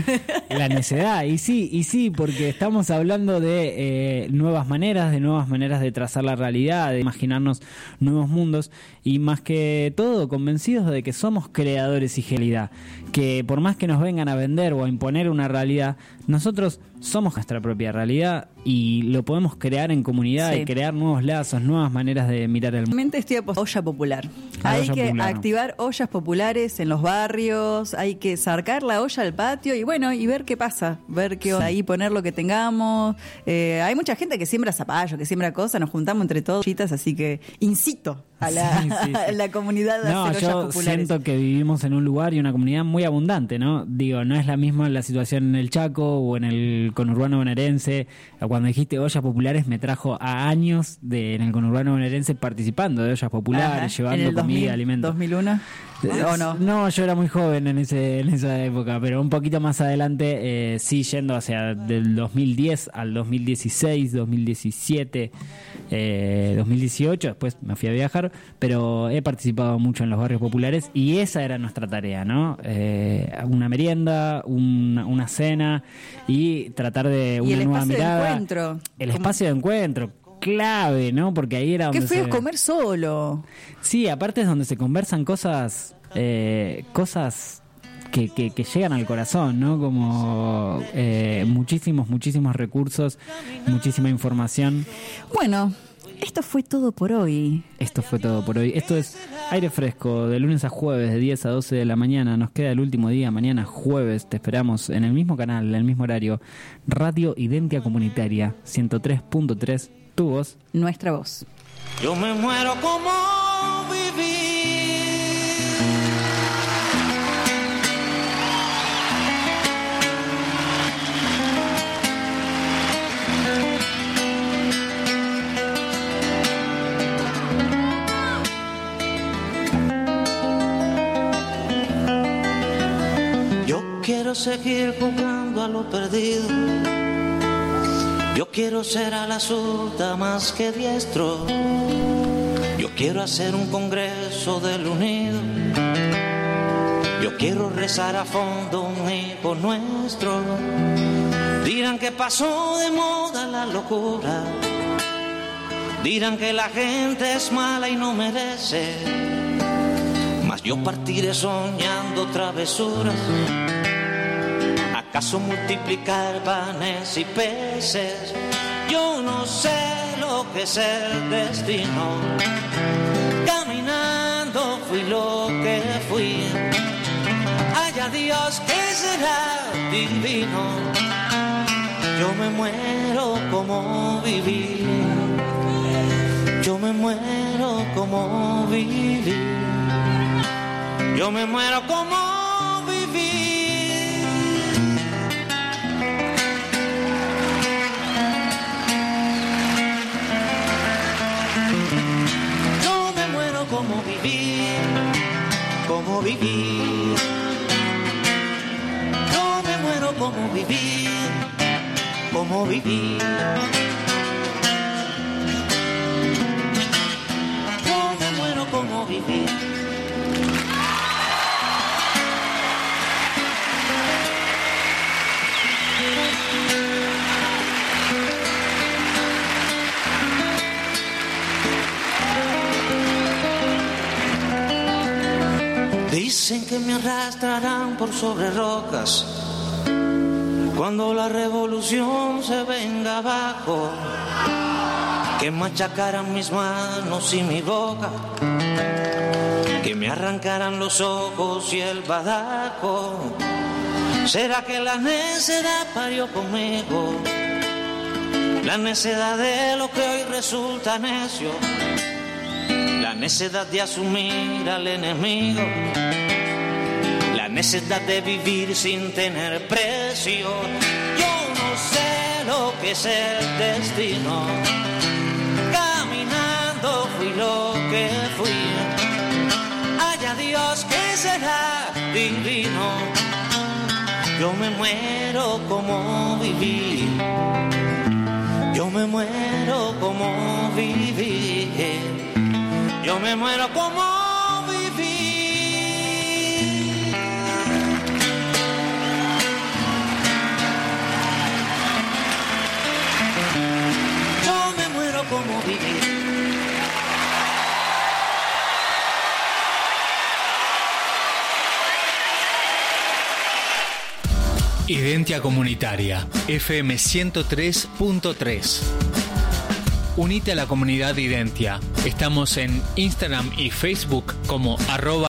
La necedad, y sí, y sí, porque estamos hablando de eh, nuevas maneras, de nuevas maneras de trazar la realidad, de imaginarnos nuevos mundos, y más que todo convencidos de que somos creadores y realidad, que por más que nos vengan a vender o a imponer una realidad, nosotros somos nuestra propia realidad y lo podemos crear en comunidad Sí. y crear nuevos lazos, nuevas maneras de mirar el mundo. Realmente estoy apostando a olla popular. A Hay olla que popular. activar ollas populares en los barrios, hay que sacar la olla al patio y bueno, y ver qué pasa, ver qué onda, ahí poner lo que tengamos. Eh, hay mucha gente que siembra zapallo, que siembra cosas, nos juntamos entre todos, chitas, así que incito a la, Sí, sí, sí. a la comunidad de No, hacer yo ollas populares. siento que vivimos en un lugar y una comunidad muy abundante, ¿no? Digo, no es la misma la situación en el Chaco o en el conurbano bonaerense. Cuando dijiste ollas populares me trajo a años de en el conurbano bonaerense participando de ollas populares, Ajá. llevando ¿En el comida, dos mil, alimentos. dos mil uno? ¿O no? No, yo era muy joven en ese en esa época, pero un poquito más adelante, eh, sí, yendo hacia del dos mil diez al dos mil dieciséis, dos mil diecisiete, eh, dos mil dieciocho, después me fui a viajar, pero he participado mucho en los barrios populares y esa era nuestra tarea, ¿no? Eh, una merienda, una, una cena y tratar de una Y el nueva espacio de mirada. encuentro. El espacio de encuentro. Clave, ¿no? Porque ahí era donde Qué feo se... es comer solo. Sí, aparte es donde se conversan cosas, eh, cosas que, que, que llegan al corazón, ¿no? Como eh, muchísimos, muchísimos recursos, muchísima información. Bueno, esto fue todo por hoy. Esto fue todo por hoy. Esto es Aire Fresco, de lunes a jueves, de diez a doce de la mañana. Nos queda el último día, mañana jueves. Te esperamos en el mismo canal, en el mismo horario. Radio Identia Comunitaria, ciento tres punto tres. Tu voz, nuestra voz. Yo me muero como viví. Yo quiero seguir jugando a lo perdido. Yo quiero ser a la zurda más que diestro. Yo quiero hacer un congreso del unido. Yo quiero rezar a fondo un hijo nuestro. Dirán que pasó de moda la locura. Dirán que la gente es mala y no merece. Mas yo partiré soñando travesuras. ¿Acaso multiplicar panes y peces? Yo no sé lo que es el destino. Caminando fui lo que fui. Haya Dios que será divino. Yo me muero como viví. Yo me muero como viví. Yo me muero como viví. Como vivir, como vivir. Yo me muero como vivir, como vivir. Yo me muero como vivir. Dicen que me arrastrarán por sobre rocas cuando la revolución se venga abajo, que machacarán mis manos y mi boca, que me arrancarán los ojos y el badajo. ¿Será que la necedad parió conmigo? La necedad de lo que hoy resulta necio. La necedad de asumir al enemigo. La necedad de vivir sin tener precio. Yo no sé lo que es el destino. Caminando fui lo que fui. Haya Dios que será divino. Yo me muero como viví. Yo me muero como viví. Yo me muero como viví. Yo me muero como viví. Identia Comunitaria, F M ciento tres punto tres. Unite a la comunidad Identia. Estamos en Instagram y Facebook como arroba